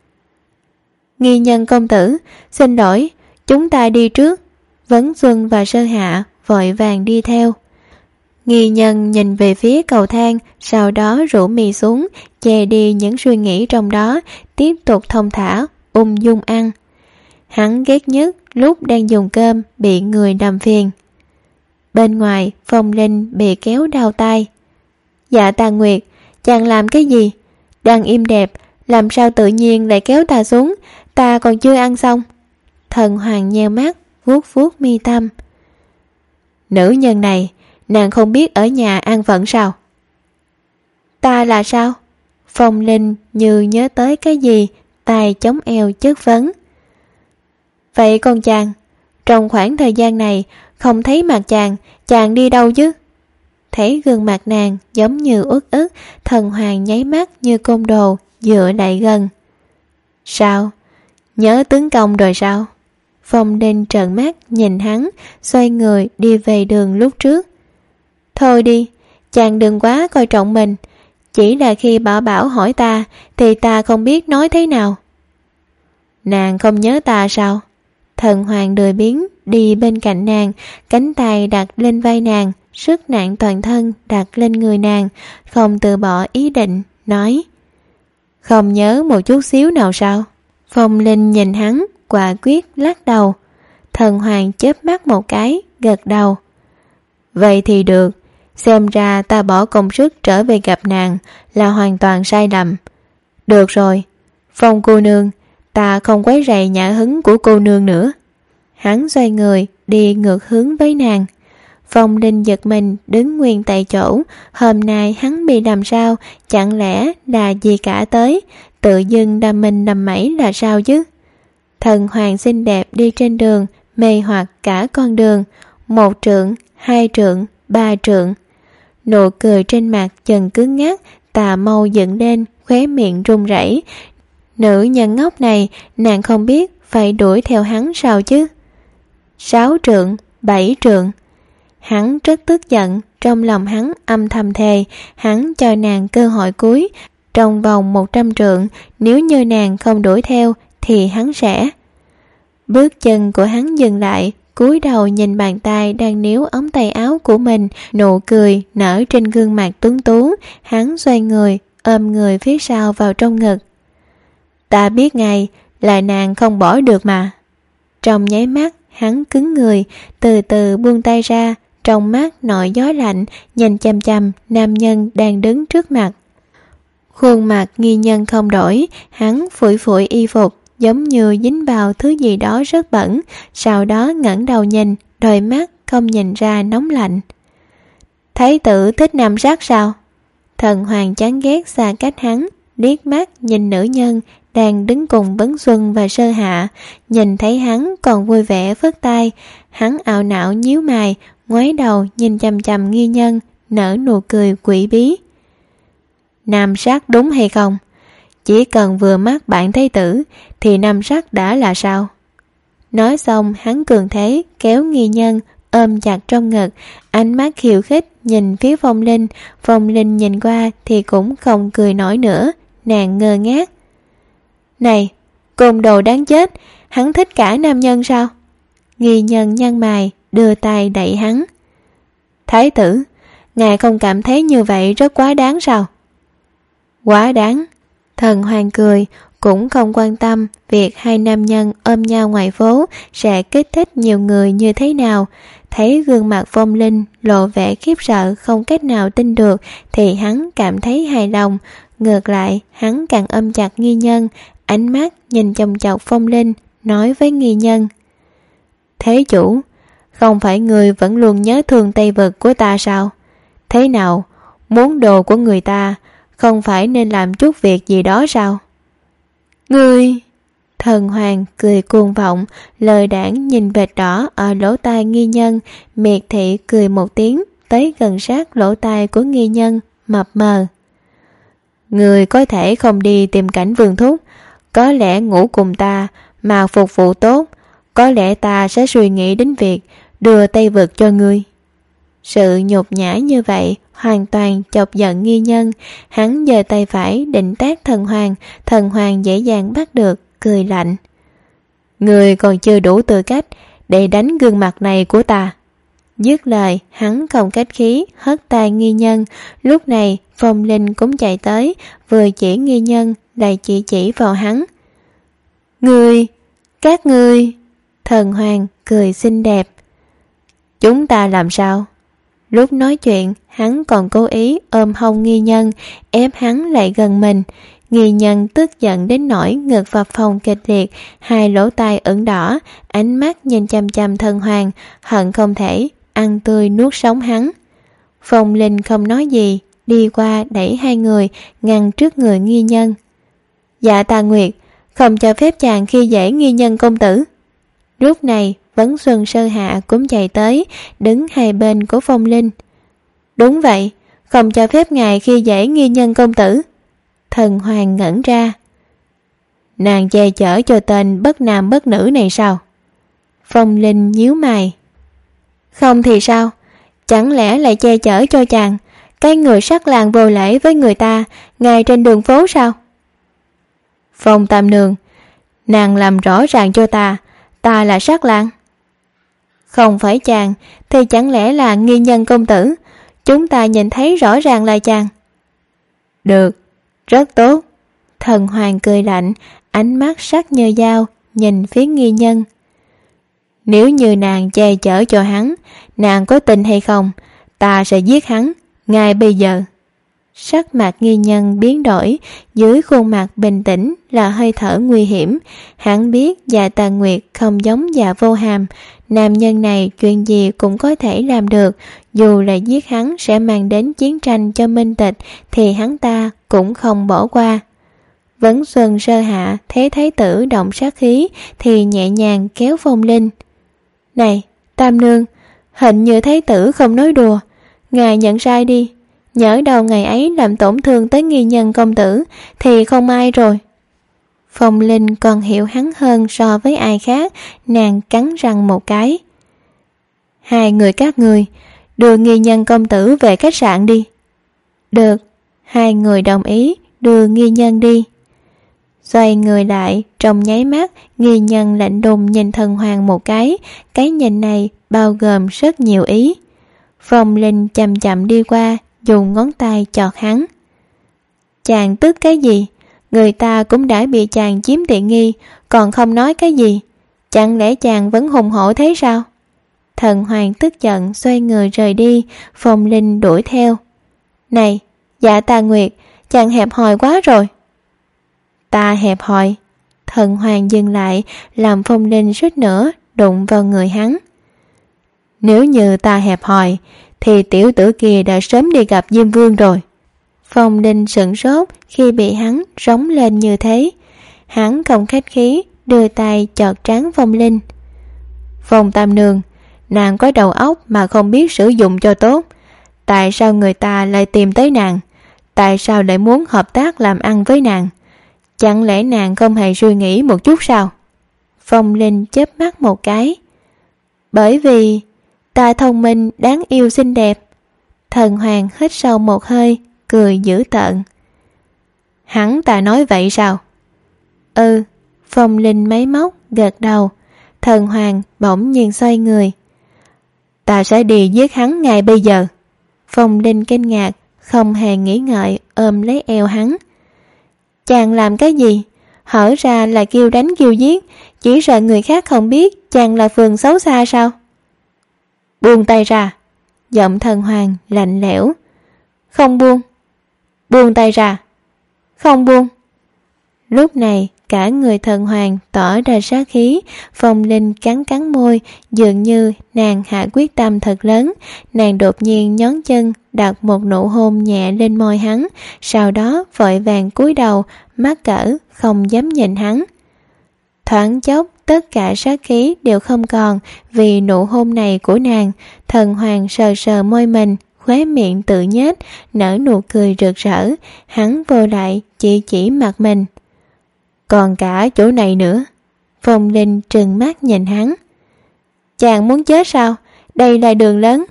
Nghi Nhân công tử, xin lỗi, chúng ta đi trước. Vấn Xuân và Sơ Hạ vội vàng đi theo. Nghi Nhân nhìn về phía cầu thang, sau đó rủ mì xuống, che đi những suy nghĩ trong đó, tiếp tục thong thả, ung dung ăn. Hắn ghét nhất lúc đang dùng cơm bị người làm phiền. Bên ngoài, Phong Linh bị kéo đau tay. Dạ Tà Nguyệt, chàng làm cái gì? Đang im đẹp, làm sao tự nhiên lại kéo ta xuống? Ta còn chưa ăn xong. Thần hoàng nheo mắt, vuốt vuốt mi tâm. Nữ nhân này, nàng không biết ở nhà an phận sao? Ta là sao? Phong Linh như nhớ tới cái gì, tay chống eo chất vấn. Vậy con chàng, trong khoảng thời gian này không thấy mặt chàng, chàng đi đâu chứ? Thấy gương mặt nàng giống như uất ức, thần hoàng nháy mắt như côn đồ, dựa lại gần. Sao? Nhớ tướng công rồi sao? Phong Linh trợn mắt nhìn hắn, xoay người đi về đường lúc trước. Thôi đi, chàng đừng quá coi trọng mình. Chỉ là khi Bảo Bảo hỏi ta thì ta không biết nói thế nào. Nàng không nhớ ta sao? Thần hoàng lười biếng đi bên cạnh nàng, cánh tay đặt lên vai nàng, sức nặng toàn thân đặt lên người nàng, không từ bỏ ý định, nói: Không nhớ một chút xíu nào sao? Phong Linh nhìn hắn, quả quyết lắc đầu. Thần hoàng chớp mắt một cái, gật đầu. Vậy thì được, xem ra ta bỏ công sức trở về gặp nàng là hoàn toàn sai lầm. Được rồi, Phong cô nương, ta không quấy rầy nhã hứng của cô nương nữa. Hắn xoay người đi ngược hướng với nàng. Phong Linh giật mình đứng nguyên tại chỗ. Hôm nay hắn bị làm sao? Chẳng lẽ là gì cả tới? Tự dưng đâm mình đâm mẩy là sao chứ? Thần hoàng xinh đẹp đi trên đường, mê hoặc cả con đường. Một trượng, hai trượng, ba trượng. Nụ cười trên mặt dần cứng ngắc, tà mâu dựng lên, khóe miệng run rẩy. Nữ nhân ngốc này, nàng không biết phải đuổi theo hắn sao chứ? Sáu trượng, bảy trượng. Hắn rất tức giận, trong lòng hắn âm thầm thề, hắn cho nàng cơ hội cuối. Trong vòng một trăm trượng, nếu như nàng không đuổi theo thì hắn sẽ... Bước chân của hắn dừng lại, cúi đầu nhìn bàn tay đang níu ống tay áo của mình, nụ cười nở trên gương mặt tuấn tú. Hắn xoay người, ôm người phía sau vào trong ngực. Ta biết ngay là nàng không bỏ được mà. Trong nháy mắt hắn cứng người, từ từ buông tay ra, trong mắt nổi gió lạnh nhìn chằm chằm nam nhân đang đứng trước mặt. Khuôn mặt nghi nhân không đổi, hắn phủi phủi y phục giống như dính vào thứ gì đó rất bẩn, sau đó ngẩng đầu nhìn, đôi mắt không nhìn ra nóng lạnh. Thái tử thích nam sắc sao? Thần Hoàng chán ghét xa cách hắn, liếc mắt nhìn nữ nhân đang đứng cùng Vấn Xuân và Sơ Hạ, nhìn thấy hắn còn vui vẻ phất tay, hắn ảo não nhíu mày, ngoái đầu nhìn chằm chằm nghi nhân, nở nụ cười quỷ bí. Nam sắc đúng hay không? Chỉ cần vừa mắt bạn thái tử thì nam sắc đã là sao? Nói xong hắn cường thế kéo nghi nhân ôm chặt trong ngực, ánh mắt khiêu khích nhìn phía Phong Linh. Phong Linh nhìn qua thì cũng không cười nổi nữa, nàng ngơ ngác. Này, côn đồ đáng chết, hắn thích cả nam nhân sao? Nghi nhân nhăn mày, đưa tay đẩy hắn. Thái tử, ngài không cảm thấy như vậy rất quá đáng sao? Quá đáng. Thần Hoàng cười, cũng không quan tâm việc hai nam nhân ôm nhau ngoài phố sẽ kích thích nhiều người như thế nào. Thấy gương mặt Phong Linh lộ vẻ khiếp sợ không cách nào tin được thì hắn cảm thấy hài lòng. Ngược lại hắn càng ôm chặt nghi nhân, ánh mắt nhìn chòng chọc Phong Linh, nói với nghi nhân. Thế chủ, không phải người vẫn luôn nhớ thương Tây Vực của ta sao? Thế nào, muốn đồ của người ta không phải nên làm chút việc gì đó sao? Ngươi... Thần Hoàng cười cuồng vọng, lời đảng nhìn vệt đỏ ở lỗ tai nghi nhân, miệt thị cười một tiếng, tới gần sát lỗ tai của nghi nhân, mập mờ. Người có thể không đi tìm cảnh Vương thúc, có lẽ ngủ cùng ta mà phục vụ tốt, có lẽ ta sẽ suy nghĩ đến việc đưa Tây Vực cho ngươi. Sự nhục nhã như vậy hoàn toàn chọc giận nghi nhân, hắn giơ tay phải định tát Thần Hoàng, Thần Hoàng dễ dàng bắt được, cười lạnh. Người còn chưa đủ tư cách để đánh gương mặt này của ta. Dứt lời hắn không khách khí hất tay nghi nhân. Lúc này Phong Linh cũng chạy tới, vừa chỉ nghi nhân lại chỉ chỉ vào hắn. Ngươi, các ngươi. Thần Hoàng cười xinh đẹp. Chúng ta làm sao? Lúc nói chuyện hắn còn cố ý ôm hông nghi nhân, ép hắn lại gần mình. Nghi nhân tức giận đến nỗi ngực phập phồng kịch liệt, hai lỗ tai ửng đỏ, ánh mắt nhìn chằm chằm Thần Hoàng, hận không thể ăn tươi nuốt sống hắn. Phong Linh không nói gì, đi qua đẩy hai người ngăn trước người nghi nhân. Dạ Tà Nguyệt, không cho phép chàng khi dễ nghi nhân công tử. Lúc này Vấn Xuân Sơ Hạ cũng chạy tới, đứng hai bên của Phong Linh. Đúng vậy, không cho phép ngài khi dễ nghi nhân công tử. Thần Hoàng ngẩn ra. Nàng che chở cho tên bất nam bất nữ này sao? Phong Linh nhíu mày. Không thì sao? Chẳng lẽ lại che chở cho chàng, cái người sắc làng vô lễ với người ta, ngay trên đường phố sao? Phong Tam Nương, nàng làm rõ ràng cho ta, ta là sắc lang. Không phải chàng, thì chẳng lẽ là nghi nhân công tử? Chúng ta nhìn thấy rõ ràng là chàng. Được, rất tốt. Thần Hoàng cười lạnh, ánh mắt sắc như dao, nhìn phía nghi nhân. Nếu như nàng che chở cho hắn, nàng có tin hay không, ta sẽ giết hắn ngay bây giờ. Sắc mặt nghi nhân biến đổi, dưới khuôn mặt bình tĩnh là hơi thở nguy hiểm. Hắn biết Dạ Tà Nguyệt không giống Dạ Vô Hàm, nam nhân này chuyện gì cũng có thể làm được, dù là giết hắn sẽ mang đến chiến tranh cho Minh Tịch thì hắn ta cũng không bỏ qua. Vấn Xuân Sơ Hạ thấy thái tử động sát khí thì nhẹ nhàng kéo Phong Linh. Này, Tam Nương, hình như thái tử không nói đùa, ngài nhận sai đi. Nhỡ đầu ngày ấy làm tổn thương tới nghi nhân công tử thì không ai rồi. Phong Linh còn hiểu hắn hơn so với ai khác, nàng cắn răng một cái. Hai người các người đưa nghi nhân công tử về khách sạn đi. Được, hai người đồng ý đưa nghi nhân đi. Xoay người lại, trong nháy mắt nghi nhân lạnh đùng nhìn Thần Hoàng một cái, cái nhìn này bao gồm rất nhiều ý. Phong Linh chậm chậm đi qua, dùng ngón tay chọt hắn. Chàng tức cái gì? Người ta cũng đã bị chàng chiếm tiện nghi, còn không nói cái gì. Chẳng lẽ chàng vẫn hùng hổ thế sao? Thần Hoàng tức giận xoay người rời đi. Phong Linh đuổi theo. Này, Dạ Tà Nguyệt, chàng hẹp hòi quá rồi. Ta hẹp hòi? Thần Hoàng dừng lại, làm Phong Linh suýt nữa đụng vào người hắn. Nếu như ta hẹp hòi thì tiểu tử kia đã sớm đi gặp Diêm Vương rồi. Phong Linh sửng sốt khi bị hắn rống lên như thế. Hắn không khách khí đưa tay chọt trán Phong Linh. Phong Tam Nương, nàng có đầu óc mà không biết sử dụng cho tốt. Tại sao người ta lại tìm tới nàng? Tại sao lại muốn hợp tác làm ăn với nàng? Chẳng lẽ nàng không hề suy nghĩ một chút sao? Phong Linh chớp mắt một cái. Bởi vì ta thông minh, đáng yêu, xinh đẹp. Thần Hoàng hít sâu một hơi, cười dữ tợn. Hắn ta nói vậy sao? Ừ. Phong Linh máy móc gật đầu. Thần Hoàng bỗng nhiên xoay người. Ta sẽ đi giết hắn ngay bây giờ. Phong Linh kinh ngạc, không hề nghĩ ngợi ôm lấy eo hắn. Chàng làm cái gì? Hở ra là kêu đánh kêu giết, chỉ sợ người khác không biết chàng là phường xấu xa sao? Buông tay ra. Giọng Thần Hoàng lạnh lẽo. Không buông. Buông tay ra. Không buông. Lúc này cả người Thần Hoàng tỏ ra sát khí. Phong Linh cắn cắn môi, dường như nàng hạ quyết tâm thật lớn. Nàng đột nhiên nhón chân đặt một nụ hôn nhẹ lên môi hắn, sau đó vội vàng cúi đầu, mắc cỡ không dám nhìn hắn. Thoáng chốc tất cả sát khí đều không còn vì nụ hôn này của nàng. Thần Hoàng sờ sờ môi mình, khóe miệng tự nhếch, nở nụ cười rực rỡ. Hắn vô lại chỉ chỉ mặt mình. Còn cả chỗ này nữa. Phong Linh trừng mắt nhìn hắn. Chàng muốn chết sao? Đây là đường lớn.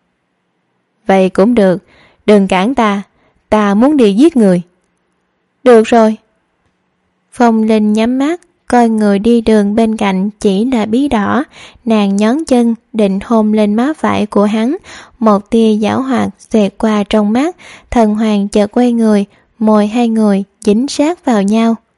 Vậy cũng được, đừng cản ta. Ta muốn đi giết người. Được rồi. Phong Linh nhắm mắt, coi người đi đường bên cạnh chỉ là bí đỏ. Nàng nhón chân định hôn lên má phải của hắn. Một tia giảo hoạt xẹt qua trong mắt. Thần Hoàng chợt quay người, môi hai người dính sát vào nhau.